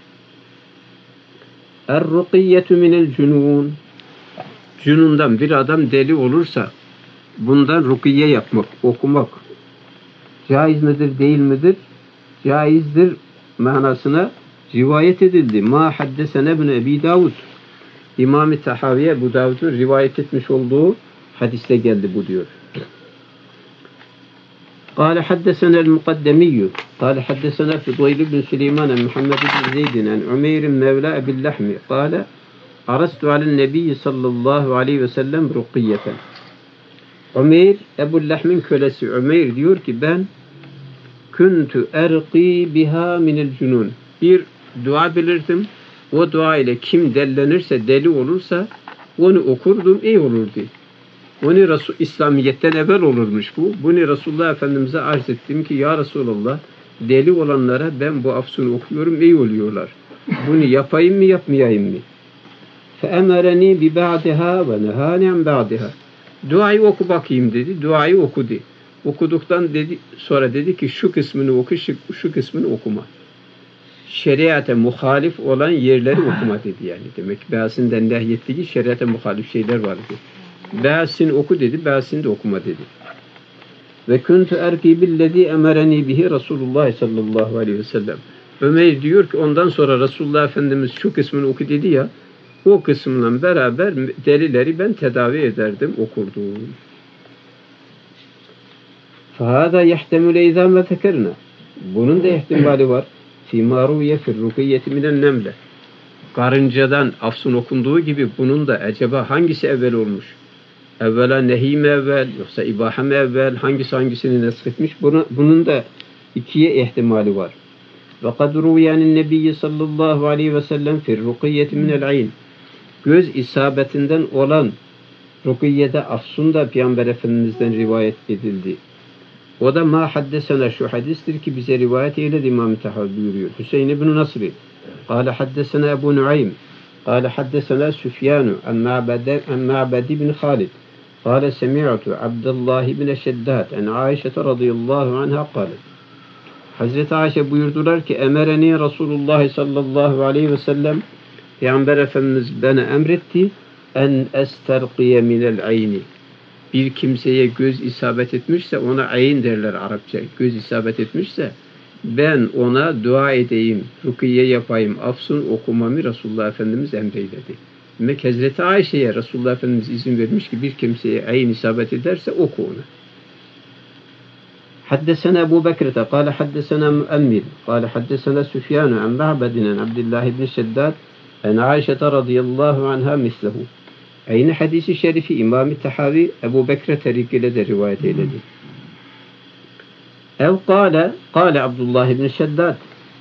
Er-rukiyyetu minel cunun. Cunundan bir adam deli olursa bundan rukiye yapmak, okumak caiz midir, değil midir? Caizdir manasına rivayet edildi. Ma haddesene ibn Ebi Davud. İmam-ı Tahaviye Ebu Davud'un rivayet etmiş olduğu hadiste geldi bu diyor. قال حدثنا المقدمي قال حدثنا فضيل بن سليمان محمد بن زيد عن عمير مولى أبي اللحم قال عرضت على النبي صلى الله عليه وسلم رقية. Ömer Ebu Lahm'in kölesi Ömer diyor ki ben kuntu erqi biha minel cunun. Bir dua bilirdim. O dua ile kim dellenirse, deli olursa onu okurdum, iyi olurdu. Bunu İslamiyet'ten evvel olurmuş bu. Bunu Resulullah Efendimiz'e arz ettim ki ya Resulallah deli olanlara ben bu afsunu okuyorum, iyi oluyorlar. Bunu yapayım mı, yapmayayım mı? فَاَمَرَنِي بِبَعْدِهَا وَنَهَانِ عَنْ بَعْدِهَا. Duayı oku bakayım dedi. Duayı okudu. Okuduktan sonra dedi ki şu kısmını oku, şu kısmını okuma. Şeriate muhalif olan yerleri okuma dedi yani. Demek bazısından nehyettiği şeriate muhalif şeyler vardı. Bazısını oku dedi, bazısını da okuma dedi. Ve kuntu erki billezî emereni bihi Resulullah sallallahu aleyhi ve sellem. Ömer diyor ki ondan sonra Resulullah Efendimiz şu kısmını oku dedi ya, o kısmla beraber delileri ben tedavi ederdim, okurdum. فَهَذَا يَحْتَمُ لَيْذَا مَتَكَرْنَا. Bunun da ihtimali var. فِي مَارُوْيَ فِي الرُّقِيَّةِ مِنَ النَّمْلَ. Karıncadan afsun okunduğu gibi bunun da acaba hangisi evvel olmuş? Evvela nehi mi evvel, yoksa ibaha mı evvel, hangisini nesretmiş? Bunun da ikiye ihtimali var. وَقَدْ رُوْيَانِ النَّبِيِّ sallallahu aleyhi ve sellem فِي الرُّقِيَّةِ مِنَ الْعَيْنِ. Göz isabetinden olan rukiyede afsun da Peygamber Efendimiz'den rivayet edildi. O da ma haddesena şu hadistir ki bize rivayet eyledi İmam-ı Tahavi buyuruyor. Hüseyin ibn Nasri. Kale haddesena Ebu Nuaym. Kale haddesena Süfyanu an Ma'bad ibn Halid. Kale semi'tu Abdullah ibn Şeddat an Aişe radıyallahu anha kale. Hazreti Ayşe buyurdular ki emereni Resulullah sallallahu aleyhi ve sellem Peygamber Efendimiz bana emretti en esterqiye minel ayni. Bir kimseye göz isabet etmişse ona ayn derler Arapça. Göz isabet etmişse ben ona dua edeyim, rukiye yapayım, afsun okumamı Resulullah Efendimiz emreyledi. Demek Hazreti Ayşe'ye Resulullah Efendimiz izin vermiş ki bir kimseye ayn isabet ederse oku onu. حدثنا أبو بكرة قال حدثنا مؤمل قال حدثنا سفيان عن معبد عن عبد الله بن شداد عن عائشة رضي الله عنها مثله. Aynı hadisi şerifi İmam-ı Tahavi Ebu Bekre tarikiyle de rivayet eyledi. Ev kâle Abdullah ibn Şeddat.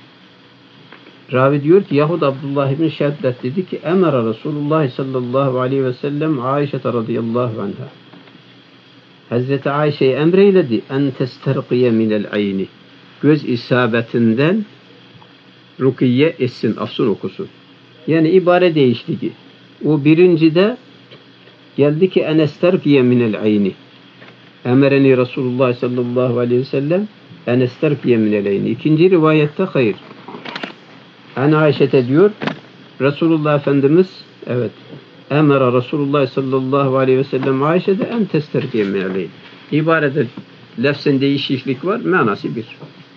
Ravi diyor ki Yahud Abdullah ibn Şeddat dedi ki emara Resulullah sallallahu aleyhi ve sellem Aişe radıyallahu anha. Hazreti Ayşe'ye emreyledi en testerkiye minel ayni. Göz isabetinden rukiye etsin, afsun okusun. Yani ibare değişti. O birincide geldi ki en esterkiye minel ayni. Emereni Resulullah sallallahu aleyhi ve sellem en esterkiye minel ayni. İkinci rivayette hayır. En Ayşe'te diyor Resulullah Efendimiz evet emara Resulullah sallallahu aleyhi ve sellem Ayşe'de en testerkiye minel ayni. İbarede lefzen değişiklik var, manası bir.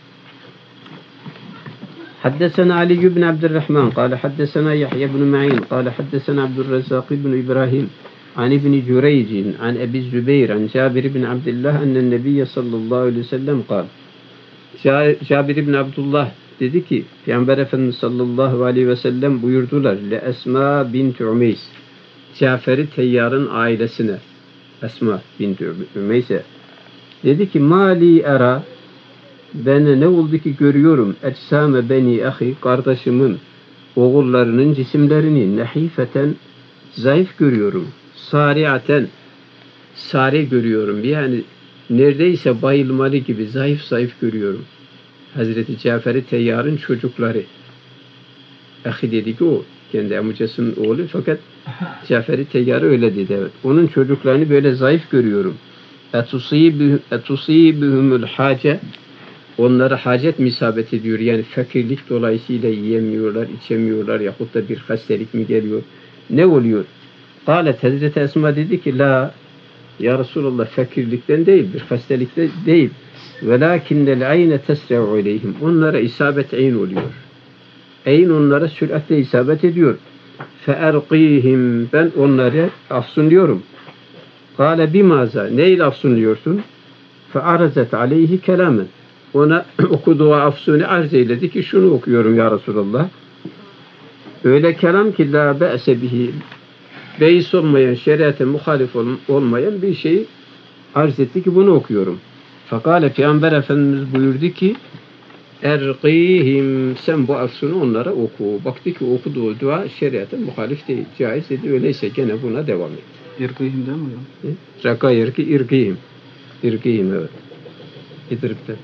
حدثنا علي بن عبد الرحمن قال حدثنا يحيى بن معين قال حدثنا عبد الرزاق بن إبراهيم عن ابن جريج عن أبي الزبير عن جابر بن عبد الله أن النبي صلى الله عليه وسلم قال Cabir ibn Abdullah dedi ki Peygamber Efendimiz sallallahu aleyhi ve sellem buyurdular le Esma bint Umeys Cafer-i Teyyar'ın ailesine Esma bint Umeys'e dedi ki mali era ben ne oldu ki görüyorum eczame beni ahi kardeşimin oğullarının cisimlerini nehifeten zayıf görüyorum. Sariaten sare görüyorum. Yani neredeyse bayılmalı gibi zayıf görüyorum. Hazreti Cafer-i Teyyar'ın çocukları. Ahi dedi ki o kendi amcasının oğlu fakat Cafer-i Teyyar öyle dedi evet. Onun çocuklarını böyle zayıf görüyorum. Etusibühümül hace onlara hacet mi isabet ediyor? Yani fakirlik dolayısıyla yiyemiyorlar, içemiyorlar yahut da bir hastalık mı geliyor? Ne oluyor? Kâlet Hazreti Esma dedi ki la ya Resulallah fakirlikten değil, bir hastalıkta değil. Velâkinnel ayne tesre'u ileyhim. Onlara isabet ayn oluyor. Ayn onlara süratle isabet ediyor. Feerqîhim. Ben onları afsunluyorum. Kâle bimaza. Neyle afsunluyorsun? Fearazet aleyhi kelamen. Ona okuduğu afsuni arz eyledi ki şunu okuyorum ya Resulallah. Öyle kelam ki la be'se bihi. Beis olmayan, şeriate muhalif olmayan bir şeyi arz etti ki bunu okuyorum. Fakat Peygamber Efendimiz buyurdu ki erqihim sen bu afsunu onlara oku. Baktı ki okuduğu dua şeriate muhalif değil. Caiz dedi. Öyleyse gene buna devam et. İrqihim değil mi hocam? Raka yerki irqihim. İrqihim evet. İdrikte.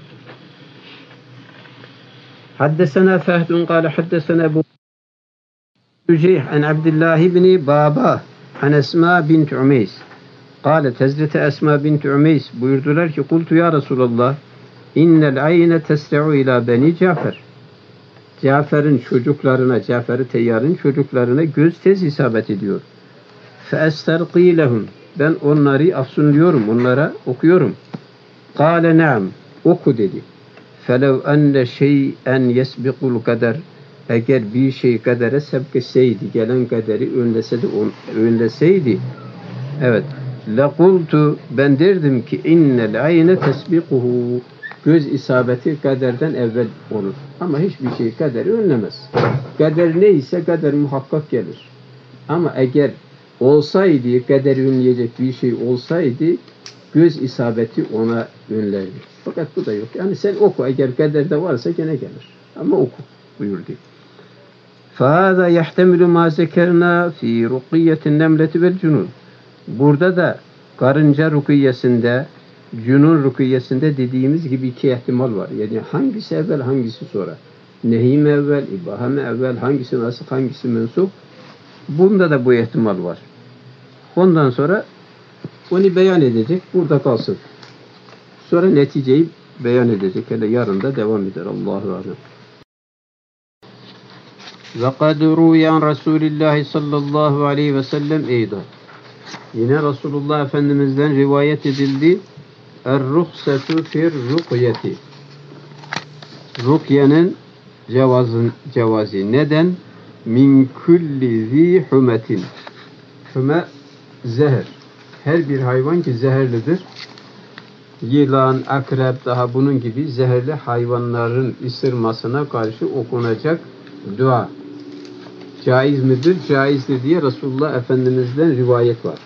Haddesena Fehdun kâle haddesena Ebu Hüceyh an Abdullah ibn Baba an Esma bint Umeys. Kâlet Hazreti Esma bint Umeys buyurdular ki kultu ya Resulallah innel ayne tesre'u ila beni Cafer. Cafer'in çocuklarına, Cafer-i Teyyar'ın çocuklarına göz tez isabet ediyor. Feesterqî lehum. Ben onları afsunluyorum, onlara okuyorum. Kâle naam. Oku dedi. Felev enne şey'en yesbiqul kader. Eğer bir şey kadere sebk etseydi, gelen kaderi önleseydi, evet, lekultu ben derdim ki innel ayne tesbikuhu. Göz isabeti kaderden evvel olur. Ama hiçbir şey kaderi önlemez. Kader neyse kader muhakkak gelir. Ama eğer olsaydı, kaderi önleyecek bir şey olsaydı, göz isabeti ona önlerdi. Fakat bu da yok. Yani sen oku. Eğer kaderde varsa gene gelir. Ama oku buyurdu. فَهَذَا يَحْتَمِلُ مَا زَكَرْنَا فِي رُقِيَّةِ النَّمْلَةِ وَالْجُنُونَ. Burada da karınca rukiyesinde, cünun rukiyesinde dediğimiz gibi iki ihtimal var. Yani hangisi evvel, hangisi sonra? Nehi mi evvel, ibaha mı evvel, hangisi nasıl, hangisi mensup? Bunda da bu ihtimal var. Ondan sonra onu beyan edecek, burada kalsın. Sonra neticeyi beyan edecek. Hele yarın da devam eder. Allahu alem. وَقَدْ رُوِيَ عَنْ رَسُولِ اللّٰهِ sallallahu aleyhi ve sellem eydan. Yine Resulullah Efendimiz'den rivayet edildi. Er-ruhsetu fir-ruqyeti. Rukyenin cevazi. Neden? Min kulli zi humetin. Hume zehir. Her bir hayvan ki zehirlidir. Yılan, akrep daha bunun gibi zehirli hayvanların ısırmasına karşı okunacak dua. Caiz midir? Caizdir diye Resulullah Efendimiz'den rivayet var.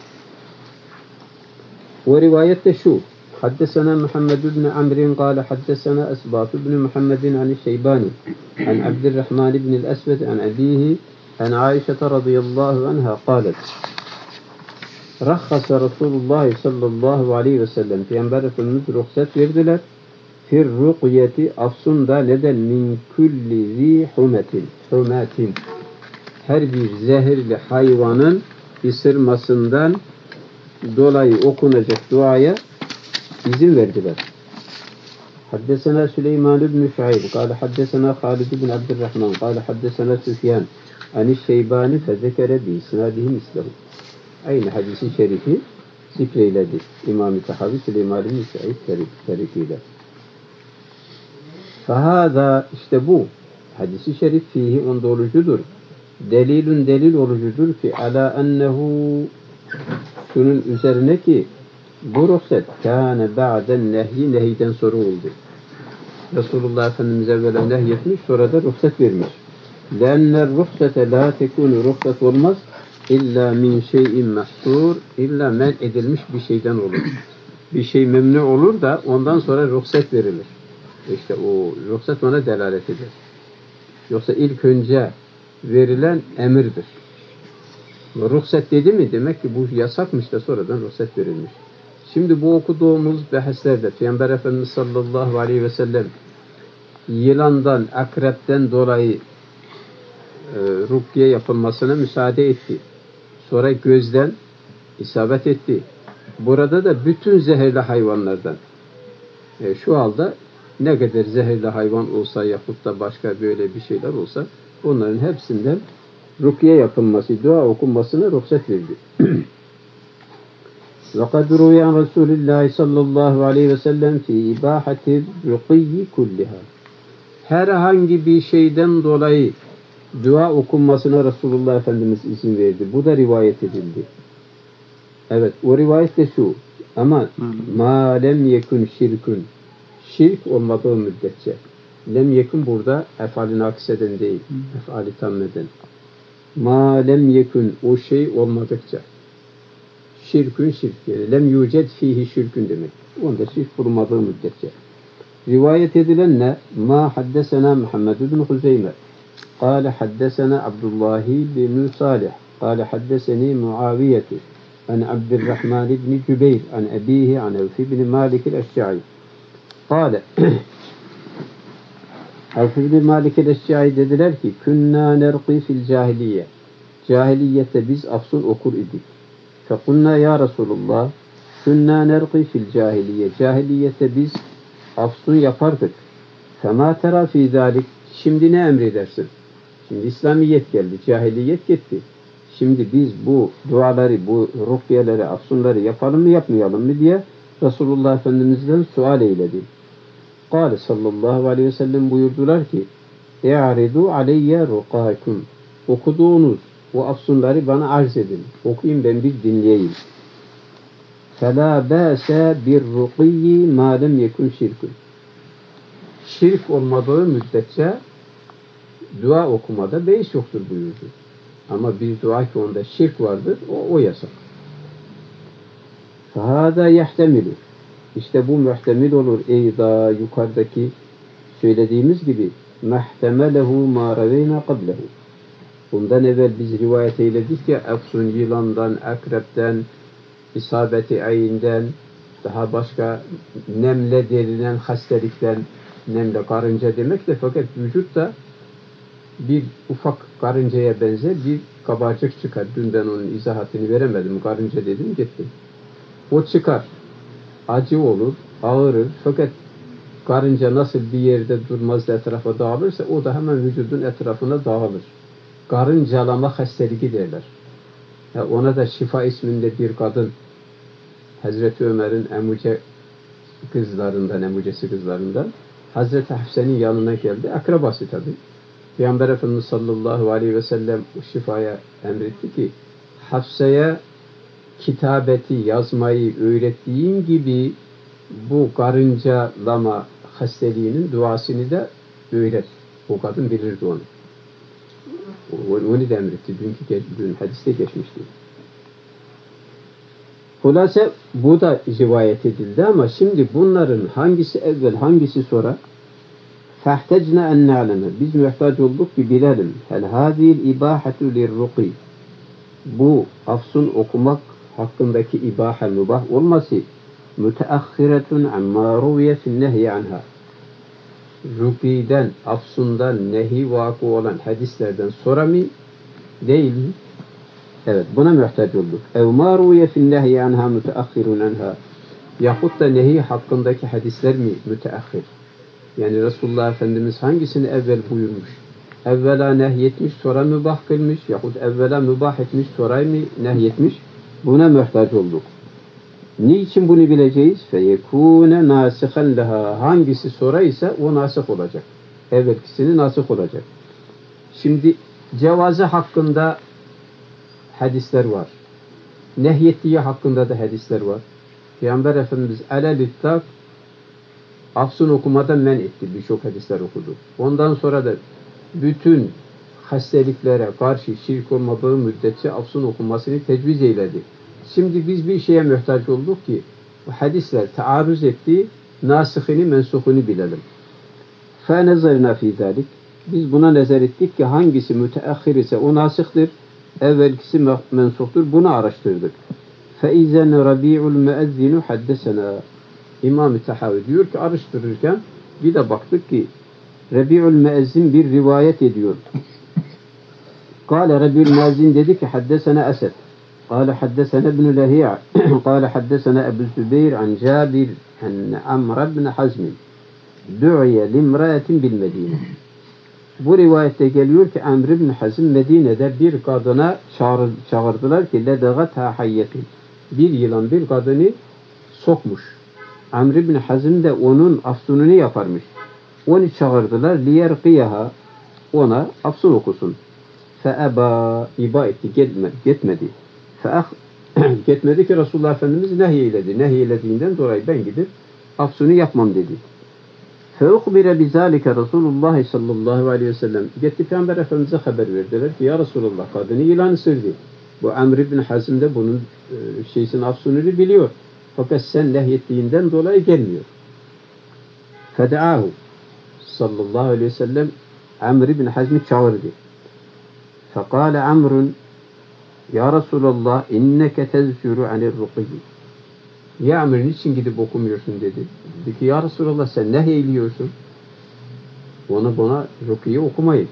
O rivayet de şu. Haddesena Muhammed ibn Amr'in kâle haddesena Esbat ibn Muhammedin an Şeybani an Abdurrahman ibn el-Esved an abihi an Aişe radıyallahu anha kâlet. Rakhasa Resulullah sallallahu aleyhi ve sellem Peygamber Efendimiz ruhsat verdiler. Fir ruqyeti afsunda neden min kulli zi humetin her bir zehirli hayvanın ısırmasından dolayı okunacak duaya izin verdiler. Haddesena Süleyman ibn Şuayb kâle haddesena Halid ibn Abdurrahman kâle haddesena Süfyan Anişşeybani fezekere bi isnadihi mislehu. Aynı hadisi şerifi zikreyledi İmam-ı Tahavi Süleyman ibn Şuayb tarikiyle. Fahâzâ işte bu hadisi şerif fihi onda olucudur. Delil olucudur ki ala ennehu şunun üzerine ki bu ruhsat kâne ba'den nehiden sonra oldu. Resulullah Efendimiz evvela nehyetmiş sonra da ruhsat vermiş. Lenne ruhsate la tekunu ruhsat olmaz illa min şeyin mahsur illa men edilmiş bir şeyden olur. Bir şey memnu olur da ondan sonra ruhsat verilir. İşte o ruhsat ona delalet eder. Yoksa ilk önce verilen emirdir. Ruhsat dedi mi demek ki bu yasakmış da sonradan ruhsat verilmiş. Şimdi bu okuduğumuz bahislerde Peygamber Efendimiz sallallahu aleyhi ve sellem yılandan, akrepten dolayı rukiye yapılmasına müsaade etti. Sonra gözden isabet etti. Burada da bütün zehirli hayvanlardan şu halde ne kadar zehirli hayvan olsa yahut da başka böyle bir şeyler olsa onların hepsinden rukiye yapılması, dua okunmasına ruhsat verdi. وَقَدْ رُوِيَ عَنْ رَسُولِ اللّٰهِ sallallahu aleyhi ve sellem فِي اِبَاحَةِ الرُّقِيِّ كُلِّهَا herhangi bir şeyden dolayı dua okunmasına Resulullah Efendimiz izin verdi. Bu da rivayet edildi. Evet, o rivayet de şu. Ama ma lem yekun şirkun. Şirk olmadığı müddetçe. Lem yekun burada efalin akseden değil. Efali tammeden. Ma lem yekun o şey olmadıkça. Şirkün şirk. Yani lem yuced fihi şirkün demek. Onda şirk bulunmadığı müddetçe. Rivayet edilen ne? Ma haddesena Muhammed ibn Huzeyme. Kale haddesena Abdullahi bin Salih. Kale haddeseni Muaviyeti. An Abdurrahman ibn Cübeyr. An ebihi an Evfi ibn Malik el-Eşca'i. Kale Evfi ibn Malik el-Eşca'i dediler ki Künna nerqi fil cahiliye. Cahiliyette biz afsun okur idik. Fekulna ya Resulullah Künna nerqi fil cahiliye. Cahiliyette biz afsun yapardık. Fema tera fî zâlik. Şimdi ne emredersin? Şimdi İslamiyet geldi, cahiliyet gitti. Şimdi biz bu duaları, bu rukiyeleri, afsunları yapalım mı, yapmayalım mı diye Resulullah Efendimiz'den sual eyledi. Kâle sallallahu aleyhi ve sellem buyurdular ki e'aridu aleyye rukâkum. Okuduğunuz o afsunları bana arz edin. Okuyayım ben bir dinleyeyim. فَلَا بَاسَ بِالرُّقِيِّ مَا لَمْ يَكُنْ شِرْكٌ. Şirk olmadığı müddetçe dua okumada beis yoktur buyurdu. Ama bir dua ki onda şirk vardır, o yasak. فَهَذَا يَحْتَمِلُ. İşte bu muhtemel olur. Eyda yukarıdaki söylediğimiz gibi مَحْتَمَلَهُ مَا رَوَيْنَا قَبْلَهُ. Bundan evvel biz rivayet eyledik ya efsun yılandan, akrepten, isabeti ayinden, daha başka nemle denilen hastalıktan, nemle karınca demek de fakat vücutta bir ufak karıncaya benzer bir kabarcık çıkar. Dün ben onun izahatını veremedim. Karınca dedim gittim. O çıkar. Acı olur, ağırır. Fakat karınca nasıl bir yerde durmaz da etrafa dağılırsa o da hemen vücudun etrafına dağılır. Karıncalama hastalığı derler. Ona da Şifa isminde bir kadın Hazreti Ömer'in emucesi kızlarından Hazreti Hafse'nin yanına geldi. Akrabası tabi. Peygamber Efendimiz sallallahu aleyhi ve sellem Şifa'ya emretti ki Hafse'ye kitabeti, yazmayı öğrettiğin gibi bu karıncalama hastalığının duasını da öğret. O kadın bilirdi onu. Onu da emretti. Dün hadiste geçmişti. Hulase bu da rivayet edildi ama şimdi bunların hangisi evvel hangisi sonra فَاحْتَجْنَا اَنْ نَعْلَمَ. Biz muhtaç olduk ki bilelim. هَلْ هَذِهِ الْاِبَاحَةُ لِلْرُقِي. Bu afsun okumak hakkındaki ibahe mübah olması müteahhiretun amma ruviye fin nehyi anha. Rukiden, afsundan nehi vakı olan hadislerden sonra mı? Değil mi? Evet, buna muhtaç olduk. Ev ma ruviye fin nehyi anha müteahhirun anha. Yahut da nehi hakkındaki hadisler mi müteahhir? Yani Resulullah Efendimiz hangisini evvel buyurmuş? Evvela nehyetmiş, sonra mübah kılmış, yahut evvela mübah etmiş, sonra mı nehyetmiş? Buna muhtaç olduk. Niçin bunu bileceğiz? فَيَكُونَ نَاسِخًا لَهَا. Hangisi sonra ise o nasih olacak. Evvelkisini nasih olacak. Şimdi cevazı hakkında hadisler var. Nehyettiği hakkında da hadisler var. Peygamber Efendimiz alel-ittak afsun okumadan men etti. Birçok hadisler okudu. Ondan sonra da bütün hastalığlara karşı şirk olmadığı müddetçe afsun okunmasını tecviz eyledi. Şimdi biz bir şeye muhtaç olduk ki bu hadisler taarruz etti, nasihini mensuhunu bilelim. فَنَزَرْنَا فِي ذَلِكَ. Biz buna nazar ettik ki hangisi müteahhir ise o nasihtir, evvelkisi mensuhtur. Bunu araştırdık. فَاِذَنْ رَبِيعُ الْمُؤَذِّنُ حَدَّسَنَا. İmam-ı Tahavi diyor ki araştırırken bir de baktık ki Rabi'ül Müezzin bir rivayet ediyor. Kâle Rabi'ül Müezzin dedi ki haddesena Esed. Kâle haddesena İbn-i Lehi'a. Kâle haddesena Ebu Zübeyir an Cabir an Amr ibn Hazm. Du'iye limraetin bil Medine. Bu rivayette geliyor ki Amr ibn Hazm Medine'de bir kadına çağırdılar ki ledegatha hayyetin. Bir yılan bir kadını sokmuş. Amr ibn Hazm de onun afsununu yaparmış. Onu çağırdılar liyerqiyaha, ona afsun okusun. Feeba, iba etti, gitmedi. Gitmedi ki Resulullah Efendimiz nehiyledi. Nehiylediğinden dolayı ben gidip afsunu yapmam dedi. Feukbire bizalike Resulullah sallallahu aleyhi ve sellem. Gitti Peygamber Efendimiz'e haber verdiler ki ya Resulullah kadını yılan ısırdı. Bu Amr ibn Hazm de bunun afsununu biliyor. Fakat sen nehyettiğinden dolayı gelmiyor. Feda'ahu sallallahu aleyhi ve sellem Amr ibn Hazm'i çağırdı. Fekale Amrun ya Resulallah inneke tezcuru anir ruqiyyi. Ya Amr niçin gidip okumuyorsun dedi. Dedi ki ya Resulallah sen nehyediyorsun. Bana rukiyi okumayın.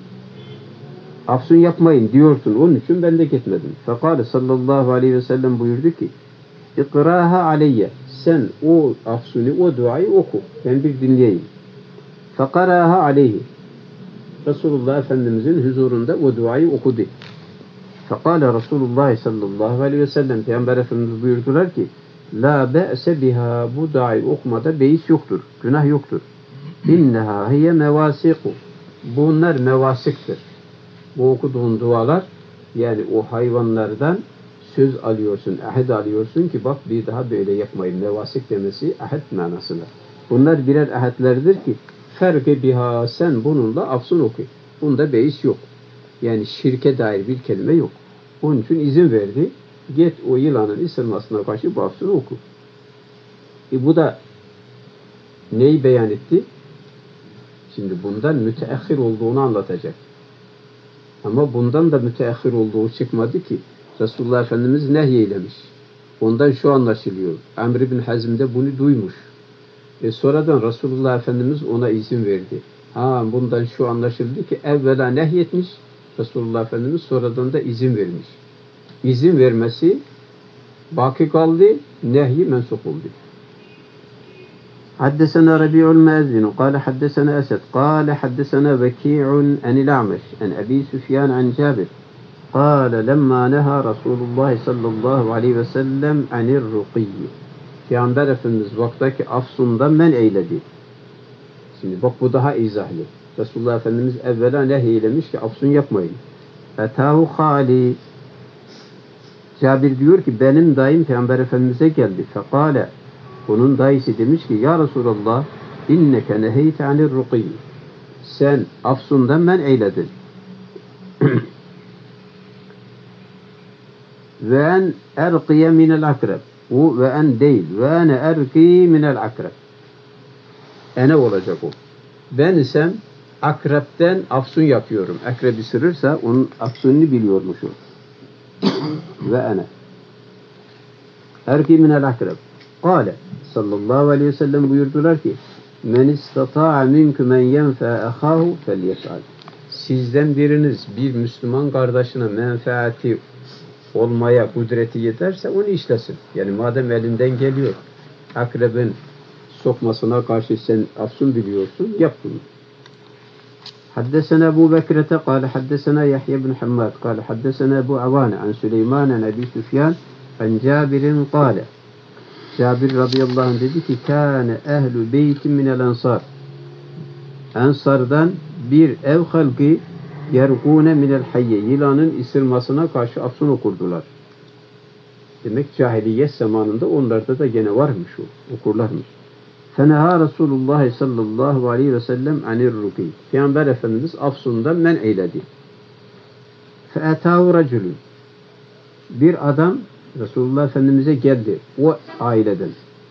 Afsun yapmayın diyorsun. Onun için ben de gitmedim. Fekale sallallahu aleyhi ve sellem buyurdu ki İkraha aleyye. Sen o afsunu, o duayı oku. Ben bir dinleyeyim. Fekaraha aleyhi. Resulullah Efendimizin huzurunda o duayı okudu. Fekale Resulullah sallallahu aleyhi ve sellem Peygamber Efendimiz buyurdular ki la be'se biha. Bu duayı okumada beis yoktur. Günah yoktur. İnneha hiye mevasiku. Bunlar mevasiktir. Bu okuduğun dualar yani o hayvanlardan söz alıyorsun, ahd alıyorsun ki bak bir daha böyle yapmayın. Mevasik demesi ahd manasına. Bunlar birer ahadlerdir ki ferke biha sen bununla afsun oku. Bunda beis yok. Yani şirke dair bir kelime yok. Onun için izin verdi. Git o yılanın ısırmasına karşı bu afsunu oku. Bu da neyi beyan etti? Şimdi bundan müteahhir olduğunu anlatacak. Ama bundan da müteahhir olduğu çıkmadı ki. Resulullah Efendimiz nehyeylemiş. Ondan şu anlaşılıyor. Amr ibn Hazm de bunu duymuş. Sonradan Resulullah Efendimiz ona izin verdi. Bundan şu anlaşıldı ki evvela nehyetmiş. Resulullah Efendimiz sonradan da izin vermiş. İzin vermesi baki kaldı, nehyi mensup oldu. حدثنا ربيع المؤذن قال حدثنا أسد قال حدثنا بكيع عن الأعمش عن أبي سفيان عن جابر قال لما نهى رسول الله صلى الله عليه وسلم عن الرقي. Peygamber Efendimiz vaktaki afsundan men eyledi. Şimdi bak bu daha izahlı. Resulullah Efendimiz evvela nehyeylemiş ki afsun yapmayın. Etahu hali. Cabir diyor ki benim dayım Peygamber Efendimiz'e geldi. Fekale. Onun dayısı demiş ki ya Resulallah inneke neheyte anir ruqiyyi. Sen afsundan men eyledin. Ve en erqiye minel akreb. O ve en değil. Ve ene erki minel akreb. Ene olacak o. Ben isem akrepten afsun yapıyorum. Akrep ısırırsa onun afsununu biliyormuş o. Ve ene. erki minel akrab. Kale sallallahu aleyhi ve sellem buyurdular ki men istata'a minkum men yenfe'e ahahu felyef'al. Sizden biriniz bir Müslüman kardeşine menfaati olmaya kudreti yeterse onu işlesin. Yani madem elinden geliyor akrebin sokmasına karşı sen afsun biliyorsun, yap bunu. حدثنا أبو بكرة قال حدثنا يحيى بن حماد قال حدثنا أبو عوان عن سليمان عن أبي سفيان عن جابر قال Cabir radıyallahu anh dedi ki kâne ehlü beytin minel ensar. Ensardan bir ev halkı yergûne minel hayye. Yılanın ısırmasına karşı afsun okurdular. Demek cahiliyet zamanında onlarda da gene varmış o. Okurlarmış. Feneha Resulullah sallallahu aleyhi ve sellem anir ruki. Peygamber Efendimiz afsundan men eyledi. Fe'etâhu racülün. Bir adam Resulullah Efendimiz'e geldi. O aileden.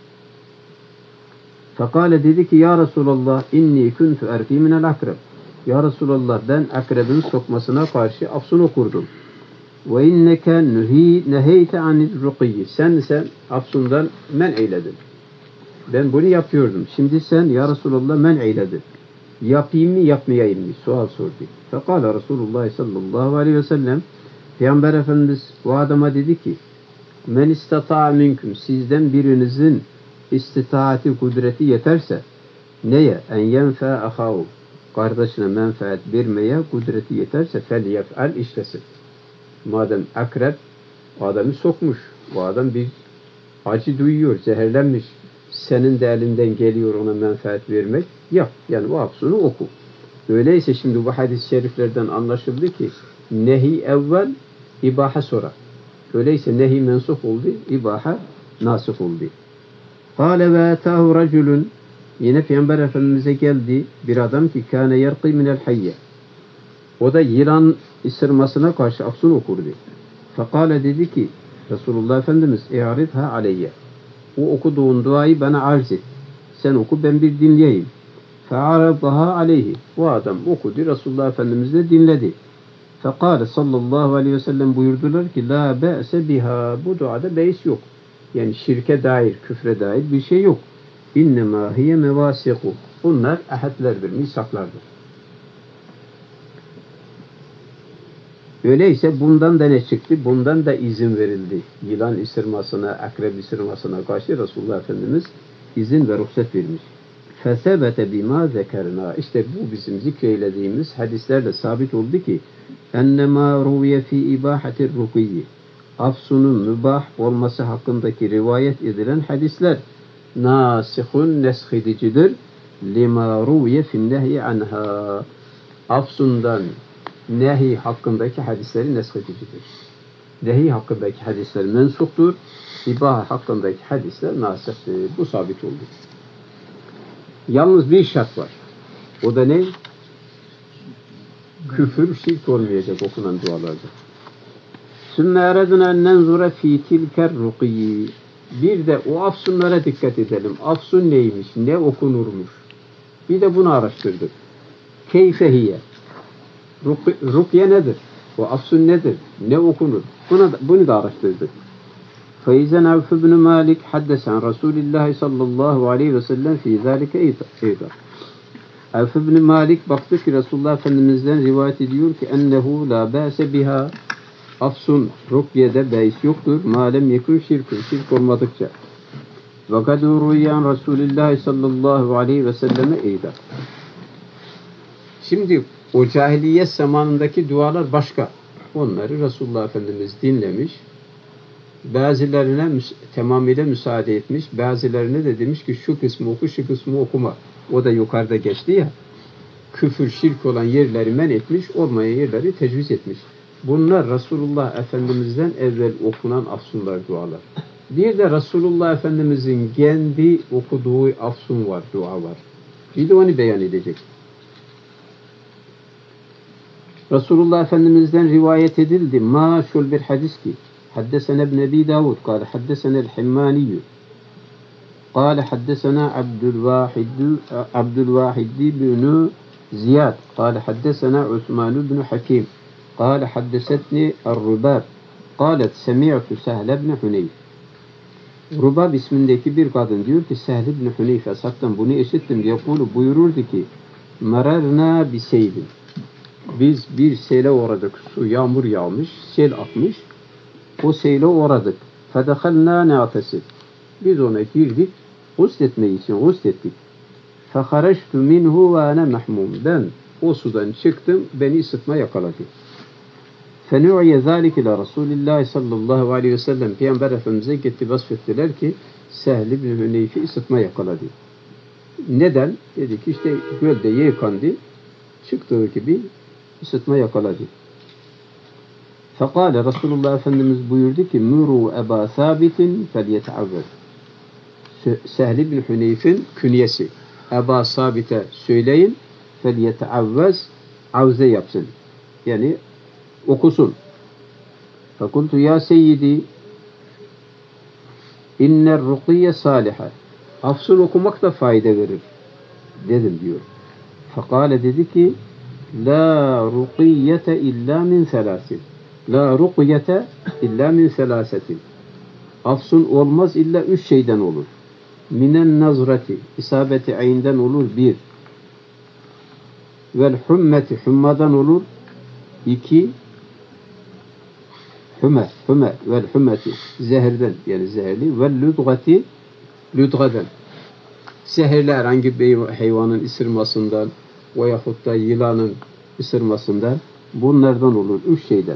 Fekale dedi ki ya Resulallah inni kuntu erki minel akrab. Ya Resulallah ben akrebin sokmasına karşı afsun okurdum. Ve inneke neheyte anil rukiyyi. Sen afsundan men eyledin. Ben bunu yapıyordum. Şimdi sen ya Resulallah men eyledin. Yapayım mı yapmayayım mı? Sual sordu. Fekale Resulullah sallallahu aleyhi ve sellem Peygamber Efendimiz bu adama dedi ki men istata'a minkum sizden birinizin istitaati kudreti yeterse neye? En yenfe ahavu kardeşine menfaat vermeye kudreti yeterse fel yef'al işlesin. Madem akrep o adamı sokmuş. Bu adam bir acı duyuyor, zehirlenmiş. Senin de elinden geliyor ona menfaat vermek. Yap. Yani o hapsunu oku. Öyleyse şimdi bu hadis-i şeriflerden anlaşıldı ki nehi evvel, ibaha sonra. Öyleyse nehi mensuh oldu, ibaha nasih oldu. Kâle ve etâhu racülün yine Peygamber Efendimiz'e geldi bir adam ki kâne yerqî minel hayye. O da yılan ısırmasına karşı afsun okurdu. Fekâle dedi ki Resulullah Efendimiz i'aridha aleyye. O okuduğun duayı bana arz et. Sen oku ben bir dinleyeyim. Fe'aradaha aleyhi. O adam okudu. Resulullah Efendimiz de dinledi. Fekâle sallallahu aleyhi ve sellem buyurdular ki la be'se biha. Bu duada beis yok. Yani şirke dair, küfre dair bir şey yok. İnnemâ hiye mevâsiku. Bunlar ahadlerdir, misaklardır. Öyleyse bundan da ne çıktı? Bundan da izin verildi. Yılan ısırmasına, akrep ısırmasına karşı Resulullah Efendimiz izin ve ruhsat vermiş. Fesebete bima zekerna. İşte bu bizim zikreylediğimiz hadislerle sabit oldu ki ennemâ ruviye fî ibâhatir rukiyyi. Afsunun mübah olması hakkındaki rivayet edilen hadisler nasihun neshedicidir. Lima ruviye fin nehyi anha. Afsundan nehi hakkındaki hadisleri neshedicidir. Nehi hakkındaki hadisler mensuktur. İbaha hakkındaki hadisler nasihtir. Bu sabit oldu. Yalnız bir şart var. O da ne? Küfür, şirk olmayacak okunan dualarda. Sümme ereduna nenzura fi tilker ruqiyyi. Bir de o afsunlara dikkat edelim. Afsun neymiş? Ne okunurmuş? Bir de bunu araştırdık. Keyfehiye. Rukiye nedir? O afsun nedir? Ne okunur? Bunu da araştırdık. فإذا عوف بن مالك حدث عن رسول الله صلى الله عليه وسلم في ذلك أيضا. Avf ibn Malik baktı ki Resulullah Efendimiz'den rivayet ediyor ki ennehu la ba'se biha. Afsun rukyede beis yoktur. Malem yekun şirkun. Şirk olmadıkça. Ve kad ruyan Resulullah sallallahu aleyhi ve selleme eyda. Şimdi o cahiliyet zamanındaki dualar başka. Onları Resulullah Efendimiz dinlemiş. Bazılarına tamamıyla müsaade etmiş. Bazılarına da demiş ki şu kısmı oku, şu kısmı okuma. O da yukarıda geçti ya. Küfür, şirk olan yerleri men etmiş, olmayan yerleri tecviz etmiş. Bunlar Resulullah Efendimiz'den evvel okunan afsunlar, dualar. Bir de Resulullah Efendimiz'in kendi okuduğu afsun var, dua var. Bir de onu beyan edecek. Resulullah Efendimiz'den rivayet edildi. Maşhur bir hadis ki حدثنا ابن أبي داود قال حدثنا الحماني قال حدثنا عبد الواحد بن زياد قال حدثنا عثمان بن حكيم قال حدثتني الرباب قالت سمعت سهل بن حنيف. Rubab ismindeki bir kadın diyor ki Sehl ibn Huneyf Esad'dan bunu işittim diye buyururdu ki merarna bi seylin. Biz bir sele uğradık. Su, yağmur yağmış, sel akmış. O seyle uğradık. Fedehalna na'tesib. Biz ona girdik. Gusletmek için guslettik. Fehareştu minhu ve ana mahmum. Ben o sudan çıktım. Beni ısıtma yakaladı. Fenu'iye zâlike ile Resulillah sallallahu aleyhi ve sellem Peygamber Efendimiz'e gitti vasfettiler ki Sehl ibn Huneyf'i ısıtma yakaladı. Neden? Dedi ki işte gölde yıkandı. Çıktığı gibi ısıtma yakaladı. Fekale Resulullah Efendimiz buyurdu ki Muru Eba Sabit'in felyet'avvez. Sehl ibn Huneyf'in künyesi. Eba Sabit'e söyleyin felyet'avvez avze yapsın. Yani okusun. Fekultu ya seyyidi inner rukiye saliha. Afsun okumak da fayda verir. Dedim diyor. Fekale dedi ki la rukiyete illa min selasin. La rukiyete illa min selasetin. Afsun olmaz illa 3 şeyden olur. Minen nazrati. İsabeti ayinden olur 1. Vel hummeti. Hummadan olur 2. Hümme vel hümmeti. Zehirden yani zehirli. Vel lüdgati. Lüdgadan. Zehirli herhangi bir hayvanın ısırmasından veyahut da yılanın ısırmasından bunlardan olur. 3 şeyden.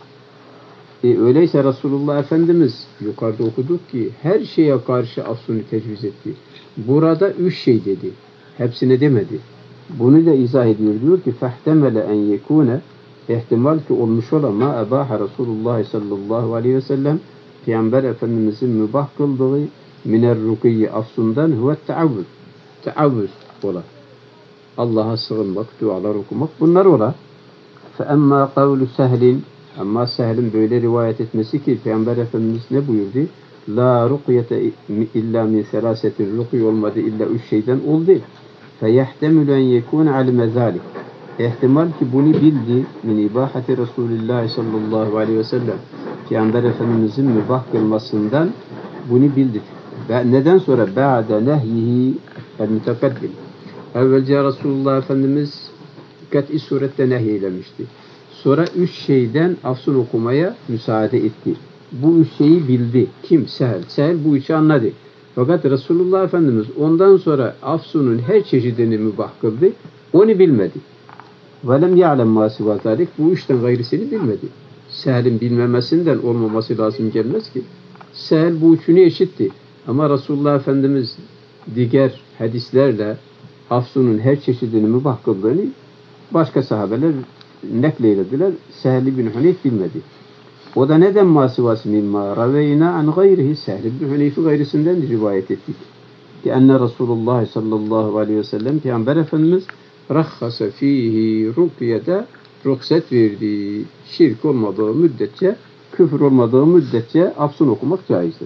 Öyleyse Resulullah Efendimiz yukarıda okuduk ki her şeye karşı afsunu tecviz etti. Burada 3 şey dedi. Hepsine demedi. Bunu da izah ediyor. Diyor ki fehtemele en yekune ihtimal ki olmuş olan ma ebaha Resulullah sallallahu aleyhi ve sellem Peygamber Efendimizin mübah kıldığı miner rukiyyi afsundan huve teavvüz. Teavvüz ola. Allah'a sığınmak, dualar okumak bunlar ola. Fe emma kavlu sehlin ama Sehl'in böyle rivayet etmesi ki Peygamber Efendimiz ne buyurdu? La rukiyete illa min selasetin rukiy olmadı illa 3 şeyden oldu. Feyehtemülü en yekûne alime zâlik. İhtimal ki bunu bildi min ibahati Resulullah sallallahu aleyhi ve sellem. Peygamber Efendimizin mübah kılmasından bunu bildi. Neden sonra? Ba'de nehyihi el-mütekaddim. Evvelce Resulullah Efendimiz kat'i surette nehyeylemişti. Sonra 3 şeyden afsun okumaya müsaade etti. Bu 3 şeyi bildi. Kim? Sehl. Sehl bu 3'ü anladı. Fakat Resulullah Efendimiz ondan sonra afsunun her çeşidini mübah kıldı. Onu bilmedi. وَلَمْ يَعْلَمْ مَا سِوَى ذَلِكَ Bu 3'ten gayrısını bilmedi. Sehl'in bilmemesinden olmaması lazım gelmez ki. Sehl bu 3'ünü eşitti. Ama Resulullah Efendimiz diğer hadislerle afsunun her çeşidini mübah kıldığını başka sahabeler nakleylediler. Sehl ibn Huneyf bilmedi. O da neden masivası mimma raveyna an gayrihi Sehl ibn Huneyf'i gayrisinden rivayet ettik. Ki enne Resulullah sallallahu aleyhi ve sellem Peygamber Efendimiz rahhasa fihi rukiyede ruhsat verdi. Şirk olmadığı müddetçe, küfür olmadığı müddetçe afsun okumak caizdir.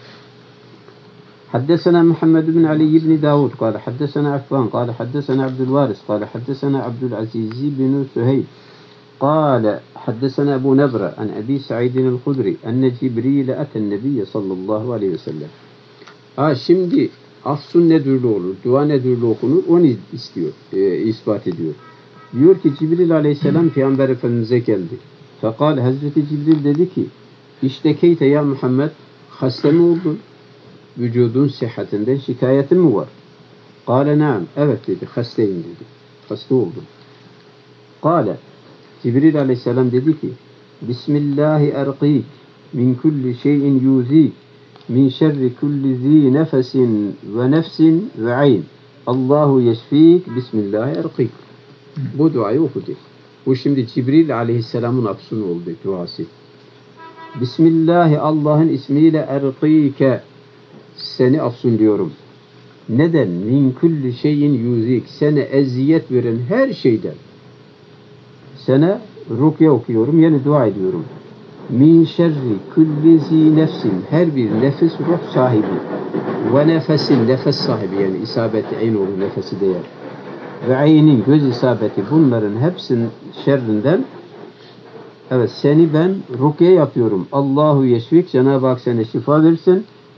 حدثنا محمد بن علي بن داود قال حدثنا عفان قال حدثنا عبد الوارث قال حدثنا عبد العزيز بن سهيل قال حدثنا أبو نبرة عن أبي سعيد الخدري أن جبريل أتى النبي صلى الله عليه وسلم. Şimdi afsun ne türlü olur, dua ne türlü okunur onu istiyor, ispat ediyor. Diyor ki Cibril aleyhisselam Peygamber Efendimiz'e geldi. Fekal Hazreti Cibril dedi ki İştekeyte ya Muhammed hasta mı oldun? Vücudun sıhhatinden şikayetin mi var? Kale naam. Evet dedi. Hastayım dedi. Hasta oldum. Kale. Cibril aleyhisselam dedi ki Bismillahi erqik min kulli şeyin yuzik min şerri kulli zi nefesin ve nefsin ve ayn. Allahu yeşfik. Bismillahi erqik. Bu duayı okudu. Bu şimdi Cibril aleyhisselamın afsunu oldu duası. Bismillahi Allah'ın ismiyle erqike seni afsunluyorum. Neden? Min kulli şeyin yuzik. Sana eziyet veren her şeyden. Sana rukye okuyorum. Yani dua ediyorum. Min şerri kulli zi nefsin. Her bir nefis ruh sahibi. Ve nefesin nefes sahibi. Yani isabeti ayn olur nefesi değer. Ve aynin göz isabeti. Bunların hepsinin şerrinden evet seni ben rukye yapıyorum. Allahu yeşfik. Cenab-ı Hak sana şifa versin.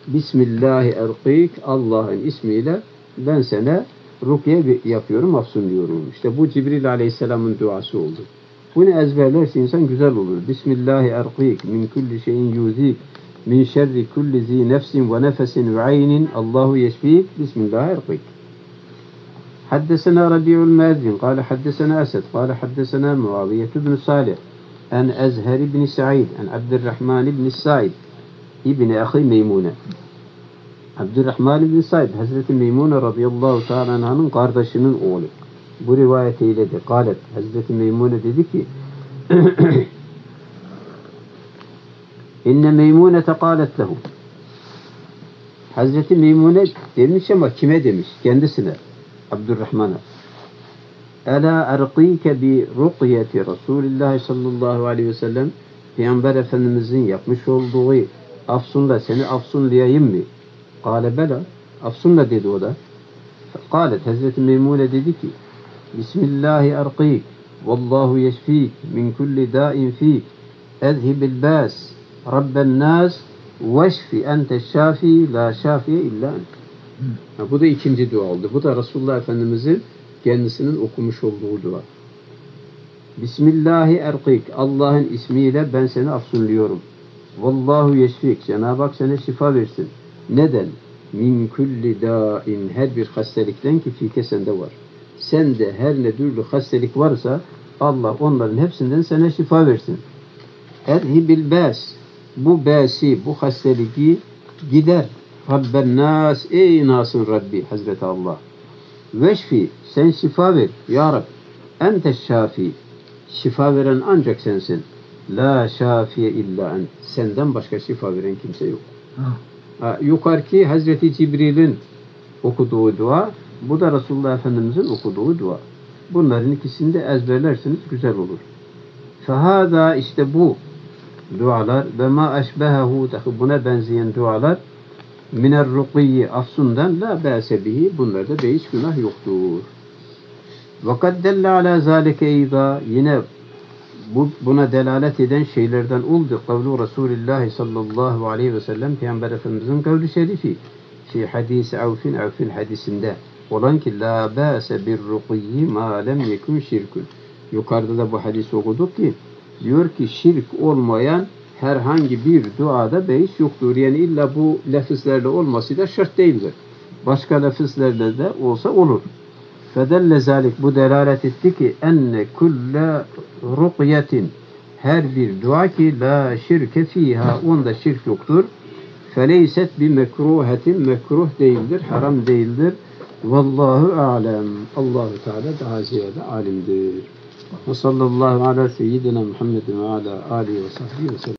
Bismillahi erqik, Allah'ın ismiyle ben sana rukiye yapıyorum, afsunluyorum. İşte bu Cibril Aleyhisselam'ın duası oldu. Bunu ezberlerse insan güzel olur. Bismillahi erqik min kulli şeyin yuzik min şerri kulli zi nefsin ve nefesin ve aynin Allahu yeşfik. Bismillahi erqik. حدثنا ربيع المازن قال حدثنا أسد قال حدثنا معاوية بن صالح عن أزهر بن سعيد عن عبد الرحمن بن السائب ابن أخي ميمونة. Abdurrahman ibn Said Hazreti Meymune radıyallahu ta'ala anh'ın kardeşinin oğlu. Bu rivayet eyledir. Galet. Hazreti Meymune dedi ki İnne Meymune teqalet lehu. Hazreti Meymune demiş ama kime demiş? Kendisine. Abdurrahman'a. Ela erqike bi ruqyeti Resulullah sallallahu aleyhi ve sellem Peygamber Efendimizin yapmış olduğu afsunla seni afsunlayayım mı? Kâle bela. Afsunla dedi o da. Kâlet. Hazreti Meymune dedi ki Bismillahi erqik vallahu yeşfik min kulli dâin fik ezhibil bâs rabben nâs veşfi ente şafi la şafiye illa ent. Bu da ikinci dua oldu. Bu da Resulullah Efendimizin kendisinin okumuş olduğu dua. Bismillahi erqik. Allah'ın ismiyle ben seni afsunluyorum. Vallahu yeşfik. Cenab-ı Hak sana şifa versin. Neden? Min kulli dâin. Her bir hastalıktan ki fike sende var. Sende her ne türlü hastalık varsa Allah onların hepsinden sana şifa versin. Erhibil bâs. Bu bâsi, bu hastalığı gider. Rabben nas. Ey nasın Rabbi Hazreti Allah. Veşfi. Sen şifa ver. Ya Rab. Ente şafi. Şifa veren ancak sensin. La şafiye illa ent. Senden başka şifa veren kimse yok. Yukarıki Hazreti Cibril'in okuduğu dua, bu da Resulullah Efendimiz'in okuduğu dua. Bunların ikisini de ezberlerseniz güzel olur. Fehâdâ işte bu dualar ve mâ eşbehehu buna benzeyen dualar miner rukiyyi afsundan la bâse bihi bunlarda beis günah yoktur. Ve kad delle alâ zâlike eydâ yine buna delalet eden şeylerden oldu. Kavlu Resulullah sallallahu aleyhi ve sellem Peygamber Efendimizin kavli şerifi hadisi Avf'in hadisinde olan ki la bâse bir rukiyyi ma lem yekun şirkun. Yukarıda da bu hadisi okuduk ki diyor ki şirk olmayan herhangi bir duada beis yoktur. Yani illa bu lafızlarla olması da şart değildir. Başka lafızlarla da olsa olur. Fedelle zalik bu delalet etti ki enne kulle ruqyetin her bir dua ki la şirke fiha onda şirk yoktur. Feleyset bi mekruhetin mekruh değildir, haram değildir. Vallahu alem. Allahu Teala daha ziyade alimdir. Ve sallallahu ala seyyidina Muhammedin ve ala alihi ve sahbihi ve sellem.